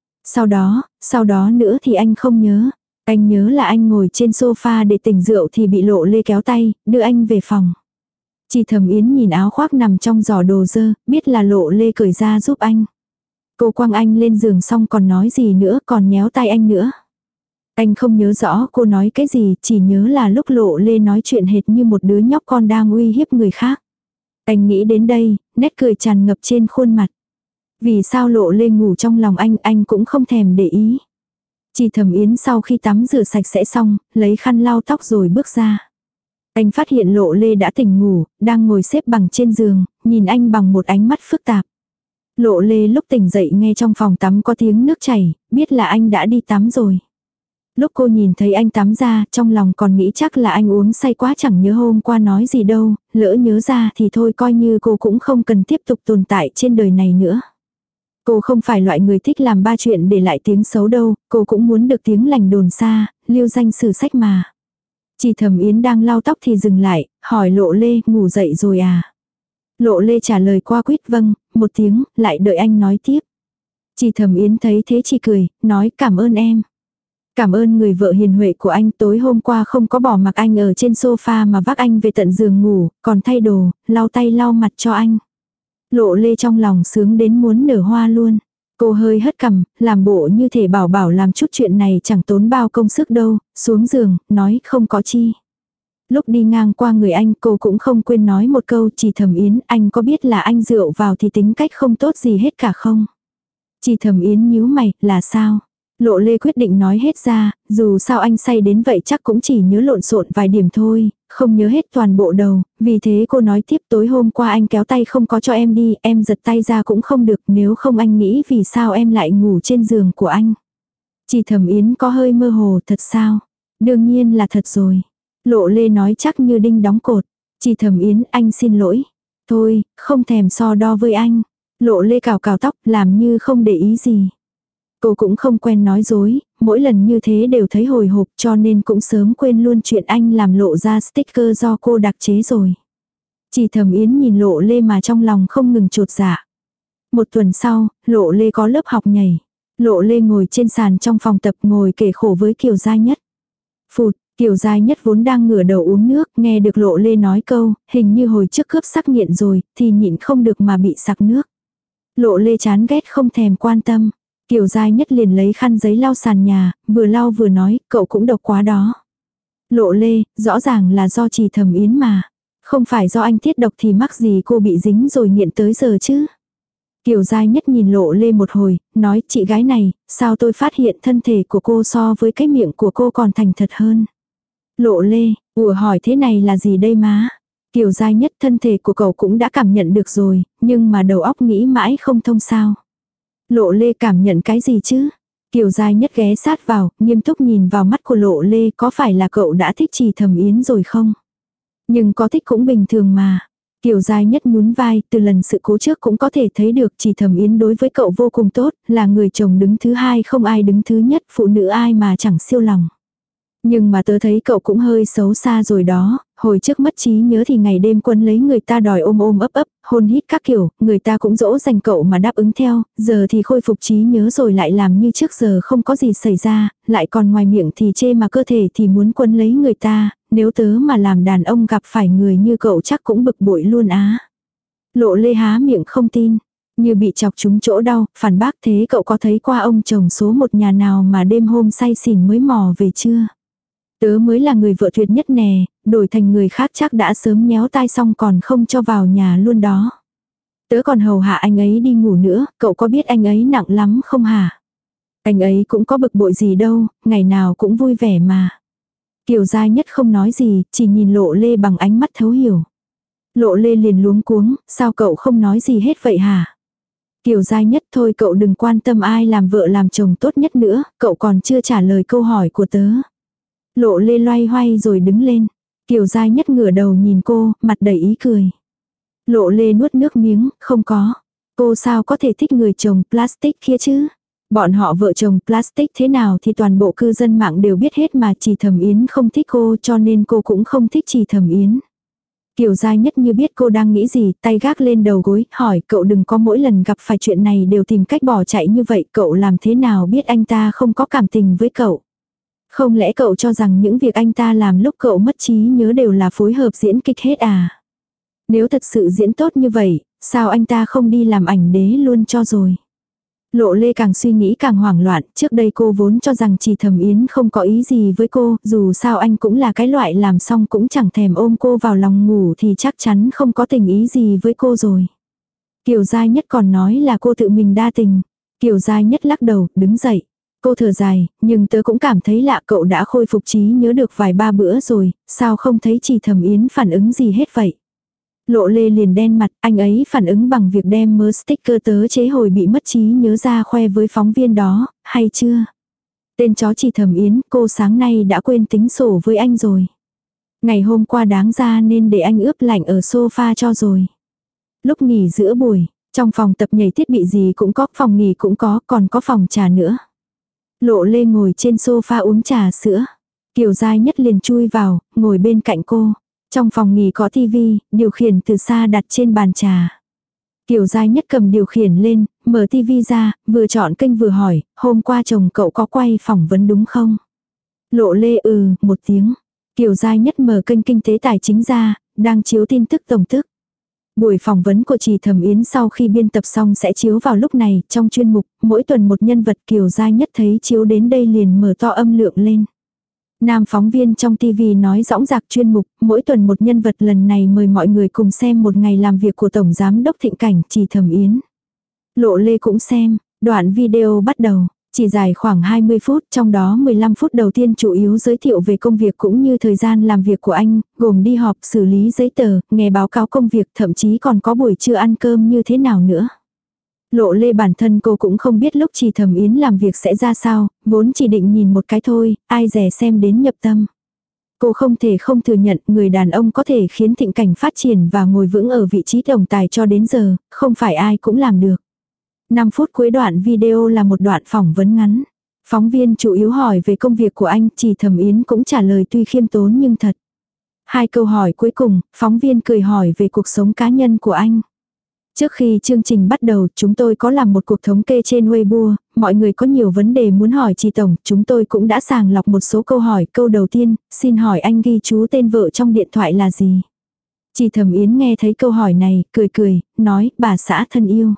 Sau đó nữa thì anh không nhớ. Anh nhớ là anh ngồi trên sofa để tỉnh rượu thì bị Lộ Lê kéo tay, đưa anh về phòng. Chỉ Thẩm Yến nhìn áo khoác nằm trong giỏ đồ dơ, biết là Lộ Lê cởi ra giúp anh. Cô quăng anh lên giường xong còn nói gì nữa, còn nhéo tay anh nữa. Anh không nhớ rõ cô nói cái gì, chỉ nhớ là lúc Lộ Lê nói chuyện hệt như một đứa nhóc con đang uy hiếp người khác. Anh nghĩ đến đây, nét cười tràn ngập trên khuôn mặt. Vì sao Lộ Lê ngủ trong lòng anh cũng không thèm để ý. Chỉ Thẩm Yến sau khi tắm rửa sạch sẽ xong, lấy khăn lau tóc rồi bước ra. Anh phát hiện Lộ Lê đã tỉnh ngủ, đang ngồi xếp bằng trên giường, nhìn anh bằng một ánh mắt phức tạp. Lộ Lê lúc tỉnh dậy nghe trong phòng tắm có tiếng nước chảy, biết là anh đã đi tắm rồi. Lúc cô nhìn thấy anh tắm ra, trong lòng còn nghĩ chắc là anh uống say quá chẳng nhớ hôm qua nói gì đâu, lỡ nhớ ra thì thôi coi như cô cũng không cần tiếp tục tồn tại trên đời này nữa. Cô không phải loại người thích làm ba chuyện để lại tiếng xấu đâu, cô cũng muốn được tiếng lành đồn xa, lưu danh sử sách mà. Chỉ Thẩm Yến đang lau tóc thì dừng lại, hỏi Lộ Lê, ngủ dậy rồi à? Lộ Lê trả lời qua quýt vâng, một tiếng, lại đợi anh nói tiếp. Chỉ Thẩm Yến thấy thế chỉ cười, nói cảm ơn em. Cảm ơn người vợ hiền huệ của anh, tối hôm qua không có bỏ mặc anh ở trên sofa mà vác anh về tận giường ngủ, còn thay đồ, lau tay lau mặt cho anh. Lộ Lê trong lòng sướng đến muốn nở hoa luôn. Cô hơi hất cằm, làm bộ như thể bảo làm chút chuyện này chẳng tốn bao công sức đâu, xuống giường, nói không có chi. Lúc đi ngang qua người anh cô cũng không quên nói một câu, Chỉ Thẩm Yến, anh có biết là anh rượu vào thì tính cách không tốt gì hết cả không? Chỉ Thẩm Yến nhíu mày, là sao? Lộ Lê quyết định nói hết ra, dù sao anh say đến vậy chắc cũng chỉ nhớ lộn xộn vài điểm thôi, không nhớ hết toàn bộ đầu, vì thế cô nói tiếp tối hôm qua anh kéo tay không có cho em đi, em giật tay ra cũng không được, nếu không anh nghĩ vì sao em lại ngủ trên giường của anh. Chỉ Thẩm Yến có hơi mơ hồ, thật sao? Đương nhiên là thật rồi. Lộ Lê nói chắc như đinh đóng cột. Chỉ Thẩm Yến, anh xin lỗi. Thôi, không thèm so đo với anh. Lộ Lê cào cào tóc, làm như không để ý gì. Cô cũng không quen nói dối, mỗi lần như thế đều thấy hồi hộp cho nên cũng sớm quên luôn chuyện anh làm lộ ra sticker do cô đặc chế rồi. Chỉ Thẩm Yến nhìn Lộ Lê mà trong lòng không ngừng chột dạ. Một tuần sau, Lộ Lê có lớp học nhảy. Lộ Lê ngồi trên sàn trong phòng tập ngồi kể khổ với Kiều Gia Nhất. Phụt, Kiều Gia Nhất vốn đang ngửa đầu uống nước, nghe được Lộ Lê nói câu, hình như hồi trước cướp sắc nghiện rồi, thì nhịn không được mà bị sặc nước. Lộ Lê chán ghét không thèm quan tâm. Kiều Gia Nhất liền lấy khăn giấy lau sàn nhà, vừa lau vừa nói, cậu cũng độc quá đó. Lộ Lê, rõ ràng là do Chỉ Thẩm Yến mà. Không phải do anh tiết độc thì mắc gì cô bị dính rồi nghiện tới giờ chứ. Kiều Gia Nhất nhìn Lộ Lê một hồi, nói chị gái này, sao tôi phát hiện thân thể của cô so với cái miệng của cô còn thành thật hơn. Lộ Lê, ủa hỏi thế này là gì đây má? Kiều Gia Nhất thân thể của cậu cũng đã cảm nhận được rồi, nhưng mà đầu óc nghĩ mãi không thông sao. Lộ Lê cảm nhận cái gì chứ? Kiều Gia Nhất ghé sát vào, nghiêm túc nhìn vào mắt của Lộ Lê, có phải là cậu đã thích Chỉ Thẩm Yến rồi không? Nhưng có thích cũng bình thường mà. Kiều Gia Nhất nhún vai, từ lần sự cố trước cũng có thể thấy được Chỉ Thẩm Yến đối với cậu vô cùng tốt, là người chồng đứng thứ hai không ai đứng thứ nhất, phụ nữ ai mà chẳng siêu lòng. Nhưng mà tớ thấy cậu cũng hơi xấu xa rồi đó, hồi trước mất trí nhớ thì ngày đêm quân lấy người ta đòi ôm ôm ấp ấp, hôn hít các kiểu, người ta cũng dỗ dành cậu mà đáp ứng theo, giờ thì khôi phục trí nhớ rồi lại làm như trước giờ không có gì xảy ra, lại còn ngoài miệng thì chê mà cơ thể thì muốn quân lấy người ta, nếu tớ mà làm đàn ông gặp phải người như cậu chắc cũng bực bội luôn á. Lộ Lê há miệng không tin, như bị chọc trúng chỗ đau, phản bác thế cậu có thấy qua ông chồng số một nhà nào mà đêm hôm say xỉn mới mò về chưa? Tớ mới là người vợ tuyệt nhất nè, đổi thành người khác chắc đã sớm nhéo tai xong còn không cho vào nhà luôn đó. Tớ còn hầu hạ anh ấy đi ngủ nữa, cậu có biết anh ấy nặng lắm không hả? Anh ấy cũng có bực bội gì đâu, ngày nào cũng vui vẻ mà. Kiều Gia Nhất không nói gì, chỉ nhìn Lộ Lê bằng ánh mắt thấu hiểu. Lộ Lê liền luống cuống, sao cậu không nói gì hết vậy hả? Kiều Gia Nhất thôi cậu đừng quan tâm ai làm vợ làm chồng tốt nhất nữa, cậu còn chưa trả lời câu hỏi của tớ. Lộ Lê loay hoay rồi đứng lên. Kiều Gia Nhất ngửa đầu nhìn cô, mặt đầy ý cười. Lộ Lê nuốt nước miếng, không có. Cô sao có thể thích người chồng plastic kia chứ? Bọn họ vợ chồng plastic thế nào thì toàn bộ cư dân mạng đều biết hết mà Chỉ Thẩm Yến không thích cô cho nên cô cũng không thích Chỉ Thẩm Yến. Kiều Gia Nhất như biết cô đang nghĩ gì, tay gác lên đầu gối, hỏi cậu đừng có mỗi lần gặp phải chuyện này đều tìm cách bỏ chạy như vậy, cậu làm thế nào biết anh ta không có cảm tình với cậu? Không lẽ cậu cho rằng những việc anh ta làm lúc cậu mất trí nhớ đều là phối hợp diễn kịch hết à? Nếu thật sự diễn tốt như vậy, sao anh ta không đi làm ảnh đế luôn cho rồi? Lộ Lê càng suy nghĩ càng hoảng loạn, trước đây cô vốn cho rằng Chỉ Thẩm Yến không có ý gì với cô, dù sao anh cũng là cái loại làm xong cũng chẳng thèm ôm cô vào lòng ngủ thì chắc chắn không có tình ý gì với cô rồi. Kiều Gia Nhất còn nói là cô tự mình đa tình. Kiều Gia Nhất lắc đầu, đứng dậy. Cô thở dài, nhưng tớ cũng cảm thấy lạ, cậu đã khôi phục trí nhớ được vài ba bữa rồi, sao không thấy Chỉ Thẩm Yến phản ứng gì hết vậy? Lộ Lê liền đen mặt, anh ấy phản ứng bằng việc đem mớ sticker tớ chế hồi bị mất trí nhớ ra khoe với phóng viên đó, hay chưa? Tên chó Chỉ Thẩm Yến, cô sáng nay đã quên tính sổ với anh rồi. Ngày hôm qua đáng ra nên để anh ướp lạnh ở sofa cho rồi. Lúc nghỉ giữa buổi, trong phòng tập nhảy thiết bị gì cũng có, phòng nghỉ cũng có, còn có phòng trà nữa. Lộ Lê ngồi trên sofa uống trà sữa. Kiều Gia Nhất liền chui vào, ngồi bên cạnh cô. Trong phòng nghỉ có tivi, điều khiển từ xa đặt trên bàn trà. Kiều Giai Nhất cầm điều khiển lên, mở tivi ra, vừa chọn kênh vừa hỏi, hôm qua chồng cậu có quay phỏng vấn đúng không? Lộ Lê một tiếng. Kiều Giai Nhất mở kênh kinh tế tài chính ra, đang chiếu tin tức tổng tức. Buổi phỏng vấn của Trì Thẩm Yến sau khi biên tập xong sẽ chiếu vào lúc này, trong chuyên mục, mỗi tuần một nhân vật. Kiều Giai Nhất thấy chiếu đến đây liền mở to âm lượng lên. Nam phóng viên trong TV nói rõng rạc chuyên mục, mỗi tuần một nhân vật, lần này mời mọi người cùng xem một ngày làm việc của Tổng Giám đốc Thịnh Cảnh Trì Thẩm Yến. Lộ Lê cũng xem, đoạn video bắt đầu, chỉ dài khoảng 20 phút, trong đó 15 phút đầu tiên chủ yếu giới thiệu về công việc cũng như thời gian làm việc của anh, gồm đi họp, xử lý giấy tờ, nghe báo cáo công việc, thậm chí còn có buổi trưa ăn cơm như thế nào nữa. Lộ Lê bản thân cô cũng không biết lúc Trì Thẩm Yến làm việc sẽ ra sao, vốn chỉ định nhìn một cái thôi, ai dè xem đến nhập tâm. Cô không thể không thừa nhận người đàn ông có thể khiến Thịnh Cảnh phát triển và ngồi vững ở vị trí tổng tài cho đến giờ, không phải ai cũng làm được. 5 phút cuối đoạn video là một đoạn phỏng vấn ngắn. Phóng viên chủ yếu hỏi về công việc của anh, Trì Thẩm Yến cũng trả lời tuy khiêm tốn nhưng thật. 2 câu hỏi cuối cùng, phóng viên cười hỏi về cuộc sống cá nhân của anh. Trước khi chương trình bắt đầu, chúng tôi có làm một cuộc thống kê trên Weibo, mọi người có nhiều vấn đề muốn hỏi Trì Tổng, chúng tôi cũng đã sàng lọc một số câu hỏi. Câu đầu tiên, xin hỏi anh ghi chú tên vợ trong điện thoại là gì? Trì Thẩm Yến nghe thấy câu hỏi này, cười, nói, bà xã thân yêu.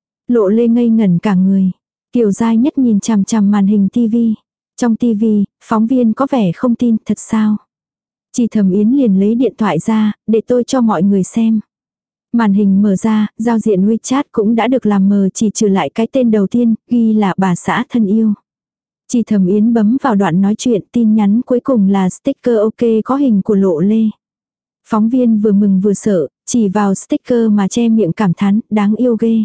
Lộ Lê ngây ngẩn cả người. Kiều Giai Nhất nhìn chằm chằm màn hình tivi. Trong tivi, phóng viên có vẻ không tin, thật sao? Trì Thẩm Yến liền lấy điện thoại ra, để tôi cho mọi người xem. Màn hình mở ra, giao diện WeChat cũng đã được làm mờ, chỉ trừ lại cái tên đầu tiên, ghi là bà xã thân yêu. Trì Thẩm Yến bấm vào đoạn nói chuyện, tin nhắn cuối cùng là sticker ok có hình của Lộ Lê. Phóng viên vừa mừng vừa sợ, chỉ vào sticker mà che miệng cảm thán, đáng yêu ghê.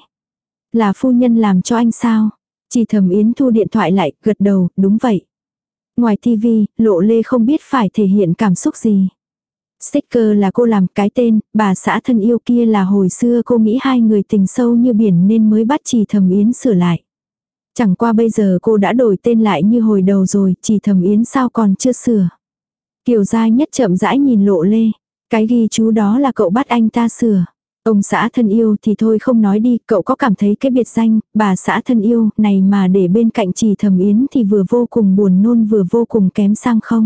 Là phu nhân làm cho anh sao? Trì Thẩm Yến thu điện thoại lại, gật đầu, đúng vậy. Ngoài TV, Lộ Lê không biết phải thể hiện cảm xúc gì. Sticker là cô làm, cái tên, bà xã thân yêu kia là hồi xưa cô nghĩ hai người tình sâu như biển nên mới bắt Trì Thẩm Yến sửa lại. Chẳng qua bây giờ cô đã đổi tên lại như hồi đầu rồi, Trì Thẩm Yến sao còn chưa sửa. Kiều Giai Nhất chậm rãi nhìn Lộ Lê. Cái ghi chú đó là cậu bắt anh ta sửa. Ông xã thân yêu thì thôi không nói đi, cậu có cảm thấy cái biệt danh, bà xã thân yêu, này mà để bên cạnh Trì Thẩm Yến thì vừa vô cùng buồn nôn vừa vô cùng kém sang không?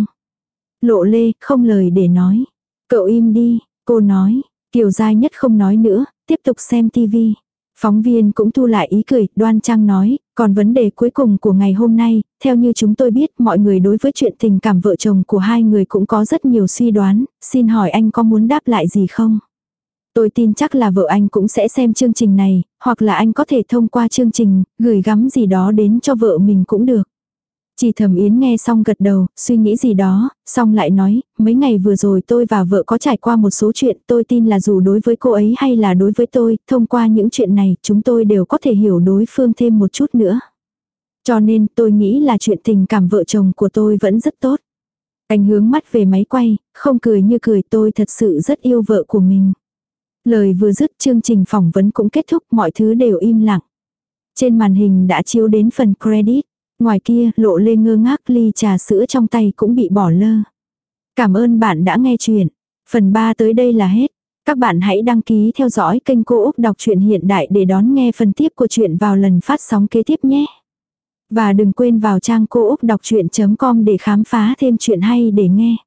Lộ Lê, không lời để nói. Cậu im đi, cô nói. Kiều Giai Nhất không nói nữa, tiếp tục xem tivi. Phóng viên cũng thu lại ý cười, đoan trang nói, còn vấn đề cuối cùng của ngày hôm nay, theo như chúng tôi biết mọi người đối với chuyện tình cảm vợ chồng của hai người cũng có rất nhiều suy đoán, xin hỏi anh có muốn đáp lại gì không? Tôi tin chắc là vợ anh cũng sẽ xem chương trình này, hoặc là anh có thể thông qua chương trình, gửi gắm gì đó đến cho vợ mình cũng được. Trì Thẩm Yến nghe xong gật đầu, suy nghĩ gì đó, xong lại nói, mấy ngày vừa rồi tôi và vợ có trải qua một số chuyện, tôi tin là dù đối với cô ấy hay là đối với tôi, thông qua những chuyện này, chúng tôi đều có thể hiểu đối phương thêm một chút nữa. Cho nên tôi nghĩ là chuyện tình cảm vợ chồng của tôi vẫn rất tốt. Anh hướng mắt về máy quay, không cười như cười, tôi thật sự rất yêu vợ của mình. Lời vừa dứt, chương trình phỏng vấn cũng kết thúc, mọi thứ đều im lặng. Trên màn hình đã chiếu đến phần credit. Ngoài kia, Lộ Lê ngơ ngác, ly trà sữa trong tay cũng bị bỏ lơ. Cảm ơn bạn đã nghe chuyện. Phần 3 tới đây là hết. Các bạn hãy đăng ký theo dõi kênh Cô Úc Đọc truyện hiện đại để đón nghe phần tiếp của chuyện vào lần phát sóng kế tiếp nhé. Và đừng quên vào trang cô úc đọc chuyện.com để khám phá thêm chuyện hay để nghe.